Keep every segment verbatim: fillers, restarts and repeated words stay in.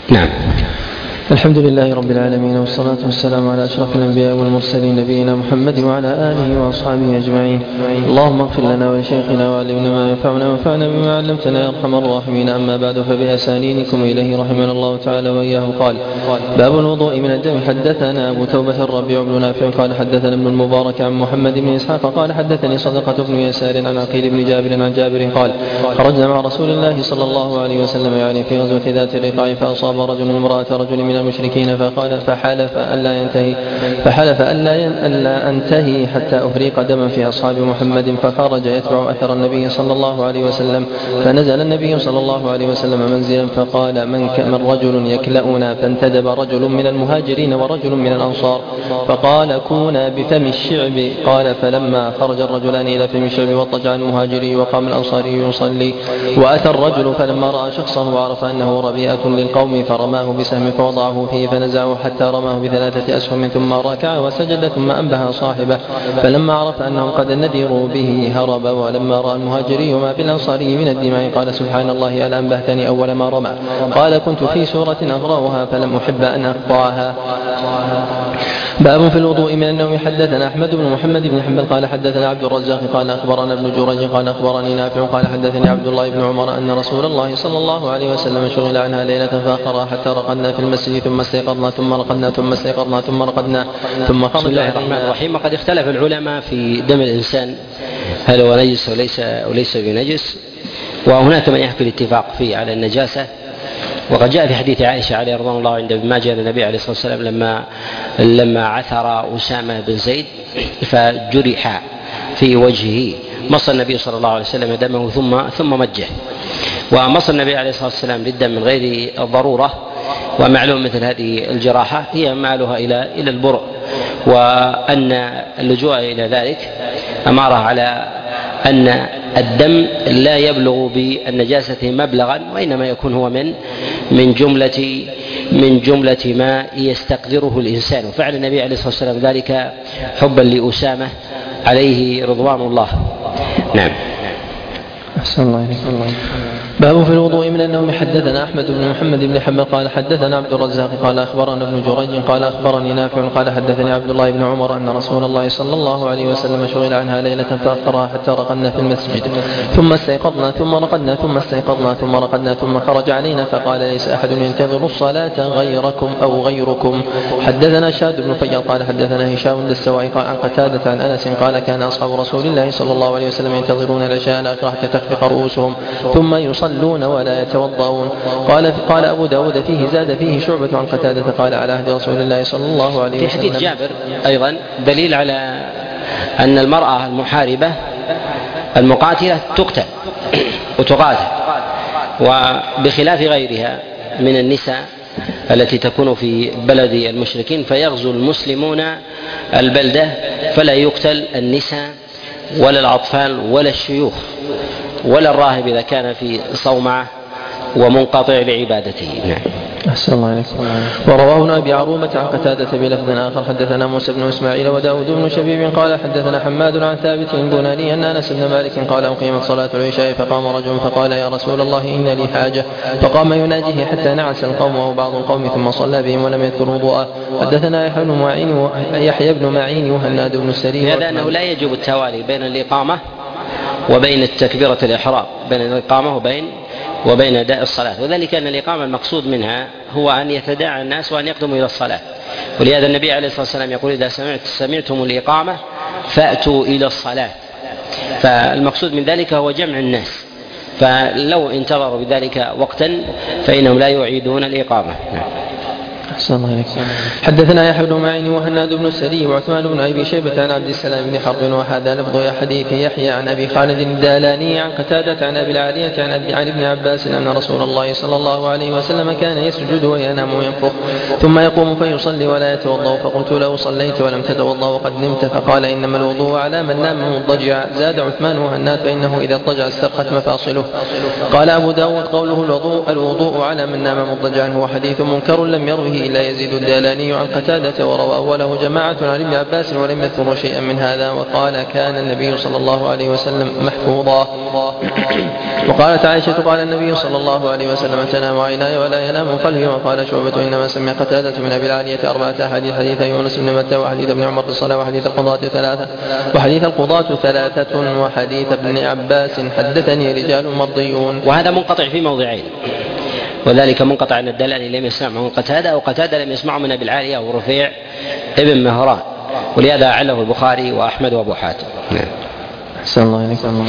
نعم. الحمد لله رب العالمين، والصلاة والسلام على أشرف الأنبياء والمرسلين، نبينا محمد وعلى آله وأصحابه أجمعين. اللهم اغفر لنا ولشيخنا وعلمنا ما ينفعنا وانفعنا بما علمتنا يا أرحم الراحمين. أما بعد، فبأسانيدكم إليه رحمنا الله تعالى وإياه. قال: باب الوضوء من الدم. حدثنا أبو توبة الربيع بن نافع قال حدثنا ابن المبارك عن محمد بن إسحاق قال حدثني صدقة بن يسار عن عقيل بن جابر عن جابر قال: خرجنا مع رسول الله صلى الله عليه وسلم يعني في غزوة ذات الرقاع، فأصاب رجل امرأة رجل من المشركين فقال فحلف ألا ينتهي فحلف ألا ألا أنتهي حتى أفريق دما في أصحاب محمد، فخرج يتبع أثر النبي صلى الله عليه وسلم، فنزل النبي صلى الله عليه وسلم منزلا فقال: من, من رجل يكلأنا؟ فانتدب رجل من المهاجرين ورجل من الأنصار فقال: كونا بفم الشعب. قال: فلما خرج الرجلان إلى فم الشعب واضطجع المهاجري وقام الأنصاري يصلي، وأتى الرجل فلما رأى شخصه وعرف أنه ربيئة للقوم فرماه بسهم فوضعه فيه فنزعه حتى رماه بثلاثة أسهم، ثم ركع وسجد ثم أنبه صاحبه، فلما عرف أنهم قد ندروا به هرب. ولما رأى المهاجري ما بالأنصاري من الدماء قال: سبحان الله، ألا أنبهتني أول ما رمى؟ قال: كنت في سورة أقرأها فلم أحب أن أقطعها. باب في الوضوء من النوم. حدثنا أحمد بن محمد بن حنبل قال حدثنا عبد الرزاق قال أخبرنا ابن جريج قال أخبرني نافع قال حدثني عبد الله بن عمر أن رسول الله صلى الله عليه وسلم شغل عنها ليلة فأخرها حتى رقدنا في المسجد ثم استيقظنا ثم رقدنا ثم استيقظنا ثم رقدنا ثم قام. بسم الله الرحمن الرحيم. وقد اختلف العلماء في دم الإنسان هل هو نجس وليس وليس بنجس، وهناك من يحكي الاتفاق فيه على النجاسة. وقد جاء في حديث عائشة عليه رضوان الله عند ابن ماجه أن النبي عليه الصلاة والسلام لما لما عثر أسامة بن زيد فجرح في وجهه مص النبي صلى الله عليه وسلم دمه ثم ثم مجه. ومص النبي عليه الصلاة والسلام للدم من غير ضرورة، ومعلوم مثل هذه الجراحة هي مالها إلى إلى البرء، وأن اللجوء إلى ذلك أماره على أن الدم لا يبلغ بالنجاسة مبلغا، وإنما يكون هو من من جملة من جملة ما يستقدره الإنسان. وفعل النبي عليه الصلاة والسلام ذلك حبا لأسامة عليه رضوان الله. نعم. أحسن الله إليك. باب في الوضوء من النوم. حدثنا أحمد بن محمد بن حنبل قال حدثنا عبد الرزاق قال أخبرنا ابن جريج قال أخبرني نافع قال حدثني عبد الله بن عمر أن رسول الله صلى الله عليه وسلم شغل عنها ليلة فأخرها حتى رقدنا في المسجد ثم استيقظنا ثم رقدنا ثم استيقظنا ثم رقدنا ثم خرج علينا فقال: ليس أحد ينتظر الصلاة غيركم أو غيركم. حدثنا شاد بن فياض قال حدثنا هشام الدستوائي قال عن قتادة عن أنس قال: كان أصحاب رسول الله صلى الله عليه وسلم ينتظرون العشاء الآخرة حتى تخفق رؤوسهم ثم يصلون ولا يتوضؤون. قال قال أبو داود فيه زاد فيه شعبة عن قتادة قال: على عهد رسول الله صلى الله عليه وسلم. في حديث جابر أيضا دليل على أن المرأة المحاربة المقاتلة تقتل وتقاتل، وبخلاف غيرها من النساء التي تكون في بلد المشركين فيغزو المسلمون البلدة فلا يقتل النساء ولا الأطفال ولا الشيوخ ولا الراهب إذا كان في صومعة ومنقطع لعبادته. نعم. أحسن الله عليك. ورواه ابن أبي عروبة عن قتادة بلفظ آخر حدثنا موسى بن إسماعيل وداود بن شبيب قال حدثنا حماد عن ثابت البناني أن أنس بن مالك قال: أقيمت صلاة العشاء فقام رجل فقال: يا رسول الله إن لي حاجة، فقام يناجيه حتى نعس القوم أو بعض القوم ثم صلى بهم ولم يذكر وضوءه. حدثنا يحيى بن معين يحيى بن معين وهناد بن السري. هذا أنه لا يجب التوالي بين الإقامة وبين التكبيرة الإحرام، بين الإقامة وبين وبين أداء الصلاة، وذلك أن الإقامة المقصود منها هو أن يتداعى الناس وأن يقدموا إلى الصلاة. ولهذا النبي عليه الصلاة والسلام يقول: إذا سمعت سمعتم الإقامة فأتوا إلى الصلاة. فالمقصود من ذلك هو جمع الناس، فلو انتظروا بذلك وقتا فإنهم لا يعيدون الإقامة. أحسن الله عليك. حدثنا يحيى بن معين وهناد بن السري وعثمان بن أبي شيبة عن عبد السلام بن حرب، وهذا لفظ حديث يحيى عن أبي خالد الدالاني عن قتادة عن أبي العالية عن, عن ابن عباس أن رسول الله صلى الله عليه وسلم كان يسجد وينام وينفخ ثم يقوم فيصلي ولا يتوضأ، فقلت له: صليت ولم تتوضأ وقد نمت؟ فقال: إنما الوضوء على من نام مضطجعا. زاد عثمان وهناد: فإنه إذا اضطجع استرخت مفاصله. قال أبو داود: قوله الوضوء الوضوء على من نام مضطجعا هو حديث منكر لم يروه إلا يزيد الدالاني عن قتادة وروى أوله جماعة عن ابن عباس ولم يذكروا شيئا من هذا. وقال كان النبي صلى الله عليه وسلم محفوظا. وقالت عائشة قال النبي صلى الله عليه وسلم تنام عيناي ولا ينام قلبي. وقال شعبة إنما سمع قتادة من أبي العالية أربعة أحاديث حديث يونس بن متى وحديث ابن عمر في الصلاة وحديث القضاة ثلاثة وحديث القضاة ثلاثة وحديث ابن عباس حدثني رجال مرضيون. وهذا منقطع في موضعين، وذلك منقطع أن الدلالي لم يسمع من قتادة أو قتادة لم يسمع من أبي العالية ورفيع ابن مهران، ولهذا أعله البخاري وأحمد وأبو حاتم. أحسن الله إليكم.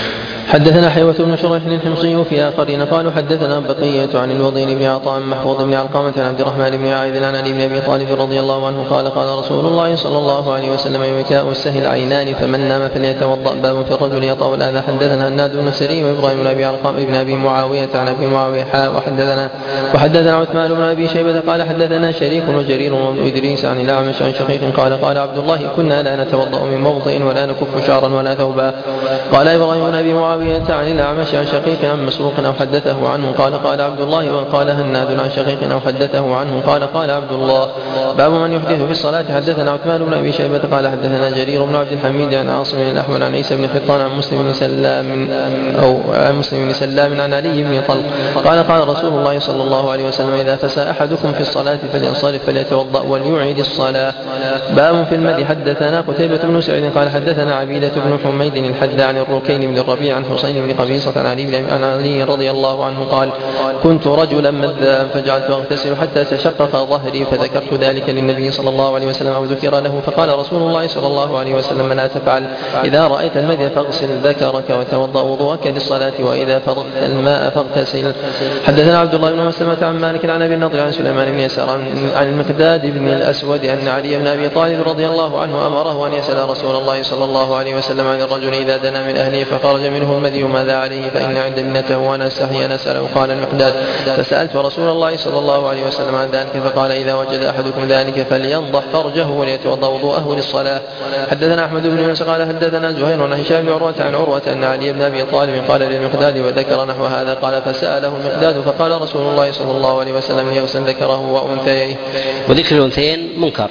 حدثنا حيوة بن شريح الحمصي في آخرين قالوا حدثنا بقية عن الوضين بن عطاء محفوظ بن علقمة عن عبد الرحمن بن عائذ عن علي بن أبي طالب رضي الله عنه قال قال رسول الله صلى الله عليه وسلم وكاء السهل عينان فمن نام فليتوضأ. باب في الرجل يطأ الأذى. حدثنا هناد بن سري وإبراهيم بن أبي علقمة بن أبي معاوية عن أبي معاوية حاء وحدثنا وحدثنا عثمان بن أبي شيبة قال حدثنا شريك وجرير وابن إدريس عن الأعمش عن شقيق قال قال عبد الله كنا لا نتوضأ من موضع ولا نكف شعرا ولا ثوبا. قال إبراهيم بن أبي معاوية عن الأعمش عن شقيق عن مسروق أو حدثه عنه قال قال عبد الله. وقال هناد عن شقيق أو حدثه عنه قال قال عبد الله. باب من يحدث في الصلاة. حدثنا عثمان بن أبي شيبة قال حدثنا جرير بن عبد الحميد عن عاصم الأحول عن عيسى بن حطان عن مسلم بن سلام أو عن مسلم بن سلام عن علي بن طلق قال قال رسول الله صلى الله عليه وسلم إذا فسى أحدكم في الصلاة فلينصرف فليتوضأ وليعيد الصلاة. باب في المدح. حدثنا قتيبة بن سعيد قال حدثنا عبيدة بن حميد الحذا عن الركين بن الربيع عن حسين بن قبيصة عن علي عن علي رضي الله عنه قال كنت رجلا مذاء فجعلت أغتسل حتى تشقق ظهري فذكرت ذلك للنبي صلى الله عليه وسلم أو ذكر له فقال رسول الله صلى الله عليه وسلم لا تفعل إذا رأيت المذي فاغسل ذكرك وتوضأ وضوءك للصلاة وإذا فرغت الماء فاغتسل. حدثنا عبد الله بن مسلمة عن مالك عن أبي النضر عن سليمان بن يسار عن المقداد بن الأسود أن علي بن أبي طالب رضي الله عنه أمره أن يسأل رسول الله صلى الله عليه وسلم عن الرجل إذا دنا من أهله فخرج منه المذي ماذا عليه فإن عند ابنته وأنا أستحي أن أسأله. قال المقداد فسألت رسول الله صلى الله عليه وسلم عن ذلك فقال إذا وجد أحدكم ذلك فلينضح فرجه وليتوضأ وضوءه للصلاة. حدثنا أحمد بن يونس قال حدثنا زهير عن هشام بن عروة عن عروة أن علي بن أبي طالب قال للمقداد وذكر نحو هذا قال فسأله المقداد فقال رسول الله صلى الله عليه وسلم يغسل ذكره وأنثيه. وذكر الأنثيين منكر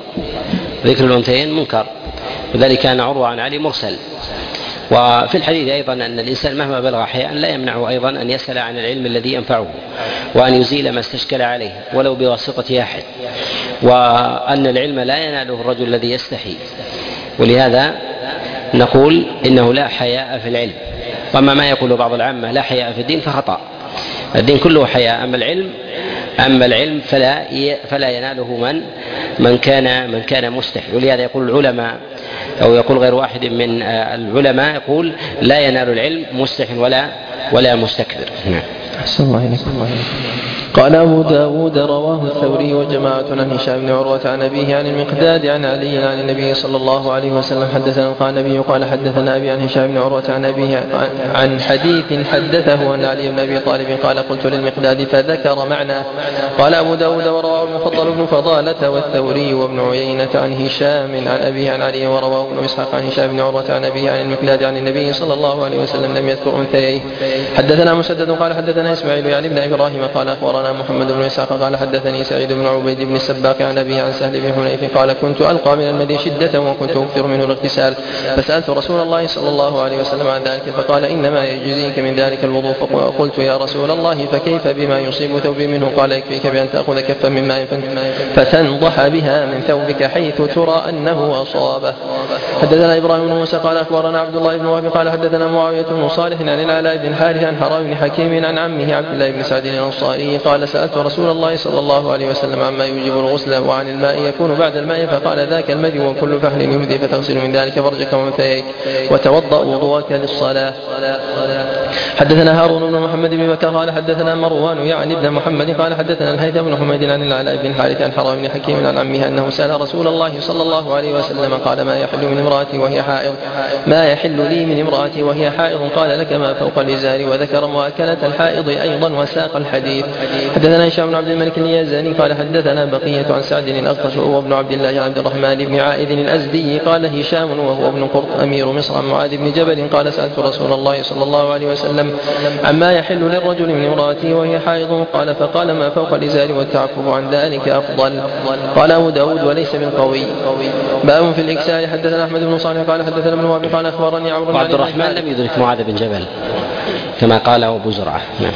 ذكر الأنثيين منكر وذلك كان عروة عن علي مرسل. وفي الحديث أيضا أن الإنسان مهما بلغ أحيانا لا يمنعه أيضا أن يسأل عن العلم الذي ينفعه وأن يزيل ما استشكل عليه ولو بواسطة أحد، وأن العلم لا يناله الرجل الذي يستحي. ولهذا نقول إنه لا حياء في العلم. وأما ما يقول بعض العامة لا حياء في الدين فخطأ. الدين كله حياء. أما العلم أما العلم فلا فلا يناله من من كان من كان مستحي. ولهذا يقول العلماء أو يقول غير واحد من العلماء يقول لا ينال العلم مستح ولا ولا مستكبر. أحسن الله إليكم. قال أبو داود رواه الثوري وجماعة عن هشام بن عروة عن أبيه عن المقداد عن علي عن النبي صلى الله عليه وسلم حدثنا قال النبي قال حدثنا أبي عن هشام بن عروة عن أبيه عن حديث حدثه أن علي بن أبي طالب قال قلت للمقداد فذكر معناه. قال أبو داود ورواه المفضل بن فضالة والثوري وابن عيينة عن هشام عن أبيه عن علي ورواه ابن إسحاق عن هشام بن عروة عن أبيه عن المقداد عن النبي صلى الله عليه وسلم لم يذكر أنثييه. حدثنا مسدد قال حدثنا إسماعيل يعني بن إبراهيم قال أخبرنا محمد بن إسحاق قال حدثني سعيد بن عبيد بن السباق عن أبيه عن سهل بن حنيف قال كنت ألقى من المدي شدة وكنت أكثر منه الاغتسال فسألت رسول الله صلى الله عليه وسلم عن ذلك فقال إنما يجزيك من ذلك الوضوء. فقلت يا رسول الله فكيف بما يصيب ثوبي منه؟ قال يكفيك بأن تأخذ كفا من ماء فتنضح بها من ثوبك حيث ترى أنه أصابه. حدثنا إبراهيم بن موسى قال أخبرنا عبد الله بن وهب قال حدثنا معاوية بن صالح عن العلاء بن حارث عن حرام بن حكيم عن عمه عبد الله بن سعد الأنصاري قال سألت رسول الله صلى الله عليه وسلم عما يوجب الغسل وعن الماء يكون بعد الماء فقال ذاك المذي وكل فحل يمذي فتغسل من ذلك فرجك ومنثيك وتوضأ وضوءك للصلاة. حدثنا هارون بن محمد بن بكر قال حدثنا مروان يعني ابن محمد قال حدثنا الهيثم بن حميد عن العلاء بن حارث عن حرام بن حكيم عن عمه أنه سأل رسول الله صلى الله عليه وسلم قال ما يحل من امرأتي وهي حائض ما يحل لي من امرأتي وهي حائض قال لك ما فوق الإزار وذكر مؤكلة الحائض أيضا وساق الحديث. حدثنا هشام بن عبد الملك اليزاني قال حدثنا بقية عن سعد الأغطش وهو ابن عبد الله عن عبد الرحمن بن عائذ الأزدي قال هشام وهو ابن قرط أمير مصر عن معاذ بن جبل قال سألت رسول الله صلى الله عليه وسلم عما يحل للرجل من امرأته وهي حائض قال فقال ما فوق الإزار والتعفف عن ذلك أفضل. قال أبو داود وليس بالقوي. باب في الإكسار. حدثنا أحمد بن صالح قال حدثنا ابن وهب قال أخبرني عمرو وعبد الرحمن لم يدرك معاذ بن جبل كما قاله أبو زرعة. نعم.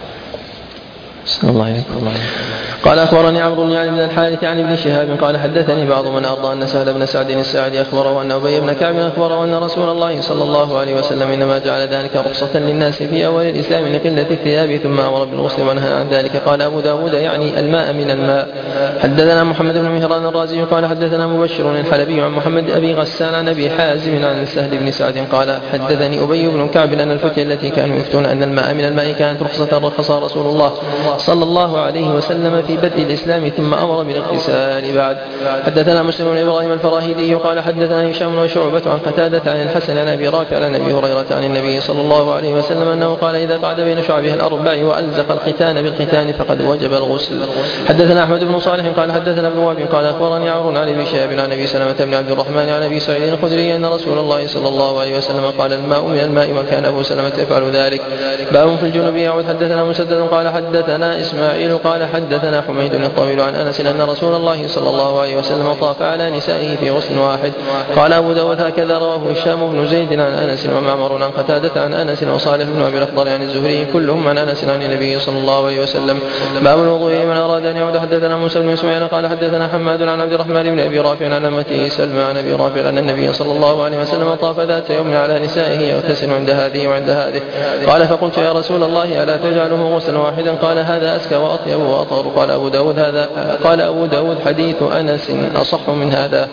الله عليكم. قال أخبرني عمرو بن بن الحارث عن ابن شهاب قال حدثني بعض من أرضى أن سهل بن سعد الساعدي أخبره أن أبي بن كعب أخبره أن رسول الله صلى الله عليه وسلم إنما جعل ذلك رخصة للناس في أول الإسلام لقلة الثياب ثم أمر بالغسل ونهى عن ذلك. قال أبو داود يعني الماء من الماء. حدثنا محمد بن مهران الرازي قال حدثنا مبشر الحلبي عن محمد أبي غسان عن أبي حازم عن سهل بن سعد قال حدثني أبي بن كعب أن الفتية التي كانوا يفتون أن الماء من الماء كانت رخصة رخصها رسول الله صلى الله عليه وسلم في بدء الإسلام ثم أمر بالاغتسال بعد. حدثنا مسلم بن إبراهيم الفراهيدي قال حدثنا هشام وشعبة عن قتادة عن الحسن عن أبي رافع عن أبي هريرة عن النبي صلى الله عليه وسلم أنه قال إذا قعد بين شعبها الأربع وألزق الختان بالختان فقد وجب الغسل. حدثنا أحمد بن صالح قال حدثنا ابن وهب قال أخبرني عمرو عن ابن شهاب عن أبي سلمة بن عبد الرحمن عن أبي سعيد الخدري أن رسول الله صلى الله عليه وسلم قال الماء من الماء وكان أبو سلمة يفعل ذلك. باب في الجنوب يعود. حدثنا مسدد قال حدثنا إسماعيل قال حدثنا حميد الطويل عن أنس أن رسول الله صلى الله عليه وسلم طاف على نسائه في غسل واحد. قال أبو داود هكذا رواه هشام بن زيد عن أنس ومعمر عن قتادة عن أنس وصالح بن أبي الأخضر عن الزهري كلهم عن أنس عن النبي صلى الله عليه وسلم. باب الوضوء من أراد أن يعود. حدثنا موسى بن إسماعيل قال حدثنا حماد عن عبد الرحمن بن أبي رافع عن أمته سلمى عن أبي رافع أن النبي صلى الله عليه وسلم طاف ذات يوم على نسائه يغتسل عند هذه وعند هذه. قال فقلت يا رسول الله ألا تجعله غسلا واحدا؟ قال هذا أزكى وأطيب وأطهر. قال أبو داود هذا قال أبو داود حديث أنس أصح من هذا.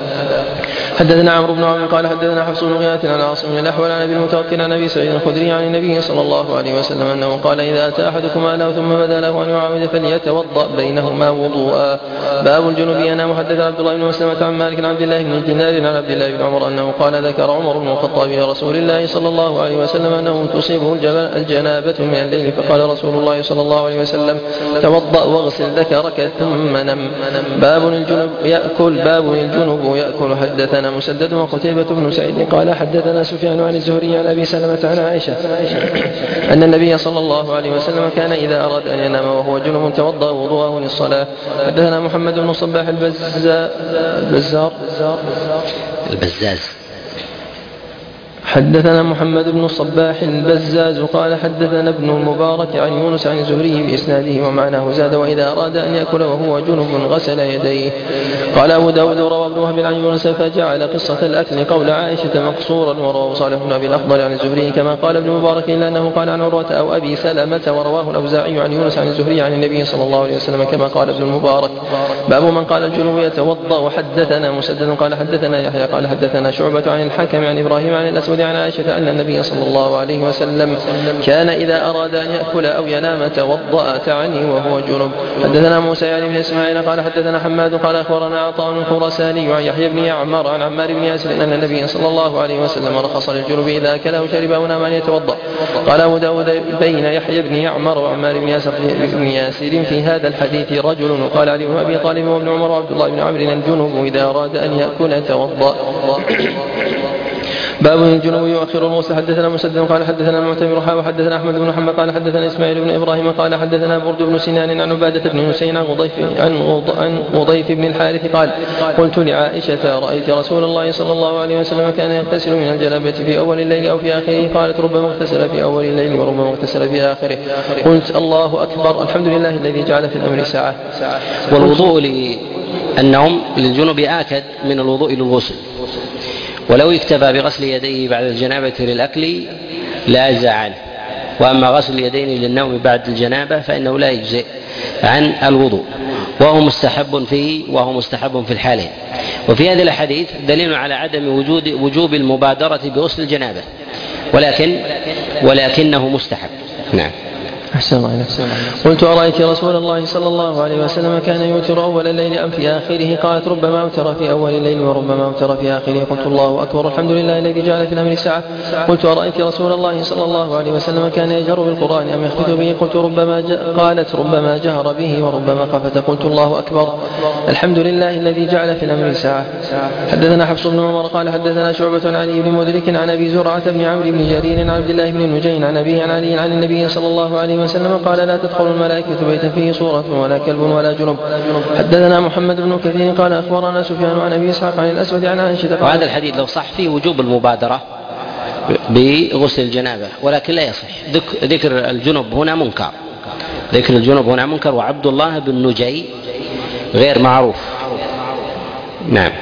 حدثنا عمرو بن عمرو قال حدثنا حفص بن غياث عن عاصم بن الأحول عن أبي المتوكل عن أبي سعيد الخدري عن النبي صلى الله عليه وسلم أنه قال إذا أتى أحدكم أهله ثم بدا له أن يعاود فليتوضأ بينهما وضوءا. باب الجنوب ينام. حدثنا عبد الله بن مسلمة عن مالك عن عبد الله بن دينار عن عبد الله بن عمر أنه قال ذكر عمر بن الخطاب لرسول الله صلى الله عليه وسلم أنه تصيبه الجنابة من الليل فقال رسول الله صلى الله عليه وسلم توضأ واغسل ذكرك ثم نم. باب الجنوب يأكل. باب الجنوب يأكل. حدثنا مسدد وقتيبة بن سعيد قال حدثنا سفيان عن الزهري عن أبي سلمة عن عائشة أن النبي صلى الله عليه وسلم كان إذا أراد أن ينام وهو جنب توضأ وضوءه للصلاة. حدثنا محمد بن صباح البزار البزاز حدثنا محمد بن الصباح البزاز قال حدثنا ابن المبارك عن يونس عن الزهري بإسناده ومعناه زاد وإذا أراد أن يأكل وهو جنب غسل يديه. قال أبو داود روى ابن وهب عن يونس فجعل قصة الأكل قول عائشة مقصورا ورواه صالح بن أبي الأخضر عن الزهري كما قال ابن المبارك إلا أنه قال عن عروة أو أبي سلمة ورواه الأوزاعي عن يونس عن الزهري عن النبي صلى الله عليه وسلم كما قال ابن المبارك. باب من قال الجنوب يتوضأ. وحدثنا مسدد قال حدثنا يحيى قال حدثنا شعبة عن الحكم عن إبراهيم عن الأسود عن عائشة أن النبي صلى الله عليه وسلم كان إذا أراد أن يأكل أو ينام توضأ تعني وهو جنب. حدثنا موسى يعني بن إسماعيل قال حدثنا حماد قال أخبرنا عطاء الخراساني عن يحيى بن يعمر عن عمار بن ياسر أن النبي صلى الله عليه وسلم رخص للجنب إذا أكل أو شرب أو نام أن يتوضأ. قال أبو داود بين يحيى بن يعمر وعمار بن ياسر بن ياسر في هذا الحديث رجل. وقال علي بن أبي طالب وابن عمر وعبد الله بن عمرو الجنب إذا أراد أن يأكل توضأ. باب الجنوب يؤخر الغسل. حدثنا مسدد قال حدثنا المعتمر حا وحدثنا احمد بن محمد قال حدثنا اسماعيل بن ابراهيم قال حدثنا برد بن سنان عن عباده بن حسين عن غضيف عن غضيف بن الحارث قال قلت لعائشه رايت رسول الله صلى الله عليه وسلم كان يغتسل من الجنابه في اول الليل او في اخره؟ قالت ربما اغتسل في اول الليل وربما اغتسل في اخره. قلت الله اكبر الحمد لله الذي جعل في الامر ساعه. والوضوء للنوم للجنوب آكد من الوضوء للغسل، ولو اكتفى بغسل يديه بعد الجنابة للأكل لا أجزى عنه، وأما غسل اليدين للنوم بعد الجنابة فإنه لا يجزئ عن الوضوء، وهو مستحب فيه وهو مستحب في الحالين. وفي هذه الحديث دليل على عدم وجود وجوب المبادرة بغسل الجنابة، ولكن ولكنه مستحب. نعم. أحسن الله إليك. قلت أرأيت رسول الله صلى الله عليه وسلم كان يوتر أول الليل أم في آخره؟ قالت ربما أوتر في أول الليل وربما أوتر في آخره. قلت الله أكبر، الحمد لله الذي جعل في الأمر ساعة. قلت أرأيت رسول الله صلى الله عليه وسلم كان يجهر بالقرآن أم يخفت به؟ قلت ربما ج... قالت ربما جهر به وربما خفت. قلت الله أكبر، الحمد لله الذي جعل في الأمر ساعة. حدثنا حفص بن عمر قال حدثنا شعبة عن علي بن مدرك عن أبي زرعة بن عمرو بن جرير عن عبد الله بن نجين عن أبيه عن علي عن النبي صلى الله عليه وسلم قال لا تدخل الملائكة بيتا فيه صورة ولا كلب ولا جنب. حدثنا محمد بن كثير قال أخبرنا سفيان عن أبي إسحاق عن الأسود عن عائشة. وهذا الحديث لو صح فيه وجوب المبادرة بغسل الجنابة، ولكن لا يصح ذكر الجنب هنا منكر، ذكر الجنب هنا منكر، وعبد الله بن نجي غير معروف. نعم.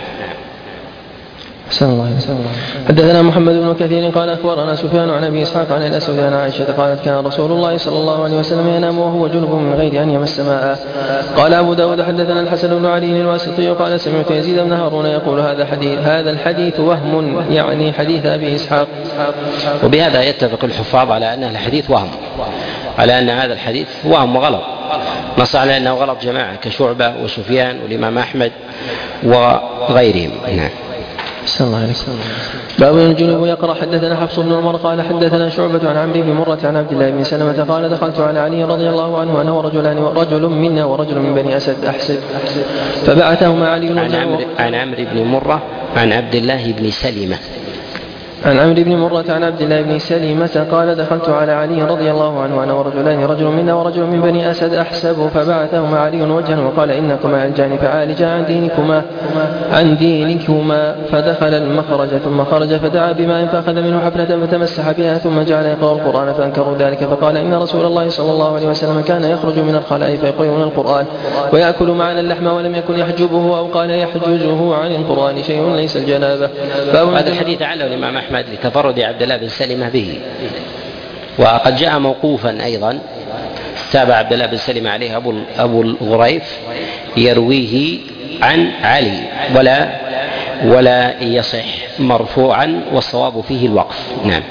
الله حدثنا محمد بن كثير قال أخبرنا سفيان عن أبي إسحاق عن الأسود عن عائشة قالت كان رسول الله صلى الله عليه وسلم ينام وهو جنب من غير أن يمس ماء. قال أبو داود حدثنا الحسن بن علي الواسطي قال سمعت يزيد بن هارون يقول هذا حديث هذا الحديث وهم، يعني حديث أبي إسحاق. وبهذا يتفق الحفاظ على أن الحديث وهم، على أن هذا الحديث وهم وغلط، نص على أنه غلط جماعة كشعبة وسفيان والإمام أحمد وغيرهم. نعم. الله عليه. باب الجنوب يقرأ. حدثنا حفص بن عمر قال حدثنا شعبة عن عمرو بن مرة عن عبد الله بن سلمة قال دخلت على علي رضي الله عنه أنا ورجلان رجل منا ورجل من بني أسد أحسد فبعثهما علي عن عمرو عن عمرو بن مرة عن عبد الله بن سلمة عن عمرو بن مرة عن عبد الله بن سلمة قال دخلت على علي رضي الله عنه أنا ورجلان رجل منا ورجل من بني أسد أحسب فبعثهما علي وجها وقال إنكما يلجان فعالجا عن دينكما عن دينكما فدخل المخرج ثم خرج فدعا بماء فأخذ منه حفنة فتمسح بها ثم جعل يقرأ القرآن فأنكروا ذلك فقال إن رسول الله صلى الله عليه وسلم كان يخرج من الخلاء فيقرؤون القرآن ويأكل معنا اللحم ولم يكن يحجبه أو قال يحجزه عن القرآن شيء ليس الجنابة. هذا الحديث عله الإمام أحمد لتفرد عبد الله بن سلمة به، وقد جاء موقوفا أيضا تابع عبد الله بن سلمة عليه أبو أبو الغريف يرويه عن علي ولا ولا يصح مرفوعا والصواب فيه الوقف. نعم.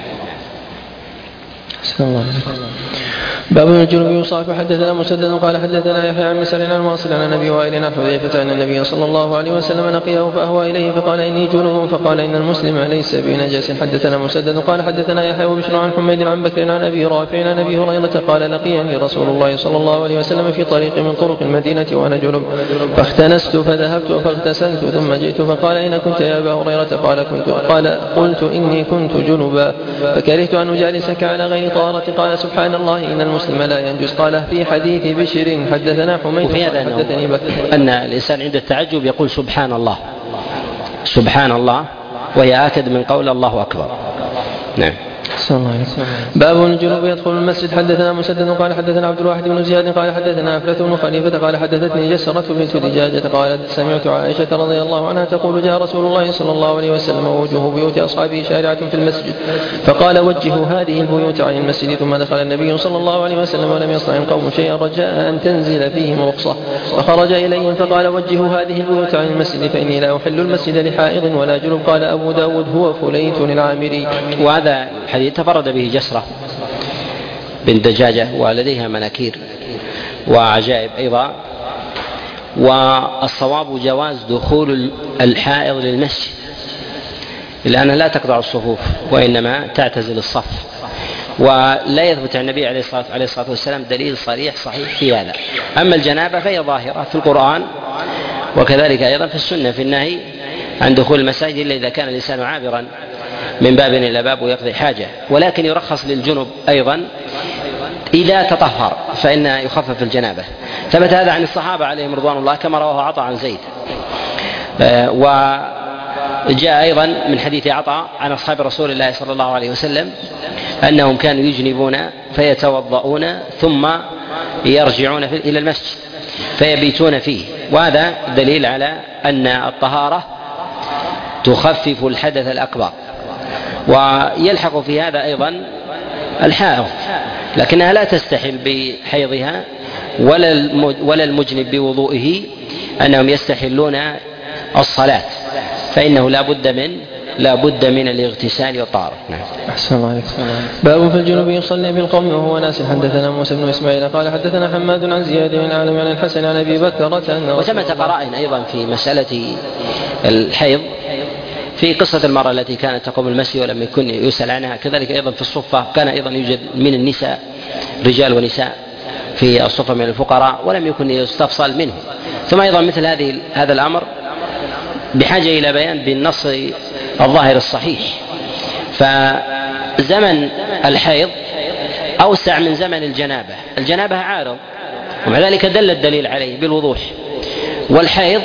باب الجنوب يصاف. حدثنا مسدد قال حدثنا يحيى عن مسر عن واصل عن النبي وائل عن حذيفة أن النبي صلى الله عليه وسلم لقيه فأهوى إليه فقال إني جنوب فقال إن المسلم ليس بنجس. حدثنا مسدد قال حدثنا يحيى وبشر عن حميد عن بكر عن أبي رافع عن أبي هريرة قال لقيني رسول الله صلى الله عليه وسلم في طريق من طرق المدينة وأنا جنب فاختنست فذهبت فاغتسلت ثم جئت فقال أين كنت يا أبا هريرة؟ قال كنت قال قلت إني كنت جنبا فكرهت أن أجالسك على غير طهارة. قال سبحان الله إن المسلم لا ينجس. قال في حديث بشر حدثنا حميد حدثني بكر أن الإنسان عند التعجب يقول سبحان الله سبحان الله وهي آكد من قول الله أكبر. نعم. باب الجنوب يدخل المسجد. حدثنا مسدد قال حدثنا عبد الواحد بن زياد قال حدثنا أفلة بن خليفة قال حدثتني جسرة بنت دجاجة قالت سمعت عائشة رضي الله عنها تقول جاء رسول الله صلى الله عليه وسلم ووجوه بيوت أصحابه شارعة في المسجد فقال وجهوا هذه البيوت عن المسجد ثم دخل النبي صلى الله عليه وسلم ولم يصنع القوم شيئا رجاء أن تنزل فيهم رخصة فخرج إليهم فقال وجهوا هذه البيوت عن المسجد فإني لا أحل المسجد لحائض ولا جنب. قال أبو داود هو فليت العامري. وهذا الحديث تفرد به جسرة بنت دجاجة ولديها مناكير وعجائب أيضا. والصواب جواز دخول الحائض للمسجد لأنها لا تقطع الصفوف وإنما تعتزل الصف، ولا يثبت عن النبي عليه الصلاة والسلام دليل صريح صحيح في هذا. أما الجنابة فهي ظاهرة في القرآن وكذلك أيضا في السنة في النهي عن دخول المساجد إلا إذا كان الإنسان عابرا من باب إلى باب ويقضي حاجة، ولكن يرخص للجنب أيضا إذا تطهر فإن يخفف الجنابة. ثبت هذا عن الصحابة عليهم رضوان الله كما رواه عطاء عن زيد. وجاء أيضا من حديث عطاء عن أصحاب رسول الله صلى الله عليه وسلم أنهم كانوا يجنبون فيتوضؤون ثم يرجعون إلى المسجد فيبيتون فيه، وهذا دليل على أن الطهارة تخفف الحدث الأكبر. ويلحق في هذا أيضا الحائض لكنها لا تستحل بحيضها ولا المجنب بوضوئه أنهم يستحلون الصلاة، فإنه لا بد من لا بد من الاغتسال والطهارة. نعم. أحسن الله عليك. باب في الجنوب يصلي بالقوم وهو ناس. حدثنا موسى بن إسماعيل قال حدثنا حماد عن زياد بن عالم عن الحسن عن أبي بكرة. وثمة قرائن أيضا في مسألة الحيض في قصة المرأة التي كانت تقوم المسجد ولم يكن يسأل عنها، كذلك أيضا في الصفة كان أيضا يوجد من النساء رجال ونساء في الصفة من الفقراء ولم يكن يستفصل منه. ثم أيضا مثل هذه هذا الأمر بحاجة إلى بيان بالنص الظاهر الصحيح، فزمن الحيض أوسع من زمن الجنابة. الجنابة عارض ومع ذلك دل الدليل عليه بالوضوح، والحيض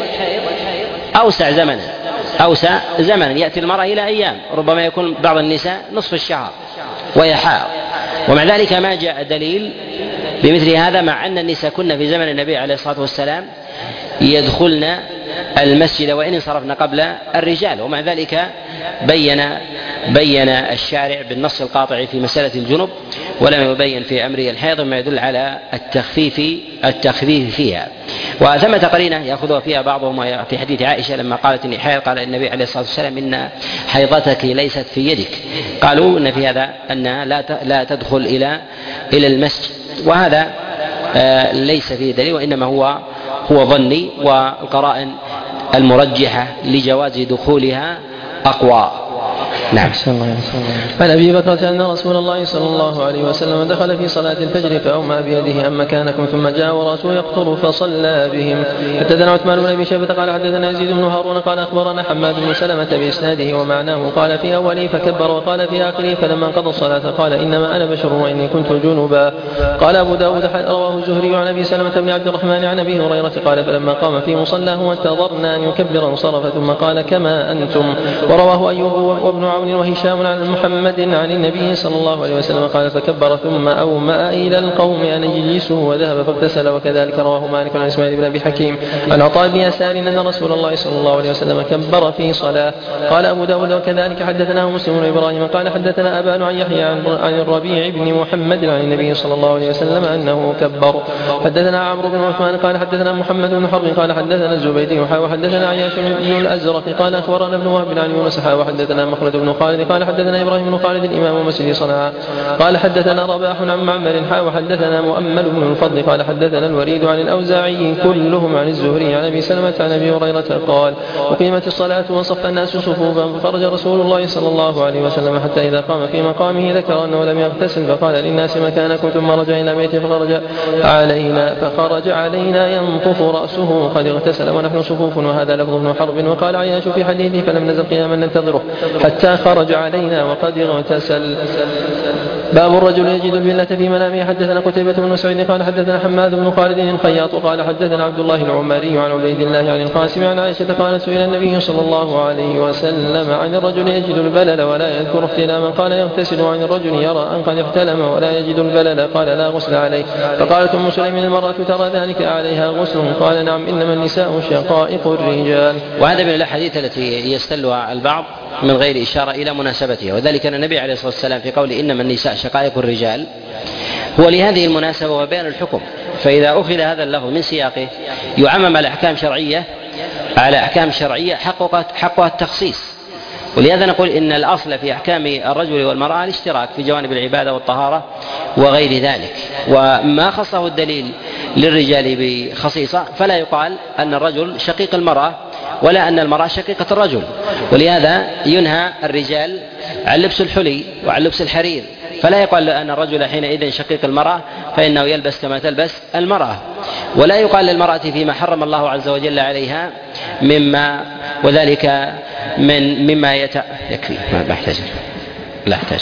أوسع زمنا أوسع زمنا يأتي المرأة إلى أيام، ربما يكون بعض النساء نصف الشهر وهي حائض، ومع ذلك ما جاء دليل بمثل هذا، مع أن النساء كنا في زمن النبي عليه الصلاة والسلام يدخلن المسجد وإن انصرفنا قبل الرجال، ومع ذلك بين بين الشارع بالنص القاطع في مسألة الجنب ولم يبين في أمر الحيض ما يدل على التخفيف التخفيف فيها. وثمة قرينة يأخذها فيها بعضهم في حديث عائشة لما قالت إني حائض، قال النبي عليه الصلاة والسلام إن حيضتك ليست في يدك، قالوا إن في هذا أنها لا لا تدخل إلى إلى المسجد، وهذا ليس فيه دليل وإنما هو هو ظني، والقرائن المرجحة لجواز دخولها أقوى. نعم. عن أبي بكرة أن رسول الله صلى الله عليه وسلم دخل في صلاة الفجر فأومأ بيده أم مكانكم ثم جاء ورأسه يقطر فصلى بهم. حدثنا عثمان بن أبي شيبة قال حدثنا يزيد بن هارون قال أخبرنا حماد بن سلمة بإسناده ومعناه، قال في أوله فكبر وقال في آخره فلما انقضى الصلاة قال إنما أنا بشر وإني كنت جنبا. قال أبو داود رواه الزهري عن أبي سلمة بن عبد الرحمن عن أبي هريرة قال فلما قام في مصلاه وانتظرنا أن يكبر انصرف ثم قال كما أنتم. ورواه أيوب وابن عون وهشام عن محمد عن النبي صلى الله عليه وسلم قال فكبر ثم أومأ إلى القوم أن يجلسوا وذهب فاغتسل. وكذلك رواه مالك عن إسماعيل بن أبي حكيم عن عطاء بن يسار أن رسول الله صلى الله عليه وسلم كبر في صلاة. قال أبو داود وكذلك حدثناه مسلم بن إبراهيم قال حدثنا أبان عن يحيى عن الربيع بن محمد عن النبي صلى الله عليه وسلم أنه كبر. حدثنا عمرو بن عثمان قال حدثنا محمد بن حرب قال حدثنا الزبيدي وحدثنا عياش بن الأزرق قال أخبرنا ابن وهب عن يونس وحدثنا مخلد بن خالد قال حدثنا إبراهيم بن خالد إمام مسجد صنعاء قال حدثنا رباح عن معمر وحدثنا مؤمل بن الفضل قال حدثنا الوليد عن الأوزاعي كلهم عن الزهري عن أبي سلمة عن أبي هريرة قال أقيمت الصلاة وصف الناس صفوفا فخرج رسول الله صلى الله عليه وسلم حتى إذا قام في مقامه ذكر أنه لم يغتسل فقال للناس مكانكم ثم رجع إلى بيته فخرج علينا فخرج علينا ينطف رأسه قد اغتسل ونحن صفوف. وهذا لفظ ابن حرب. وقال عياش في حديثه فلم نزل قياما ننتظره حتى خرج علينا وقد اغتسل. باب الرجل يجد الفلة في منامه. حدثنا قتيبة بن سعيد قال حدثنا حماد بن خالد الخياط قال حدثنا عبد الله العمري عن عبيد الله عن القاسم عن عائشة قالت سئل النبي صلى الله عليه وسلم عن الرجل يجد البلل ولا يذكر احتلاما قال يغتسل، وعن الرجل يرى أن قد احتلم ولا يجد البلل قال لا غسل عليه. فقالت أم سليم المرأة ترى ذلك عليها غسل؟ قال نعم إنما النساء شقائق الرجال. وهذا من الأحاديث التي يستلها البعض من غير إشارة إلى مناسبتها، وذلك أن النبي عليه الصلاة والسلام في قوله إنما النساء شقائق الرجال هو لهذه المناسبة وبيان الحكم، فإذا أخذ هذا اللفظ من سياقه يعمم على أحكام شرعية على أحكام شرعية حقها التخصيص. ولهذا نقول إن الأصل في أحكام الرجل والمرأة الاشتراك في جوانب العبادة والطهارة وغير ذلك، وما خصه الدليل للرجال بخصيصة فلا يقال أن الرجل شقيق المرأة ولا أن المرأة شقيقة الرجل. ولهذا ينهى الرجال عن لبس الحلي وعن لبس الحرير، فلا يقال أن الرجل حينئذ شقيق المرأة فإنه يلبس كما تلبس المرأة، ولا يقال للمرأة فيما حرم الله عز وجل عليها مما وذلك من مما يت... يكفي ما يحتاج لا يحتاج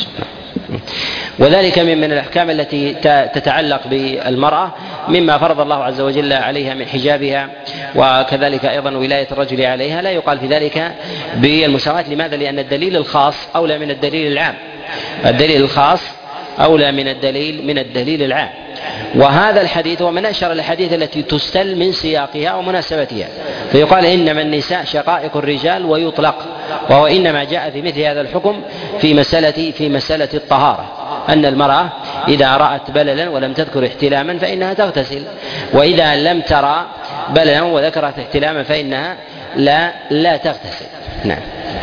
وذلك من من الأحكام التي تتعلق بالمرأة مما فرض الله عز وجل عليها من حجابها، وكذلك أيضا ولاية الرجل عليها، لا يقال في ذلك بالمساواة. لماذا؟ لأن الدليل الخاص أولى من الدليل العام، الدليل الخاص أولى من الدليل من الدليل العام. وهذا الحديث هو من أشهر الحديث التي تستل من سياقها ومناسبتها، فيقال إنما النساء شقائق الرجال ويطلق، وهو إنما جاء في مثل هذا الحكم في مسألة في مسألة الطهارة، أن المرأة إذا رأت بللا ولم تذكر احتلاما فإنها تغتسل، وإذا لم ترى بللا وذكرت احتلاما فإنها لا لا تغتسل. نعم.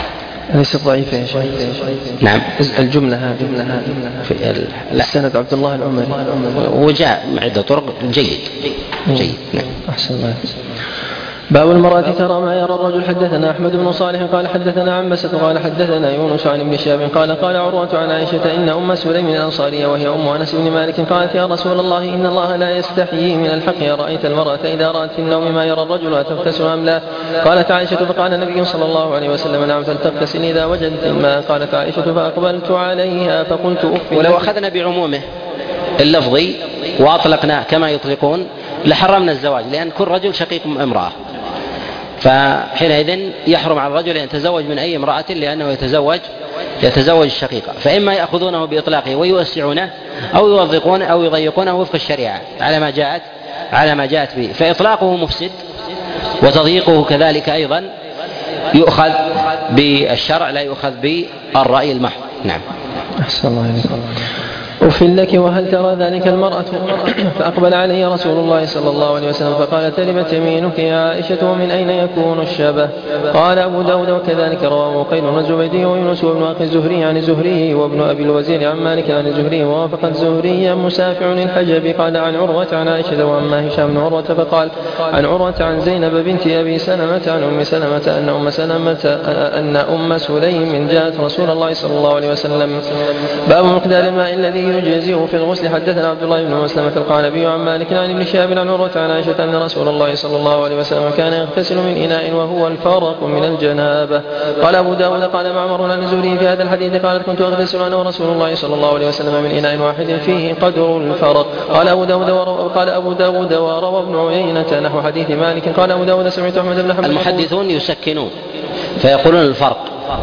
ليست ضعيفة يا شيخ. نعم. الجملة هذه في السند عبد الله العمري وجاء عدة طرق جيد جيد. نعم. أحسن الله. باب المرأة ترى ما يرى الرجل. حدثنا أحمد بن صالح قال حدثنا عنبسة قال حدثنا يونس عن ابن شهاب قال قال عروة عن عائشة إن أم سليم الأنصارية وهي أم أنس بن مالك قالت يا رسول الله إن الله لا يستحيي من الحق أرأيت المرأة إذا رأت في النوم ما يرى الرجل أتغتسل أم لا؟ قالت عائشة فقال النبي صلى الله عليه وسلم نعم فلتغتسل إذا وجدت الماء. قالت عائشة فأقبلت عليها فقلت أف. ولو أخذنا بعمومه اللفظي وأطلقنا كما يطلقون لحرمنا الزواج، لأن كل رجل شقيق امرأة، فحينئذ يحرم على الرجل أن يتزوج من أي امرأة لأنه يتزوج يتزوج الشقيقة. فإما يأخذونه بإطلاقه ويوسعونه أو يوضقونه أو يضيقونه وفق الشريعة على ما جاءت على ما جاءت به. فإطلاقه مفسد وتضييقه كذلك أيضا يؤخذ بالشرع لا يؤخذ بالرأي المحض. نعم. أحسن الله عليك. أفل لك وهل ترى ذلك المرأة؟ فأقبل علي رسول الله صلى الله عليه وسلم فقال تربت يمينك يا عائشة ومن أين يكون الشبه؟ قال أبو داود وكذلك رواه قيل الزبيدي ويونس وابن أخي الزهري عن الزهري وابن أبي الوزير عن مالك عن الزهري ووافق الزهري مسافع الحجب قال عن عروة عن عائشة وأما هشام بن عروة فقال عن عروة عن زينب بنت أبي سلمة عن أم سلمة أن أم سلمة أن أم سليم جاءت رسول الله صلى الله عليه وسلم. باب مقدار الماء الذي يجزئه في الغسل. حدثنا عبد الله بن مسلمة القعنبي عن مالك عن ابن شهاب عن عروة عن عائشة أن رسول الله صلى الله عليه وسلم كان يغتسل من إناء وهو الفارق من الجنابة. قال أبو داود قال معمر عن الزهري في هذا الحديث قالت كنت أغتسل أنا ورسول الله صلى الله عليه وسلم من إناء واحد فيه قدر الفرق. قال أبو داود قال أبو داود وروى ابن عيينة نحو حديث مالك. قال أبو داود سمعت أحمد بن حنبل. المحدثون يسكنون فيقولون الفرق،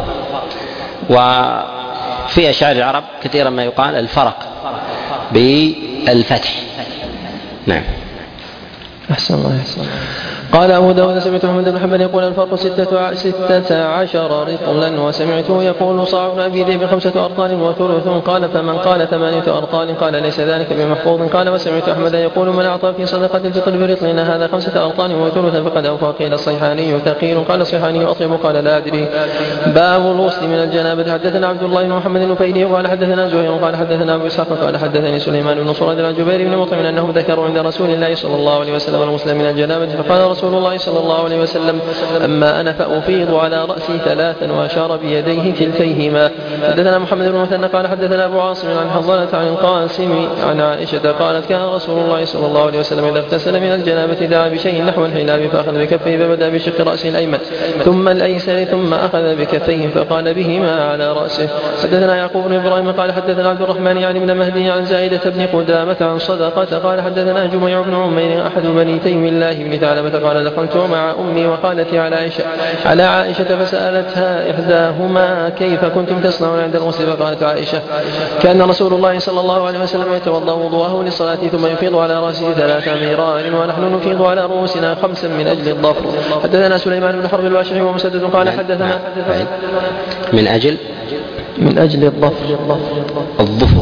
وفي أشعار العرب كثيرا ما يقال الفرق بالفتح. نعم. أحسن الله. قال أبو داود سمعت أحمد بن حنبل يقول الفرق ستة, ستة عشر رطلا وسمعته يقول صاع بن أبي ذئب خمسة أرطال وثلث. قال فمن قال ثمانية أرطال قال ليس ذلك بمحفوظ. قال وسمعت أحمد يقول من أعطى في صدقة الفطر برطلنا هذا خمسة أرطال وثلث فقد أوفى. قيل الصيحاني ثقيل قال الصيحاني أطيب قال لا أدري. باب الغسل من الجنابة. حدثنا عبد الله بن محمد النفيلي قال حدثنا زهير قال حدثنا أبو إسحاق قال حدثني سليمان بن صرد عن جبير بن مطعم أنهم ذكروا عند رسول الله صلى الله عليه وسلم الغسل من الجنابة فقال رسول الله صلى الله عليه وسلم أما أنا فأفيض على رأسي ثلاثا وأشار بيديه كلتيهما. حدثنا محمد بن مثنى قال حدثنا أبو عاصم عن حنظلة عن القاسم عن عائشة قالت كان رسول الله صلى الله عليه وسلم إذا اغتسل من الجنابة دعا بشيء نحو الحلاب فأخذ بكفيه فبدأ بشق رأسه الأيمن ثم الأيسر ثم أخذ بكفيه فقال بهما على رأسه. حدثنا يعقوب بن إبراهيم قال حدثنا عبد الرحمن يعني بن مهدي عن زائدة بن قدامة عن صدقة قال حدثنا جميع بن عمير أحد بني تيم الله بن ثعلبة قال دخلت مع أمي وخالتي على عائشة على عائشة فسألتها إحداهما كيف كنتم تصنعون عند الغسل فقالت عائشة كان رسول الله صلى الله عليه وسلم يتوضأ وضوءه للصلاة ثم يفيض على رأسه ثلاث مرار ونحن نفيض على رؤوسنا خمسا من أجل الظفر. حدثنا سليمان بن حرب الواشعي ومسدد قال حدثنا من أجل من أجل الظفر الظفر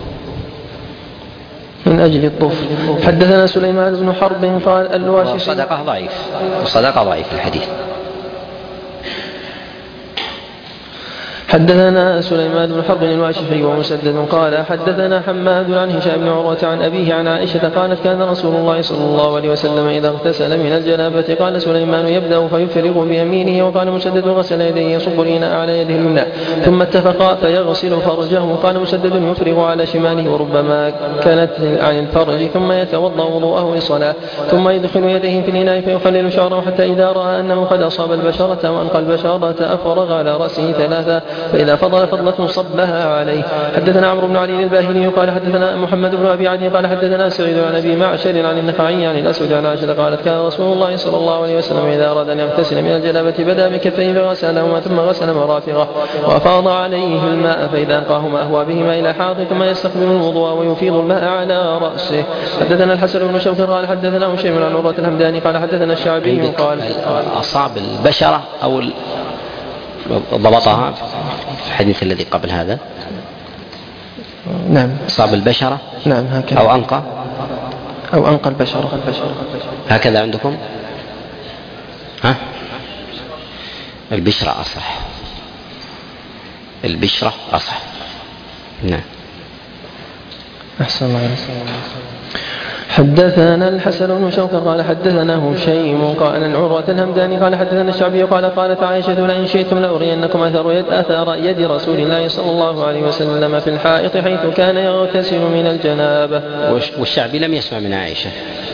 من أجل الظفر. حدثنا سليمان بن حرب قال الواشعي الصدقة ضعيف الصدقة ضعيف الحديث. حدثنا سليمان بن حرب الواشحي ومسدد قال حدثنا حماد عن هشام بن عروة عن أبيه عن عائشة قالت كان رسول الله صلى الله عليه وسلم إذا اغتسل من الجنابة قال سليمان يبدأ فيفرغ بيمينه وقال مسدد غسل يديه يصب الإناء على يده اليمنى ثم اتفقا فيغسل فرجه. قال مسدد يفرغ على شماله وربما كانت عن الفرج ثم يتوضأ وضوءه للصلاة ثم يدخل يديه في الإناء فيخلل شعره حتى إذا رأى أنه قد أصاب البشرة وأنقى البشرة أفرغ على رأسه ثلاثة فإذا فضل فضلة صبها عليه. حدثنا عمرو بن علي الباهلي قال حدثنا محمد بن أبي عدي قال حدثنا سعيد عن أبي معشر عن النخعي عن الأسود عن عائشة قالت كان رسول الله صلى الله عليه وسلم إذا أراد أن يغتسل من الجنابة بدأ بكفيه فغسلهما ثم غسل مرافقه وأفاض عليه الماء فإذا أنقاهما أهوى بهما إلى حاضر ثم يستقبل الوضوء ويفيض الماء على رأسه. حدثنا الحسن بن شوكر قال حدثنا هشيم عن عروة الهمداني قال حدثنا الشعبي قال أصاب البشرة أو ضبطها في الحديث الذي قبل هذا. نعم أصاب البشرة نعم هكذا أو أنقى أو أنقى البشرة هكذا عندكم ها البشرة أصح البشرة أصح. نعم. أحسن الله عليك. حدثنا الحسن بن شوكة قال حدثنا هشيم قال عن عروة الهمداني قال حدثنا الشعبي قال قالت عائشة لئن شئتم لأرينكم أثر يد أثر يد رسول الله صلى الله عليه وسلم في الحائط حيث كان يغتسل من الجنابة. والشعبي لم يسمع من عائشة.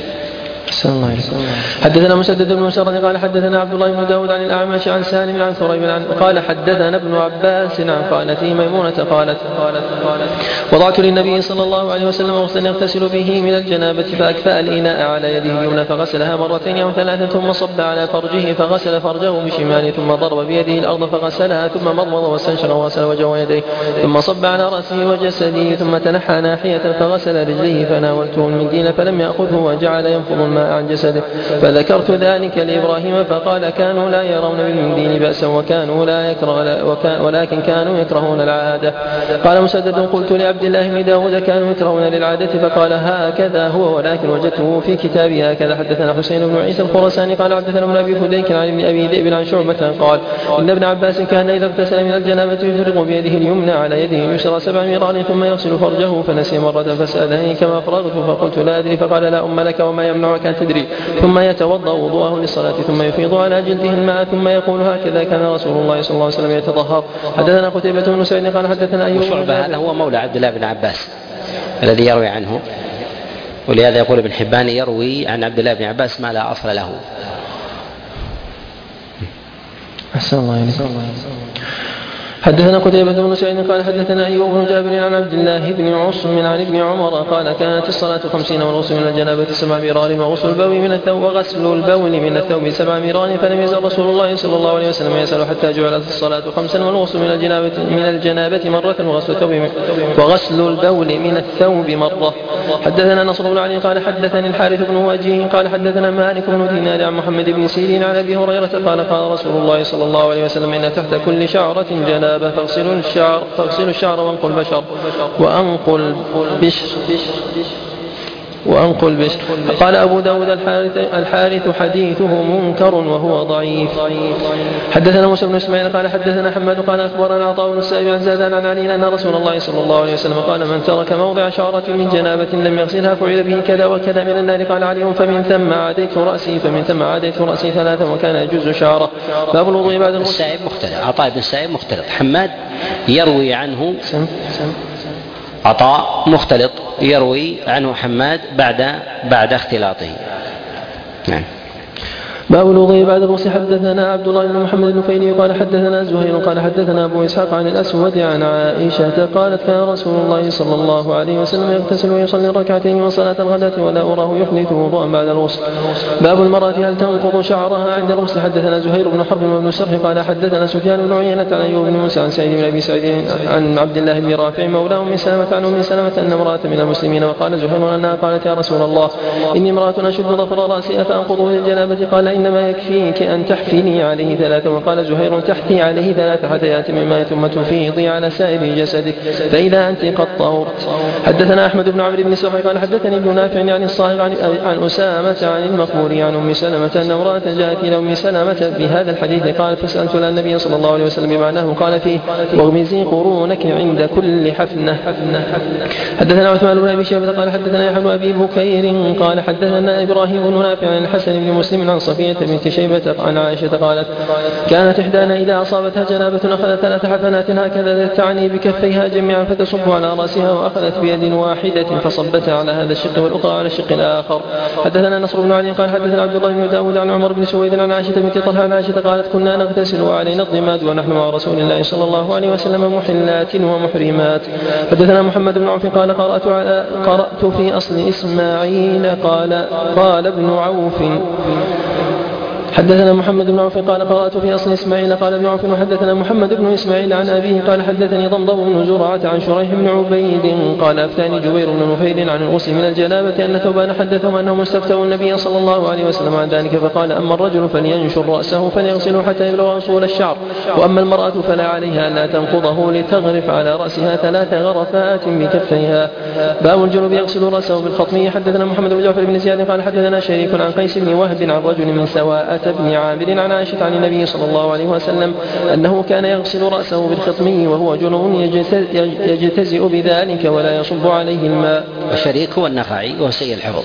حدثنا مسدد بن مسرد قال حدثنا عبد الله بن داود عن الأعمش عن سالم عن ثريب عن قال حدثنا ابن عباس عن خالته ميمونة قالت قالت قالت وضعت للنبي صلى الله عليه وسلم غسلا يغتسل به من الجنابة فأكفأ الإناء على يده اليمنى فغسلها مرتين أو ثلاثا ثم صب على فرجه فغسل فرجه بشماله ثم ضرب بيده الأرض فغسلها ثم مضمض واستنشق وغسل وجهه ويديه ثم صب على رأسه وجسده ثم تنحى ناحية فغسل رجليه فناولته المنديل فلم يأخذه وجعل ينفض الماء عن جسده فذكرت ذلك لإبراهيم فقال كانوا لا يرون بالمنديل بأسا وكانوا لا يكره ولكن كانوا يكرهون العادة. قال مسدد قلت لعبد الله بن داود كانوا يكرهون للعادة فقال هكذا هو ولكن وجدته في كتابي هكذا. حدثنا حسين بن عيسى الخراساني قال حدثنا ابن أبي فديك عن ابن أبي ذئب عن شعبة قال إن ابن عباس كان إذا اغتسل من الجنابة يفرغ بيده اليمنى على يده اليسرى سبع مرار ثم يغسل فرجه فنسي مرة فسألني كما فرغت فقلت لا أدري فقال لا أم لك وما يمنعك أن تدري ثم يتوضأ وضوءه للصلاة ثم يفيض على جلده الماء ثم يقول هكذا كان رسول الله صلى الله عليه وسلم يتطهر. حدثنا قتيبة بن سعيد قال حدثنا أيوب وشعبة هذا هو مولى عبد الله بن عباس الذي يروي عنه ولهذا يقول ابن حبان يروي عن عبد الله بن عباس ما لا أصل له. أحسن الله عليك. حدثنا قتيبة بن سعيد قال حدثنا أيوب بن جابر عن عبد الله بن عصم عن ابن عمر قال كانت الصلاة خمسين والغسل من الجنابة سبع مرار وغسل البول من الثوب وغسل البول من الثوب سبع مرار فلم يزل رسول الله صلى الله عليه وسلم يسأل حتى جعلت الصلاة خمسا والغسل من الجنابة من الجنابة مرة وغسل الثوب وغسل البول من الثوب مرة. حدثنا نصر بن علي قال حدثني الحارث بن وجيه قال حدثنا مالك بن دينار عن محمد بن سيرين عن أبي هريرة قال قال رسول الله صلى الله عليه وسلم إن تحت كل شعرة جنابة فاغسلوا الشعر فاغسلوا الشعر وانقل بشر وانقل بشر وأنقل بشر. قال أبو داود الحارث, الحارث حديثه منكر وهو ضعيف. حدثنا موسى بن إسماعيل قال حدثنا حماد قال أخبرنا عطاء بن السائب عن زادان عن علي أن رسول الله صلى الله عليه وسلم قال من ترك موضع شعرة من جنابة لم يغسلها فعل به كذا وكذا من النار. قال علي فمن ثم عاديت رأسي فمن ثم عاديت رأسي ثلاثا وكان يجوز شعره. باب الوضوء بعد الغسل. السائب مختلف. عطاء بن السائب مختلف. حماد يروي عنه عطاء مختلط يروي عنه حماد بعد بعد اختلاطه. نعم. باب الوضوء بعد الغسل. حدثنا عبد الله بن محمد بن فيلي قال حدثنا زهير قال حدثنا أبو إسحاق عن الأسود عن عائشة قالت كان رسول الله صلى الله عليه وسلم يغتسل ويصلي ركعتين وصلاة الغداة ولا أراه يحدث وضوءا بعد الغسل. باب المرأة هل تنقض شعرها عند الغسل. حدثنا زهير بن حرب وابن سرح قال حدثنا سفيان بن عيينة عن أيوب بن موسى عن سعيد بن أبي سعيد عن عبد الله بن رافع مولاه أم سلمة عن أم سلمة أن امرأة من المسلمين وقال زهير أنها قالت يا رسول الله إني امرأة أشد ظفر رأسي أفأنقضه للجنابة قال إنما يكفيك أن تحفيني عليه ثلاثة. وقال زهير تحتي عليه ثلاث حثيات من ماء ثم تفيضي على سائر جسدك فإذا أنت قد طهرت. حدثنا أحمد بن عمرو بن سرح قال حدثني ابن نافع عن الصاغ عن, عن أسامة عن المقبوري عن أم سلمة أن امرأة جاءت إلى أم سلمة بهذا الحديث قال فسألت النبي صلى الله عليه وسلم بمعناه قال فيه واغمزي قرونك عند كل حفنة. حدثنا عثمان بن أبي شيبة قال حدثنا يحيى بن أبي بكير قال حدثنا إبراهيم بن نافع عن الحسن بن مسلم عن صفية بنت شيبة عن عائشة قالت كانت إحدانا إذا أصابتها جنابة أخذت ثلاث حفنات هكذا تعني بكفيها جميعا فتصب على رأسها وأخذت بيد واحدة فصبتها على هذا الشق والأخرى على الشق الآخر. حدثنا نصر بن علي قال حدثنا عبد الله بن داود عن عمر بن سويد عن عائشة بنت طلحة عن عائشة قالت كنا نغتسل وعلينا الضماد ونحن مع رسول الله صلى الله عليه وسلم محلات ومحرمات. حدثنا محمد بن عوف قال قرأت, على قرأت في أصل إسماعيل قال قال ابن عوف حدثنا محمد بن عوف قال قرأت في أصل إسماعيل قال ابن عوف وحدثنا محمد بن إسماعيل عن أبيه قال حدثني ضمضم بن زرعة عن شريح بن عبيد قال أفتاني جبير بن نفيل عن الغسل من الجنابة أن ثوبان حدثهم أنهم استفتوا النبي صلى الله عليه وسلم عن ذلك فقال أما الرجل فلينشر رأسه فليغسله حتى يبلغ أصول الشعر وأما المرأة فلا عليها أن لا تنقضه لتغرف على رأسها ثلاث غرفات بكفيها. باب الجنوب يغسل رأسه بالخطمية. حدثنا محمد بن جعفر بن زياد قال حدثنا شريك عن قيس بن وهب عن رجل من سواءة بن عامر عن عائشة عن النبي صلى الله عليه وسلم أنه كان يغسل رأسه بالخطمي وهو جنوب يجتزئ بذلك ولا يصب عليه الماء. والشريك هو النخعي وهو سيء الحفظ.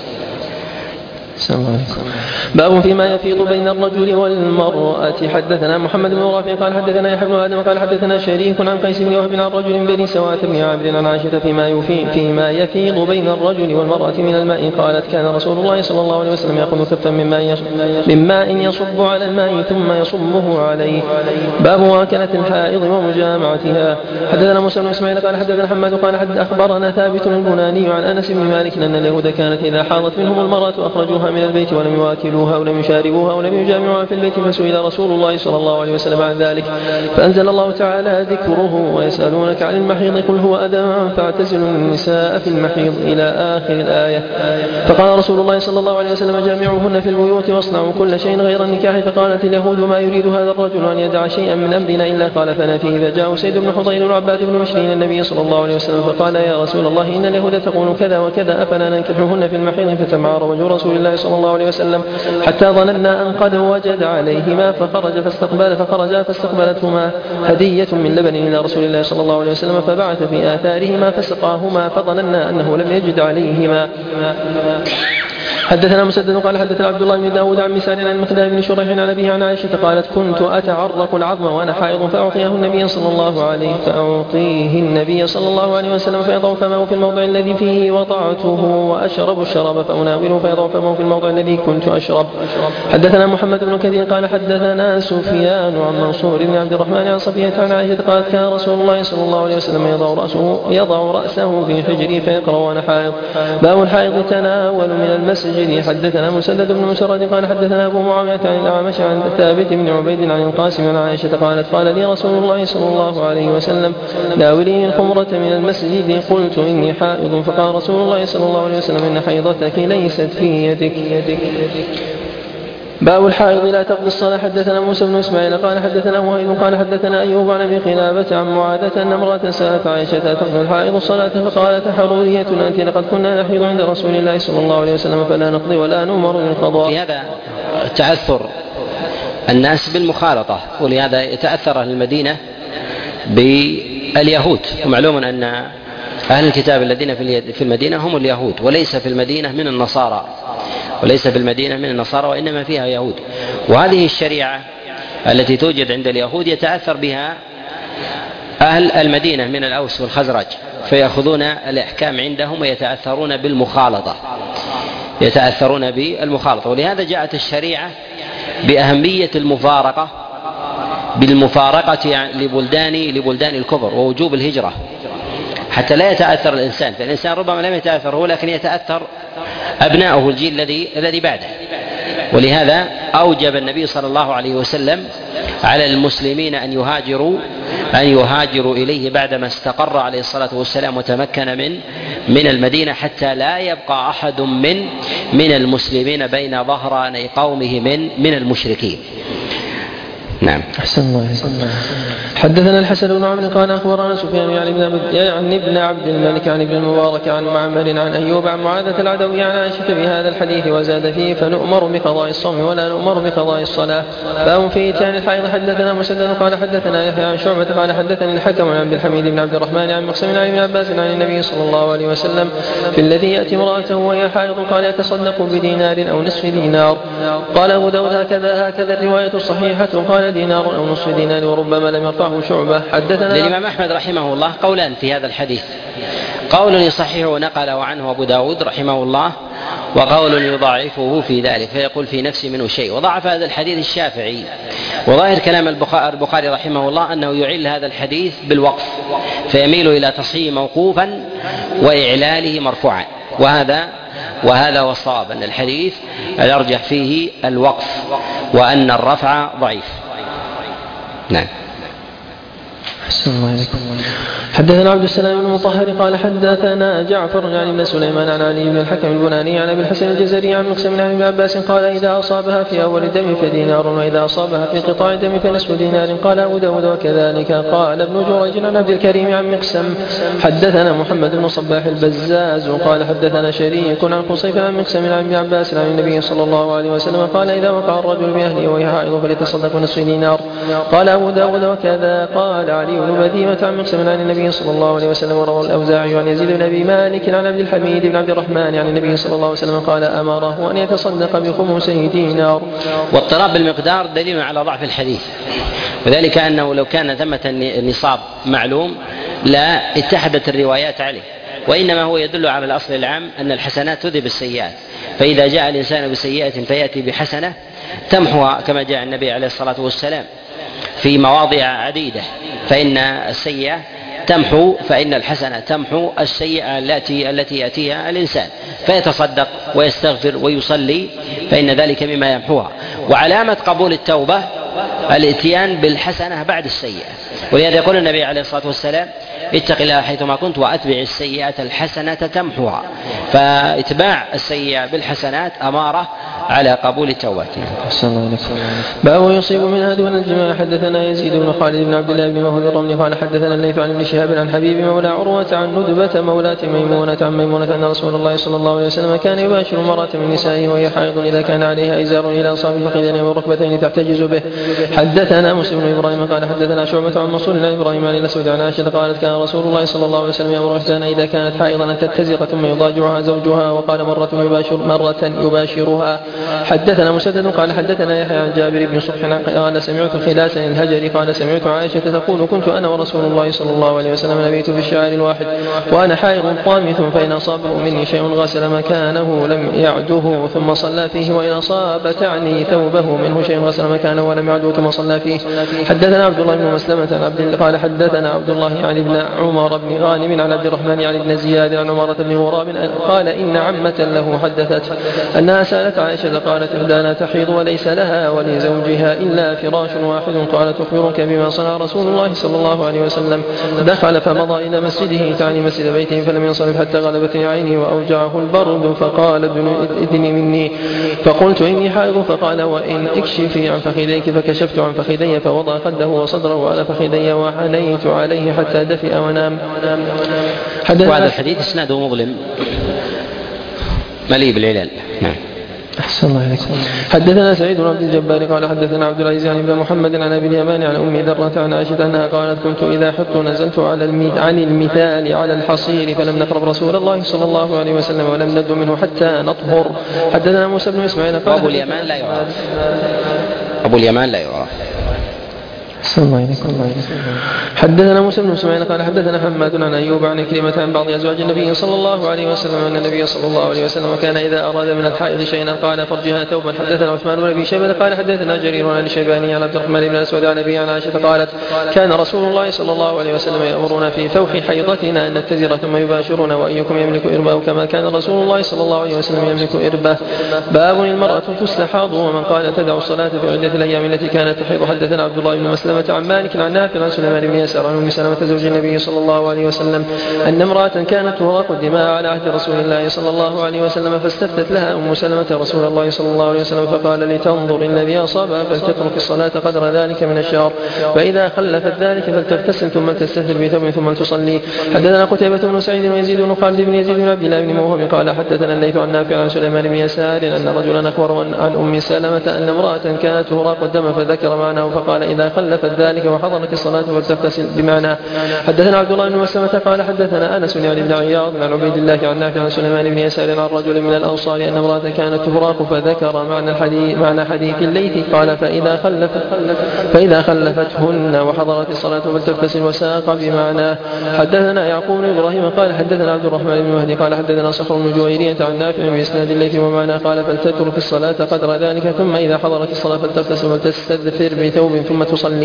باب فيما يفيض بين الرجل والمرأة. حدثنا محمد بن رافع قال حدثنا يحيى بن آدم قال حدثنا شريك عن قيس بن وهب عن رجل من بني سواة بن عامر عن عائشة فيما يفيض فيما يفيض بين الرجل والمرأة من الماء قالت كان رسول الله صلى الله عليه وسلم يأخذ كفا من ماء من ماء يصب على الماء ثم يصبه عليه. باب واكلة الحائض ومجامعتها. حدثنا موسى بن اسماعيل قال حدثنا حماد قال حد اخبرنا ثابت البناني عن انس بن مالك ان اليهود كانت اذا حاضت منهم المرأة اخرجوها من البيت ولم يواكلوها ولم يشاربوها ولم يجامعوها في البيت فسئل رسول الله صلى الله عليه وسلم عن ذلك فأنزل الله تعالى ذكره ويسألونك عن المحيض قل هو أذى فاعتزلوا النساء في المحيض إلى آخر الآية. فقال رسول الله صلى الله عليه وسلم جامعوهن في البيوت واصنعوا كل شيء غير النكاح. فقالت اليهود ما يريد هذا الرجل أن يدع شيئا من أمرنا إلا خالفنا فيه. فجاء سيد بن حضير وعباد بن مشرين النبي صلى الله عليه وسلم فقال يا رسول الله إن اليهود تقول كذا وكذا أفلا ننكحهن في المحيض. فتمعر وجه رسول الله صلى الله عليه وسلم حتى ظننا أن قد وجد عليهما فخرج فاستقبل فخرجا فاستقبلتهما هدية من لبن إلى رسول الله صلى الله عليه وسلم فبعث في آثارهما فسقاهما فظننا أنه لم يجد عليهما. حدثنا مسدد قال حدثنا عبد الله بن داود عن مسار عن المقدام بن شريح عن أبيه عن عائشة قالت كنت أتعرق العظم وأنا حائض فأعطيه النبي صلى الله عليه فأعطيه النبي صلى الله عليه وسلم فيضع فمه في الموضع الذي فيه وضعته وأشرب الشراب فأناوله فيضع فمه في الموضع الذي كنت أشرب. حدثنا محمد بن كثير قال حدثنا سفيان عن منصور بن عبد الرحمن عن صفية عن عائشة قالت كان رسول الله صلى الله عليه وسلم يضع رأسه يضع رأسه في حجري فيقرأ وأنا حائض. باب الحائض تناول من المسجد. حدثنا مسدد بن مسرد قال حدثنا أبو معاوية عن الأعمش عن ثابت بن عبيد عن القاسم عن عائشة قالت قال لي رسول الله صلى الله عليه وسلم ناوليني الخمرة من المسجد قلت إني حائض فقال رسول الله صلى الله عليه وسلم إن حيضتك ليست في يدك. باب الحائض لا تقضي الصلاة. حدثنا موسى بن اسماعيل قال حدثنا وهيب قال حدثنا أيوب عن أبي قلابة عن معاذة أن امرأة سألت عائشة تقضي الحائض الصلاة فقالت حرورية أنت لقد كنا نحيض عند رسول الله صلى الله عليه وسلم فلا نقضي ولا نؤمر بالقضاء. في هذا تعثر الناس بالمخالطة ولهذا يتأثر أهل المدينة باليهود. ومعلوم أن أهل الكتاب الذين في المدينة هم اليهود وليس في المدينة من النصارى وليس في المدينة من النصارى وإنما فيها يهود. وهذه الشريعة التي توجد عند اليهود يتأثر بها أهل المدينة من الأوس والخزرج فيأخذون الأحكام عندهم ويتأثرون بالمخالطة يتأثرون بالمخالطة ولهذا جاءت الشريعة بأهمية المفارقة بالمفارقة لبلدان لبلدان الكفر ووجوب الهجرة حتى لا يتأثر الإنسان. فالإنسان ربما لم يتأثر هو لكن يتأثر أبناؤه الجيل الذي الذي بعده. ولهذا أوجب النبي صلى الله عليه وسلم على المسلمين أن يهاجروا أن يهاجروا إليه بعدما استقر عليه الصلاة والسلام وتمكن من من المدينة حتى لا يبقى أحد من من المسلمين بين ظهراني قومه من من المشركين. نعم. أحسن الله. حدثنا الحسن بن عمرو قال أخبرنا سفيان يعني ابن عبد الملك عن ابن المبارك عن معمر عن أيوب عن معاذة العدوي عن عائشة بهذا الحديث وزاد فيه فنؤمر بقضاء الصوم ولا نؤمر بقضاء الصلاة. باب في إتيان الحائض. حدثنا مسدد قال حدثنا يحيى عن شعبة قال حدثني الحكم عن عبد الحميد بن عبد الرحمن عن مقسم عن ابن عباس عن النبي صلى الله عليه وسلم في الذي يأتي امرأته وهي حائض قال يتصدق بدينار أو نصف دينار. قال أبو داود هكذا هكذا الرواية الصحيحة قال دينار أو نصف دينار وربما لم يرفعه شعبة. حدثنا الإمام أحمد رحمه الله قولان في هذا الحديث قول يصححه نقله عنه أبو داود رحمه الله وقول يضاعفه في ذلك فيقول في نفسي منه شيء. وضعف هذا الحديث الشافعي وظاهر كلام البخاري رحمه الله أنه يعل هذا الحديث بالوقف فيميل إلى تصحيحه موقوفا وإعلاله مرفوعا وهذا وهذا هو الصواب أن الحديث الأرجح فيه الوقف وأن الرفع ضعيف. نعم. حدثنا عبد السلام بن المطهر قال حدثنا جعفر يعني بن سليمان عن علي بن الحكم البناني عن ابي الحسن الجزري عن مقسم عن ابن عباس قال اذا اصابها في اول الدم فدينار واذا اصابها في قطاع الدم فنصف دينار. قال ابو داود وكذلك قال ابن جريج عن عبد الكريم عن مقسم. حدثنا محمد بن صباح البزاز قال حدثنا شريك عن قصيف عن مقسم عن ابن عباس عن النبي صلى الله عليه وسلم قال اذا وقع الرجل باهله وهي حائض فليتصدق نصف دينار. قال ابو داود وكذا قال علي بن بديمة عن مقسم عن النبي صلى الله عليه وسلم. وروى الأوزاعي عن يزيد بن أبي مالك عن عبد الحميد بن عبد الرحمن عن النبي صلى الله عليه وسلم قال أمره أن يتصدق بخمسي دينار. واضطراب المقدار دليل على ضعف الحديث، وذلك أنه لو كان ثمة نصاب معلوم لا اتحدت الروايات عليه، وإنما هو يدل على الأصل العام أن الحسنات تذهب السيئات، فإذا جاء الإنسان بسيئة فيأتي بحسنة تمحوها كما جاء النبي عليه الصلاة والسلام في مواضع عديدة، فإن السيئة تمحو فإن الحسنة تمحو السيئة التي التي يأتيها الإنسان فيتصدق ويستغفر ويصلي، فإن ذلك مما يمحوها. وعلامة قبول التوبة الاتيان بالحسنة بعد السيئة، ولهذا يقول النبي عليه الصلاة والسلام اتق الله حيثما كنت وأتبع السيئة الحسنة تمحوها، فإتباع السيئة بالحسنات أمارة على قبول التوبة. باب يصيب منها دون الجماع. حدثنا يزيد بن خالد بن عبد الله بن وهب الرملي قال حدثنا الليث عن ابن شهاب عن حبيب مولى عروة عن ندبة مولاة ميمونة عن ميمونة أن رسول الله صلى الله عليه وسلم كان يباشر امرأة من نسائه وهي حائض إذا كان عليها إزار إلى أنصاف الفخذين والركبتين تحتجز به. حدثنا مسلم بن إبراهيم قال حدثنا شعبة عن منصور بن إبراهيم عن الأسود عن عائشة قالت كان رسول الله صلى الله عليه وسلم يأمر إحدانا إذا كانت حائضا أن تتزق ثم يضاجعها زوجها، وقال مرة يباشر مرة يباشرها. حدثنا مسدد قال حدثنا يحيى عن جابر بن صبح قال سمعت خلاسا الهجري قال سمعت عائشة تقول كنت أنا ورسول الله صلى الله عليه وسلم نبيت في الشعر الواحد وأنا حائض طامث، فإن أصابه مني شيء غسل مكانه لم يعده ثم صلى فيه، وإن أصاب تعني ثوبه منه شيء غسل مكانه ولم يعده ثم صلى فيه. حدثنا عبد الله بن مسلمة عن عبد قال حدثنا عبد الله عن ابن عمر بن غانم عن عبد الرحمن عن ابن زياد عن عمرة بن غراب قال إن عمة له حدثت أنها سألت عائشة قالت إحدانا تحيض وليس لها ولزوجها إلا فراش واحد، قالت أخبرك بما صنع رسول الله صلى الله عليه وسلم دخل فمضى إلى مسجده تعني مسجد بيته فلم ينصرف حتى غلبتني عيني وأوجعه البرد فقال ادني مني، فقلت إني حائض، فقال وإن اكشفي عن فخذيك، فكشفت عن فخذي فوضع خده وصدره على فخذي وحنيت عليه حتى دفئ ونام. وهذا الحديث اسناده مظلم مليء بالعلل. نعم. أحسن الله عليك. حدثنا سعيد بن عبد الجبار قال حدثنا عبد العزيز عن ابن محمد عن ابي اليمان عن ام ذرة عن عائشة انها قالت كنت اذا حط نزلت على الميت عن المثال على الحصير فلم نقرب رسول الله صلى الله عليه وسلم ولم ند منه حتى نطهر. حدثنا موسى بن اسماعيل قال ابو اليمان لا يعرف ابو اليمان لا يعرف حدثنا موسى بن اسماعيل قال حدثنا حماد عن ايوب عن كلمة عن بعض ازواج النبي صلى الله عليه وسلم ان النبي صلى الله عليه وسلم كان اذا اراد من الحائض شيئا قال فرجها ثوبا. حدثنا عثمان بن ابي شيبة قال حدثنا جرير عن الشيباني عن عبد الرحمن بن الاسود عن ابي عن عائشة قالت كان رسول الله صلى الله عليه وسلم يامرنا في فوح حيضتنا ان نتزر ثم يباشرنا وايكم يملك اربه كما كان رسول الله صلى الله عليه وسلم يملك اربه. باب المرأة تستحاض ومن قال تدع الصلاة في عدة الايام التي كانت تحيض. حدثنا عبد الله بن مسلمة عن مالك عن نافع عن سليمان بن يسار عن ام سلمة زوج النبي صلى الله عليه وسلم ان امرأة كانت تراق الدماء على عهد رسول الله صلى الله عليه وسلم فاستفتت لها ام سلمة رسول الله صلى الله عليه وسلم فقال لتنظر الذي اصابها فلتترك الصلاة قدر ذلك من الشهر، فاذا خلفت ذلك فلتغتسل ثم تستتر بثوب ثم تصلي. حدثنا قتيبة بن سعيد ويزيد بن خالد بن يزيد بن عبد الله بن موهب قال حدثنا الليث عن نافع عن سليمان بن يسار ان رجلا اخبر عن ام سلمة ان امرأة كانت تراق الدم فذكر معناه فقال اذا خلفت ذلك وحضرت الصلاة فلتغتسل بمعنى. حدثنا عبد الله بن مسلمة قال حدثنا انس يعني بن عياض عن عبيد الله عن نافع عن سليمان بن يسار عن رجل من الانصار ان امرأة كانت تراق فذكر معنى الحديث معنى حديث الليث قال فاذا خلفت فاذا خلفتهن وحضرت الصلاة فلتغتسل وساق بمعناه. حدثنا يعقوب بن ابراهيم قال حدثنا عبد الرحمن بن مهدي قال حدثنا صخر بن جويرية عن نافع باسناد الليث ومعناه قال فلتترك الصلاة قدر ذلك ثم اذا حضرت الصلاة فلتغتسل ولتستدثر بثوب ثم تصلي.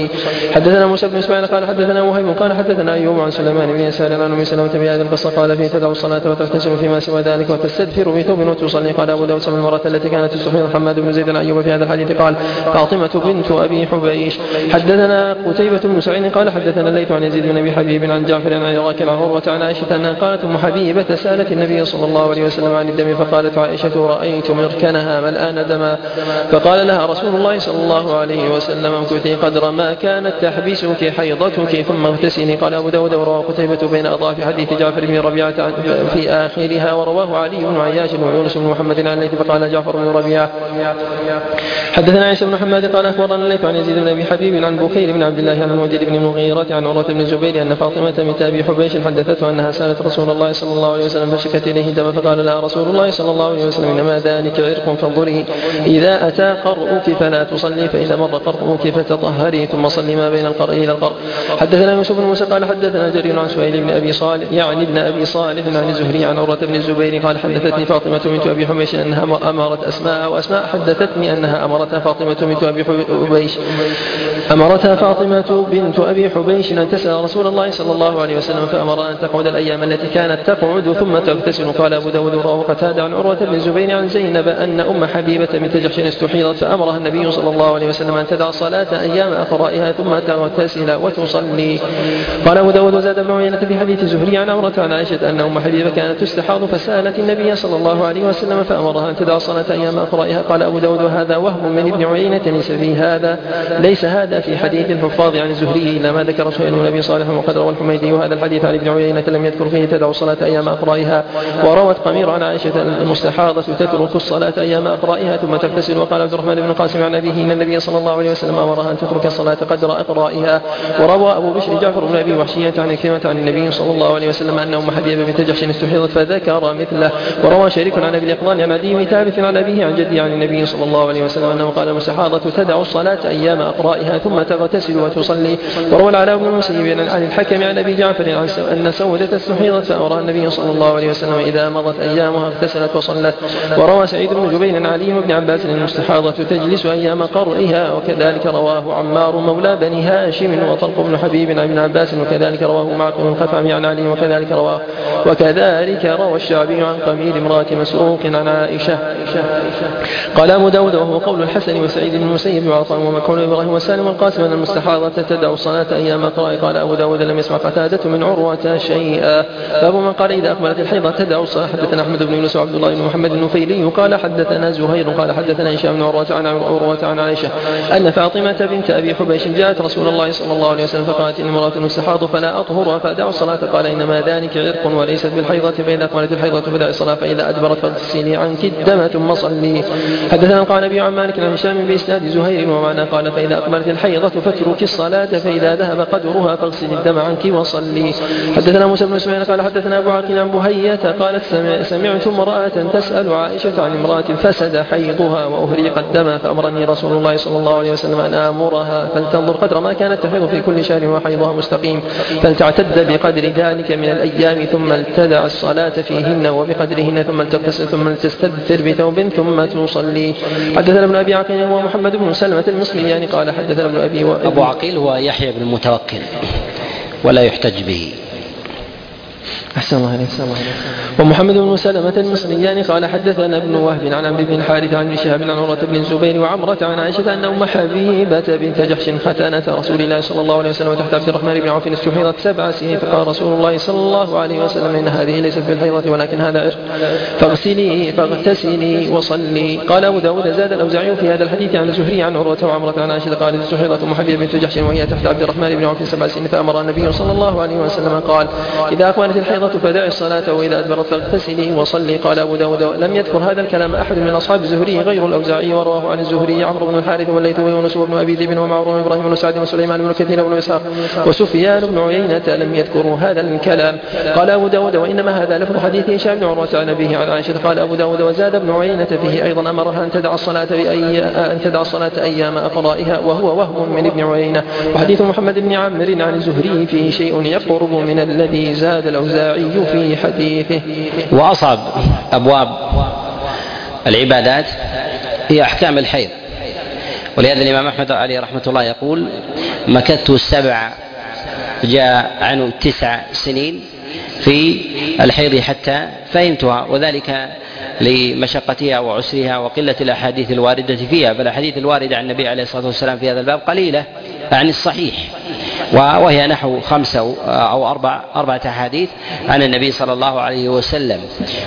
تصلي. حدثنا موسى بن إسماعيل قال حدثنا وهيب قال حدثنا أيوب عن سليمان بن يسار عن أم سلمة بهذه القصة قال فيه تدعو الصلاة وتغتسل فيما سوى ذلك وتستدفر بثوب وتصلي. قال أبو داود سمع المرأة التي كانت تستحيض حماد بن زيد عن أيوب في هذا الحديث قال فاطمة بنت أبي حبيش. حدثنا قتيبة بن سعيد قال حدثنا الليث عن يزيد بن أبي حبيب عن جعفر عن عراك عن عروة عن عائشة أنها قالت أم حبيبة سألت النبي صلى الله عليه وسلم عن الدم فقالت عائشة رأيت مركنها ملآن دما فقال لها رسول الله صلى الله عليه وسلم امكثي قدر ما كانت تحبسك حيضتك ثم اغتسلي. قال أبو داود ورواه قتيبة بين أضعاف حديث جعفر بن ربيعة في آخرها ورواه علي بن عياش ويونس بن محمد عن الليث فقال جعفر بن ربيعة حدثنا عيسى بن حماد قال أخبرنا الليث عن يزيد بن أبي حبيب عن بكير بن عبد الله عن الوليد بن المغيرة عن عروة بن الزبير أن فاطمة بنت أبي حبيش حدثته أنها سألت رسول الله صلى الله عليه وسلم فشكت إليه دم فقال لها رسول الله صلى الله عليه وسلم إنما ذلك عرق فانظري إذا أتى قرؤك فلا تصلي فإذا مر قرؤك فتطهري ثم صلي ما بين القرء إلى القرء. حدثنا يوسف بن موسى قال حدثنا جرير عن سهيل بن أبي صالح يعني ابن أبي صالح عن الزهري عن عروة بن الزبير قال حدثتني فاطمة بنت أبي حبيش أنها أمرت أسماء وأسماء حدثتني أنها أمرتها فاطمة بنت أبي حبيش أمرتها فاطمة بنت أبي حبيش أن تسأل رسول الله صلى الله عليه وسلم فأمر أن تقعد الأيام التي كانت تقعد ثم تغتسل. قال أبو داود رواه قتادة عن عروة بن الزبير عن زينب أن أم حبيبة بنت جحش استحيضت فأمرها النبي صلى الله عليه وسلم أن تدع صلاة أيام أقرائها ثم تغتسل وتصلي. قال أبو داود وزاد بن عيينة في حديث الزهري عن عمرة عن عائشة أن أم حبيبة كانت تستحاض فسألت النبي صلى الله عليه وسلم فأمرها أن تدع صلاة أيام أقرائها. قال أبو داود هذا وهم من ابن عيينة ليس في هذا ليس هذا في حديث الحفاظ عن الزهري إلا ما ذكر سهيل بن أبي صالح وقد روى الحميدي وهذا الحديث عن ابن عيينة لم يذكر فيه تدع صلاة أيام أقرائها. وروت قمير عن عائشة المستحاضة تترك الصلاة أيام أقرائها ثم تغتسل. وقال عبد الرحمن بن قاسم عن أبيه إن النبي صلى الله عليه وسلم أمرها أن تترك الصلاة قدر أقرائها. وروى أبو بشر جعفر بن أبي وحشية عن كلمة عن النبي صلى الله عليه وسلم أن أم حبيبة بنت جحش استحيضت فذكر مثله. وروى شريك عن أبي الإقضان عن عدي بن ثابت عن أبيه عن جدي عن النبي صلى الله عليه وسلم أنه قال المستحاضة تدع الصلاة أيام أقرائها ثم تغتسل وتصلي. وروى العلاء بن المسيب عن الحكم عن أبي جعفر أن سودة استحيضت فأمرها النبي صلى الله عليه وسلم إذا مضت أيامها اغتسلت وصلت. وروى سعيد بن جبير عن علي بن عباس المستحاضة تجلس أيام قرئها وكذلك رواه عمار مولى بني هاشم وطلق بن حبيب عن ابن عباس وكذلك رواه معقل الخثعمي عن علي وكذلك رواه وكذلك روى الشعبي عن قميل امرأة مسروق عن عائشة. قال أبو داود وهو قول الحسن وسعيد بن المسيب وعطاء ومكحول إبراهيم وسالم والقاسم أن المستحاضة تدع الصلاة أيام قرائها. قال أبو داود لم يسمع قتادة من عروة شيئا. باب من قال إذا أقبلت الحيضة تدع الصلاة. حدثنا أحمد بن يونس وعبد الله بن محمد النفيلي قال حدثنا زهير قال حدثنا هشام بن عروة عن عروة عن عائشة أن فاطمة بنت أبي حبيش جاءت رسول الله صلى الله عليه وسلم فقالت إن امرأة مستحاض فلا أطهر فأدع الصلاة. قال إنما ذلك عرق وليست بالحيضة فإذا أقبلت الحيضة فدع الصلاة فإذا أدبرت فاغسلي عنك الدم ثم صلي. حدثنا قال أبي عن مالك عن هشام بإسناد زهير ومعنى قال فإذا أقبلت الحيضة فاترك الصلاة فإذا ذهب قدرها فاغسل الدم عنك وصلي. حدثنا موسى بن اسماعيل قال حدثنا أبو عاقل عن بهية قالت سمعت امرأة تسأل عائشة عن امرأة فسد حيضها وأهريق الدم فأمرني رسول الله صلى الله عليه وسلم أن آمرها فلتنظر قدر ما كانت تحيض في كل شهر وحيضها مستقيم فلتعتد بقدر ذلك من الأيام ثم لتدع الصلاة فيهن وبقدرهن ثم لتغتسل ثم لتستدثر بثوب ثم تصلي. حدثنا ابن أبي عقيل هو محمد بن سلمة المصري يعني قال حدثنا ابن أبي و... أبو عقيل هو يحيى بن المتوكل ولا يحتج به. أحسن الله عليه. ومحمد بن سلمة المصريان قال حدثنا ابن وهب عن عمرو بن الحارث عن ابن شهاب عن عروة بن الزبير وعمرة عن عائشة أن أم حبيبة بنت جحش ختانة رسول الله صلى الله عليه وسلم تحت عبد الرحمن بن عوف استحيضت سبع سنين فقال رسول الله صلى الله عليه وسلم إن هذه ليست بالحيضة ولكن هذا عرق فاغسلي فاغتسلي وصلي. قال أبو داود زاد الأوزاعي في هذا الحديث عن الزهري عن عروة وعمرة عن عائشة قال استحيضت أم حبيبة بنت جحش وهي تحت عبد الرحمن بن عوف سبع سنين فأمر النبي صلى الله عليه وسلم قال إذا أقبلت الحيضة فدعي الصلاة وإذا أدبرت فاغتسلي وصلي. قال أبو داود لم يذكر هذا الكلام أحد من أصحاب الزهري غير الأوزاعي ورواه عن الزهري عمرو بن الحارث والليث ويونس بن أبي ذئب ومعمر وإبراهيم بن سعد وسليمان بن كثير بن إسحاق وسفيان بن عيينة لم يذكروا هذا الكلام. قال أبو داود وإنما هذا لفظ حديث هشام بن عروة عن أبيه عن عائشة. قال أبو داود وزاد ابن عيينة فيه أيضا أمرها أن تدع الصلاة بأي أن تدع الصلاة أيام أقرائها وهو وهم من ابن عيينة. وحديث محمد بن عمرو عن الزهري فيه شيء يقرب من الذي زاد الأوزاعي في حديثه. وأصعب أبواب العبادات هي أحكام الحيض ولهذا الإمام أحمد عليه رحمة الله يقول: مكثت السبع، جاء عنه تسع سنين في الحيض حتى فهمتها، وذلك لمشقتها وعسرها وقلة الأحاديث الواردة فيها. فالأحاديث الواردة عن النبي عليه الصلاة والسلام في هذا الباب قليلة عن الصحيح، وهي نحو خمسة أو أربع أربعة أحاديث عن النبي صلى الله عليه وسلم،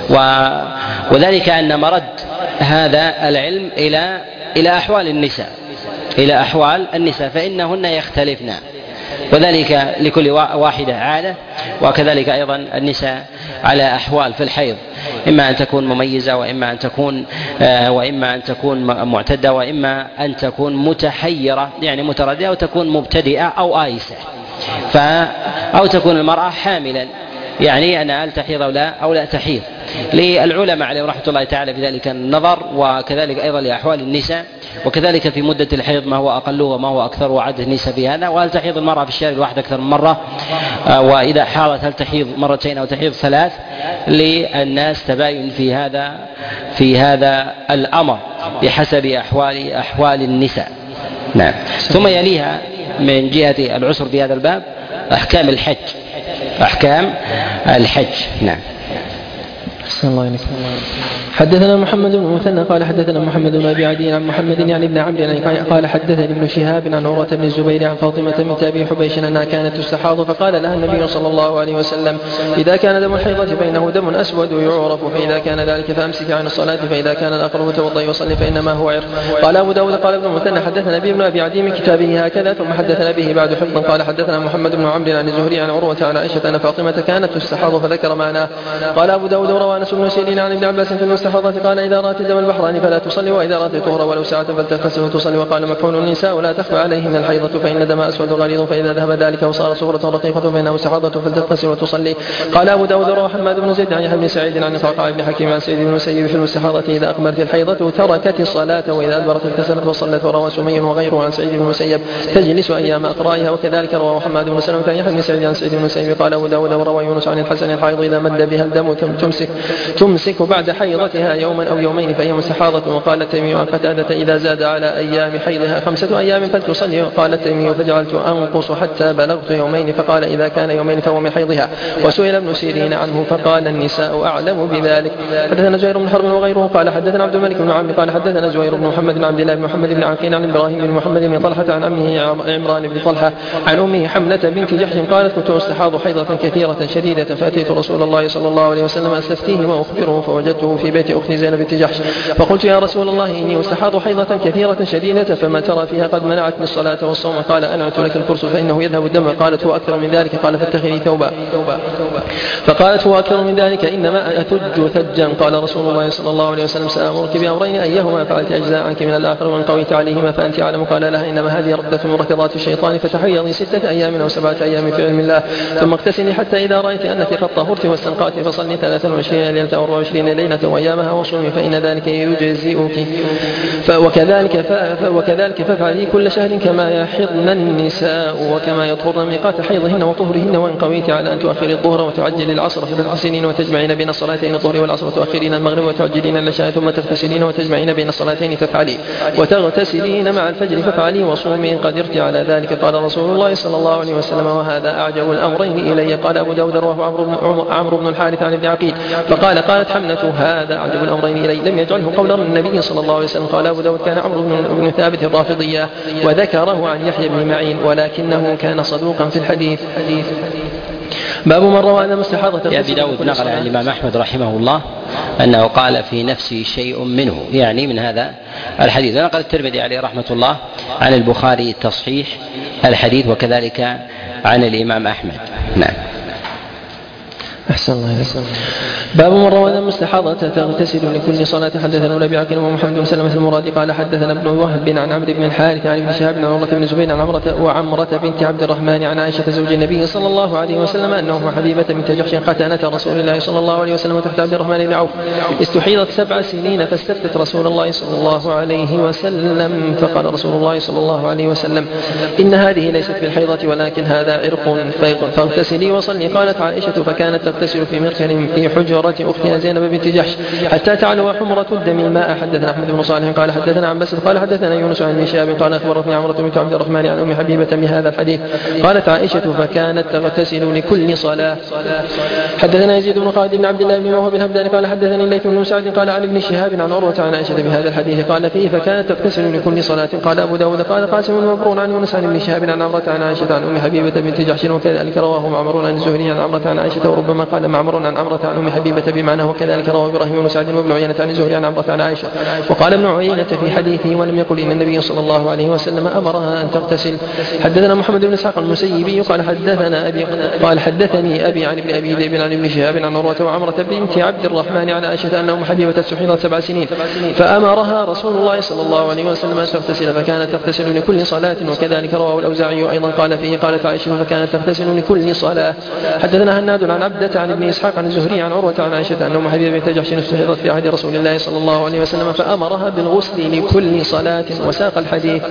وذلك أن مرد هذا العلم إلى إلى أحوال النساء إلى أحوال النساء فإنهن يختلفن، وذلك لكل واحدة عادة، وكذلك أيضا النساء على أحوال في الحيض، إما أن تكون مميزة وإما أن تكون وإما أن تكون معتدة وإما أن تكون متحيرة يعني مترددة، أو تكون مبتدئة أو آيسة، أو تكون المرأة حاملا يعني أنا هل تحيض أو لا أو لا تحيض. للعلماء عليهم رحمة الله تعالى في ذلك النظر، وكذلك أيضا لأحوال النساء، وكذلك في مدة الحيض ما هو أقل وما هو أكثر، وعدد النساء في هذا، وهل تحيض المرأة في الشهر الواحد أكثر من مرة، وإذا حاضت هل تحيض مرتين أو تحيض ثلاث، للناس تباين في هذا في هذا الأمر بحسب أحوال أحوال النساء. نعم. ثم يليها من جهة العسر في هذا الباب أحكام الحج أحكام الحج. نعم. الله عليك. حدثنا محمد بن المثنى قال حدثنا محمد بن ابي عدي عن محمد يعني ابن عمرو قال حدثني ابن شهاب عن عروة بن الزبير عن فاطمة بنت ابي حبيش انها كانت تستحاض، فقال لها النبي صلى الله عليه وسلم: اذا كان دم الحيضة فانه دم اسود يعرف، فاذا كان ذلك فامسك عن الصلاة، فاذا كان الاقرب توضئي وصلي فانما هو عرق. قال ابو داود قال ابن المثنى حدثنا ابي بن ابي عدي من كتابه هكذا، ثم حدثنا به بعد حفظا. قال حدثنا محمد بن عمرو عن الزهري عن عروة عن عائشة ان فاطمة كانت تستحاض فذكر معناه. قال ابو داود روى انس بن سيرين عن ابن عباس في المستحاضة قال: إذا رأت دم البحرين فلا تصلي، وإذا رأت طهرا ولو ساعة فلتغتسل وتصلي. وقال مكحول النساء لا تخفى عليهن الحيضة فإن دم أسود غليظ، فإذا ذهب ذلك وصار صورة رقيقة فإنه مستحاضة فلتغتسل وتصلي. قال أبو داود روى حماد بن زيد عن يحيى بن سعيد عن قعقاع بن حكيم عن سعيد بن المسيب في المستحاضة: إذا أقبلت الحيضة تركت الصلاة، وإذا أدبرت اغتسلت وصلت. وروى سمي وغيره عن سعيد بن المسيب: تجلس أيام أقرائها. وكذلك روى حماد بن سلمة عن يحيى بن سعيد عن سعيد بن المسيب. قال أبو داود وروى يونس عن الحسن: الحيض إذا مد بها الدم تمسك تمسك بعد حيضتها يوما أو يومين فهي مستحاضة. وقال التيمي عن قتادة: إذا زاد على أيام حيضها خمسة أيام فلتصلي. وقال التيمي: فجعلت أنقص حتى بلغت يومين، فقال: إذا كان يومين فهو من حيضها. وسئل ابن سيرين عنه فقال: النساء أعلم بذلك. حدثنا زهير بن حرب وغيره قال حدثنا عبد الملك بن عمرو قال حدثنا زهير بن محمد بن عبد الله بن محمد بن عقيل عن إبراهيم بن محمد بن طلحة عن عمه عمران بن طلحة عن أمه حملة بنت جحش قالت: كنت أستحاض حيضة كثيرة شديدة، فأتيت رسول الله صلى الله عليه وسلم أستفتيه وأخبره، فوجدته في بيت أخت زينب بنت جحش، فقلت: يا رسول الله، إني أستحاض حيضة كثيرة شديدة، فما ترى فيها؟ قد منعتني الصلاة والصوم. قال: أنعت لك الكرس فإنه يذهب الدم. قالت: هو أكثر من ذلك. قال: فاتخذي ثوبا. فقالت: هو أكثر من ذلك، إنما أتج ثجا. قال رسول الله صلى الله عليه وسلم: سأمرك بأمرين، أيهما فعلت أجزاء عنك من الآخر، وإن قويت عليهما فأنت أعلم. قال لها: إنما هذه ركضة من ركضات الشيطان، فتحيضي ستة أيام أو سبعة أيام في علم الله، ثم اغتسلي حتى إذا رأيت أنك قد طهرت واستنقعت فصلي ثلاثا وعشرين ليلة أو أربعة وعشرين ليلة وأيامها وصومي، فإن ذلك يجزئك. وكذلك وكذلك فافعلي كل شهر كما يحضن النساء وكما يطهرن ميقات حيضهن وطهرهن، وإن قويت على أن تؤخري الظهر وتعجلي العصر فتغتسلين وتجمعين بين الصلاتين الظهر والعصر، وتؤخرين المغرب وتعجلين العشاء ثم تغتسلين وتجمعين بين الصلاتين فافعلي، وتغتسلين مع الفجر فافعلي، وصومي إن قدرت على ذلك. قال رسول الله صلى الله عليه وسلم: وهذا أعجب الأمرين إلي. قال أبو داود رواه عمرو بن الحارث عن ابن عقيل فقال: قالت حملة: هذا أعجب الأمرين إلي، لم يجعله قول النبي صلى الله عليه وسلم. قال أبو داود: كان عمرو بن ثابت الرافضية، وذكره عن يحيى بن معين، ولكنه كان صدوقا في الحديث. باب من روى أن مستحاضة. يا أبي داود نقل عن الإمام أحمد رحمه الله أنه قال في نفسي شيء منه، يعني من هذا الحديث. ونقل الترمذي عليه رحمة الله عن البخاري تصحيح الحديث، وكذلك عن الإمام أحمد. نعم. أحسن الله إليك. باب من روى أن مستحاضة تغتسل لكل صلاة. حدثنا ابن أبي عقيل ومحمد بن سلمة المرادي قال حدثنا ابن وهب عن عمرو بن الحارث عن ابن شهاب عن عروة بن الزبير عن عمرة وعمرة بنت عبد الرحمن عن عائشة زوج النبي صلى الله عليه وسلم أنه حبيبة بنت جحش ختانة رسول الله صلى الله عليه وسلم تحت عبد الرحمن بن عوف، استحيضت سبع سنين فاستفتت رسول الله صلى الله عليه وسلم، فقال رسول الله صلى الله عليه وسلم: إن هذه ليست بالحيضة ولكن هذا عرق، فاغتسلي وصلي. قالت عائشة: فكانت تغتسل في مركن في حجرة أختها زينب بنت جحش حتى تعلو حمرة الدم الماء. حدثنا أحمد بن صالح قال حدثنا عن بسط قال حدثنا يونس عن شهاب قال أخبرتني عمرة بنت عبد الرحمن عن أم حبيبة بهذا الحديث. قالت عائشة فكانت تغتسل لكل صلاة. حدثنا يزيد بن خالد بن عبد الله بن وهب الهمداني قال حدثني الليث بن سعد قال عن ابن شهاب عن عروة عن عائشة بهذا الحديث قال فيه فكانت تغتسل لكل صلاة. قال أبو داود قال قاسم مبرون عن يونس عن ابن شهاب عن عمرة عن عائشة عن أم حبيبة بنت جحش وكذلك رواه معمر عن الزهري عن عمرة عن عائشة وربما قال معمر عن عمرة عن أم حبيبة بمعناه وكذلك رواه إبراهيم بن سعد وابن عيينة عن الزهري عن عمرة عن عائشة. وقال ابن عيينة في حديثه ولم يقل إن النبي صلى الله عليه وسلم أمرها أن تغتسل. حدثنا محمد بن إسحاق المسيبي قال حدثنا أبي قال حدثني أبي عن ابن أبي ذئب عن ابن شهاب عن عروة وعمرة بنت عبد الرحمن عن عائشة أن أم حبيبة استحيضت سبع سنين فأمرها رسول الله صلى الله عليه وسلم أن تغتسل فكانت تغتسل لكل صلاة. وكذلك رواه الأوزاعي أيضا قال فيه قالت عائشة فكانت تغتسل لكل صلاة. حدثنا هناد عن عبدة عن ابن إسحاق عن الزهري عن عروة عن عائشة أن أم حبيبة بنت جحش استحيضت في عهد رسول الله صلى الله عليه وسلم فأمرها بالغسل لكل صلاة وساق الحديث.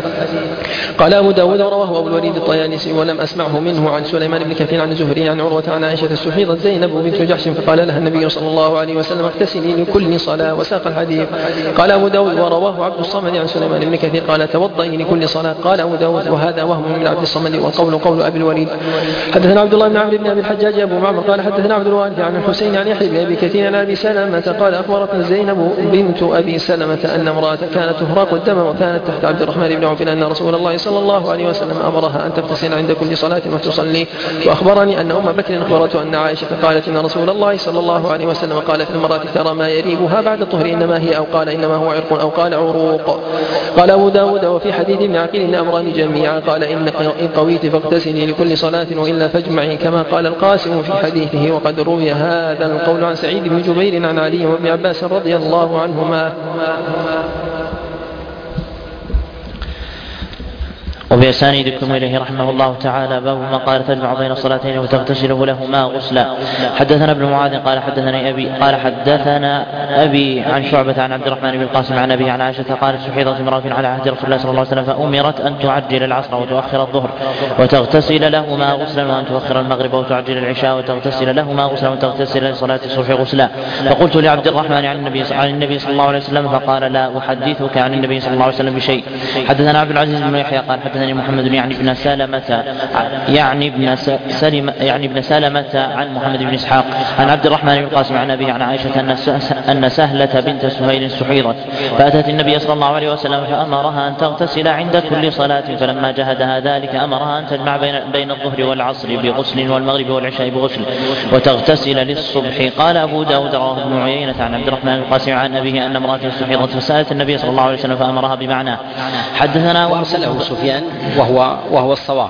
قال أبو داود رواه أبو الوليد الطيالسي ولم أسمعه منه عن سليمان بن كثير عن الزهري عن عروة عن عائشة استحيضت زينب بنت جحش فقال لها النبي صلى الله عليه وسلم اغتسلي لكل صلاة وساق الحديث. قال أبو داود ورواه عبد الصمد عن سليمان بن كثير قال توضئي لكل صلاة. قال أبو داود وهذا وهم من عبد الصمد والقول قول أبي الوليد. حدثنا عبد الله بن عمرو بن أبي الحجاج أبو معمر قال حدثنا عبد الوارث عن الحسين عن يحيى بن أبي كثير عن أبي سلمة قال أخبرتنا زينب بنت أبي سلمة أن امرأة كانت تهراق الدم وكانت تحت عبد الرحمن بن عوف أن رسول الله صلى الله عليه وسلم أمرها أن تغتسل عند كل صلاة وتصلي. وأخبرني أن أم بكر أخبرته أن عائشة قالت إن رسول الله صلى الله عليه وسلم قال في المرأة ترى ما يريبها بعد الطهر إنما هي أو قال إنما هو عرق أو قال عروق. قال أبو داود وفي حديث ابن عقيل إن أمران جميعا قال إن قويت فاغتسلي لكل صلاة وإلا فاجمعي كما قال القاسم في حديثه. وقد روي هذا القول عن سعيد بن جبير عن علي وابن عباس رضي الله عنهما. وبأسانيدكم إليه رحمه الله تعالى باب ما قال تجمع بين الصلاتين وتغتسله لهما غسلا. حدثنا ابن معاذ قال حدثني أبي قال حدثنا أبي عن شعبة عن عبد الرحمن بن القاسم عن أبي عن عائشة قالت استحيضت امرأة على عهد رسول الله صلى الله عليه وسلم فأمرت أن تعجل العصر وتؤخر الظهر وتغتسل لهما غسلا وأن تؤخر المغرب وتعجل العشاء وتغتسل لهما غسلا وتغتسل لصلاة الصبح غسلا. فقلت لعبد الرحمن عن النبي عن النبي صلى الله عليه وسلم فقال لا أحدثك عن النبي صلى الله عليه وسلم بشيء. حدثنا عبد العزيز بن يحيى قال حدثني محمد يعني ابن سلمة يعني ابن سلمة يعني ابن سلمة عن محمد بن إسحاق عن عبد الرحمن بن القاسم عن أبيه عن عائشة أن سهلة بنت سهيل استحيضت فأتت النبي صلى الله عليه وسلم فأمرها أن تغتسل عند كل صلاة فلما جهدها ذلك أمرها أن تجمع بين بين الظهر والعصر بغسل والمغرب والعشاء بغسل وتغتسل للصبح. قال أبو داود رواه ابن عيينة عن عبد الرحمن بن القاسم عن أبيه أن امرأة استحيضت فسألت النبي صلى الله عليه وسلم فأمرها بمعناه. حدثنا وأرسله سفيان وهو وهو الصواب.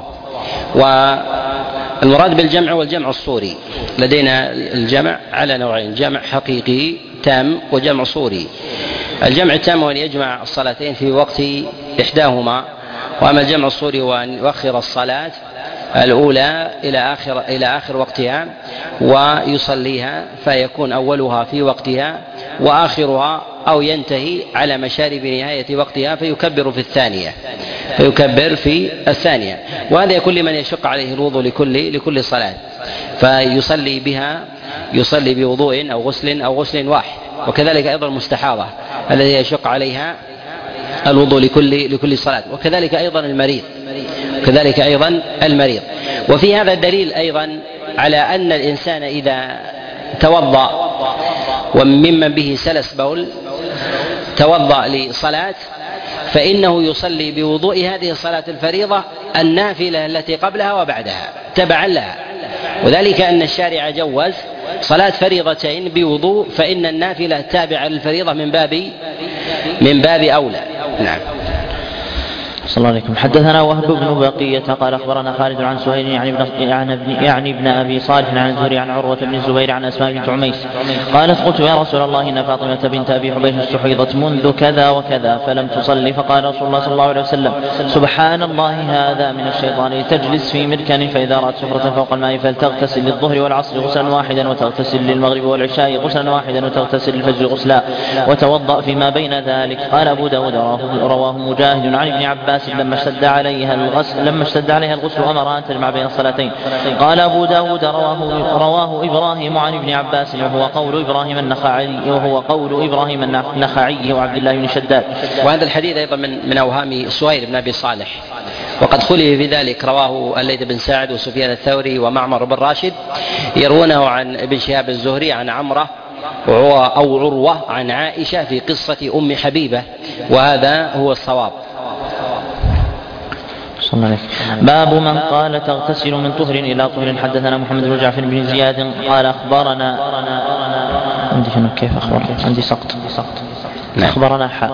والمراد بالجمع والجمع الصوري لدينا الجمع على نوعين جمع حقيقي تام وجمع صوري. الجمع التام هو أن يجمع الصلاتين في وقت إحداهما وأما الجمع الصوري هو أن يؤخر الصلاة الأولى إلى آخر إلى آخر وقتها ويصليها فيكون أولها في وقتها وآخرها أو ينتهي على مشارب نهاية وقتها فيكبر في الثانية فيكبر في الثانية. وهذا يكون لمن يشق عليه الوضوء لكل لكل صلاة فيصلي بها يصلي بوضوء أو غسل أو غسل واحد. وكذلك أيضا المستحاضة الذي يشق عليها الوضوء لكل لكل صلاة. وكذلك أيضا المريض كذلك أيضا المريض. وفي هذا الدليل أيضا على أن الإنسان إذا توضأ وممن به سلس بول توضأ لصلاة فإنه يصلي بوضوء هذه الصلاة الفريضة النافلة التي قبلها وبعدها تبعا لها. وذلك أن الشارع جوز صلاة فريضتين بوضوء فإن النافلة تابعة للفريضة من باب من باب أولى. نعم. صلى الله عليكم. حدثنا وهب بن بقية قال أخبرنا خالد عن سهيل يعني ابن يعني ابن أبي صالح عن الزهري عن عروة بن الزبير عن أسماء بنت عميس قالت قلت يا رسول الله إن فاطمة بنت أبي حبيش استحيضت منذ كذا وكذا فلم تصلي فقال رسول الله صلى الله عليه وسلم سبحان الله هذا من الشيطان تجلس في مركن فإذا رأت سفرة فوق الماء فلتغتسل للظهر والعصر غسلا واحدا وتغتسل للمغرب والعشاء غسلا واحدا وتغتسل للفجر غسلا وتوضأ فيما بين ذلك. قال أبو داود رواه مجاهد عن ابن عباس عباس لما اشتد عليها الغسل لما اشتد عليها الغسل أمر أن تجمع بين الصلاتين. قال أبو داود رواه, رواه إبراهيم عن ابن عباس وهو قول إبراهيم النخعي وهو قول إبراهيم النخعي وعبد الله بن شداد. وهذا الحديث أيضا من, من أوهام سهيل بن أبي صالح، وقد خلف في ذلك. رواه الليث بن سعد وسفيان الثوري ومعمر بن راشد يروونه عن ابن شهاب الزهري عن عمرة أو عروة عن عائشة في قصة أم حبيبة، وهذا هو الصواب. باب من قال تغتسل من طهر إلى طهر. حدثنا محمد بن جعفر بن زياد قال أخبرنا عندي شنو كيف أخبر عندي سقط أخبرنا حاء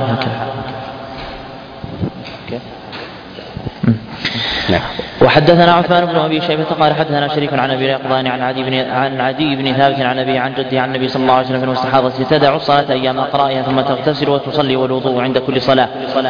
نعم. وحدثنا عثمان بن ابي شيبه قال حدثنا شريك عن ابي يقظان عن عدي بن عن عدي بن ثابت عن ابي عن جدي عن النبي صلى الله عليه وسلم في المستحاضه تدع الصلاه ايام اقرائها ثم تغتسل وتصلي والوضوء عند كل صلاه.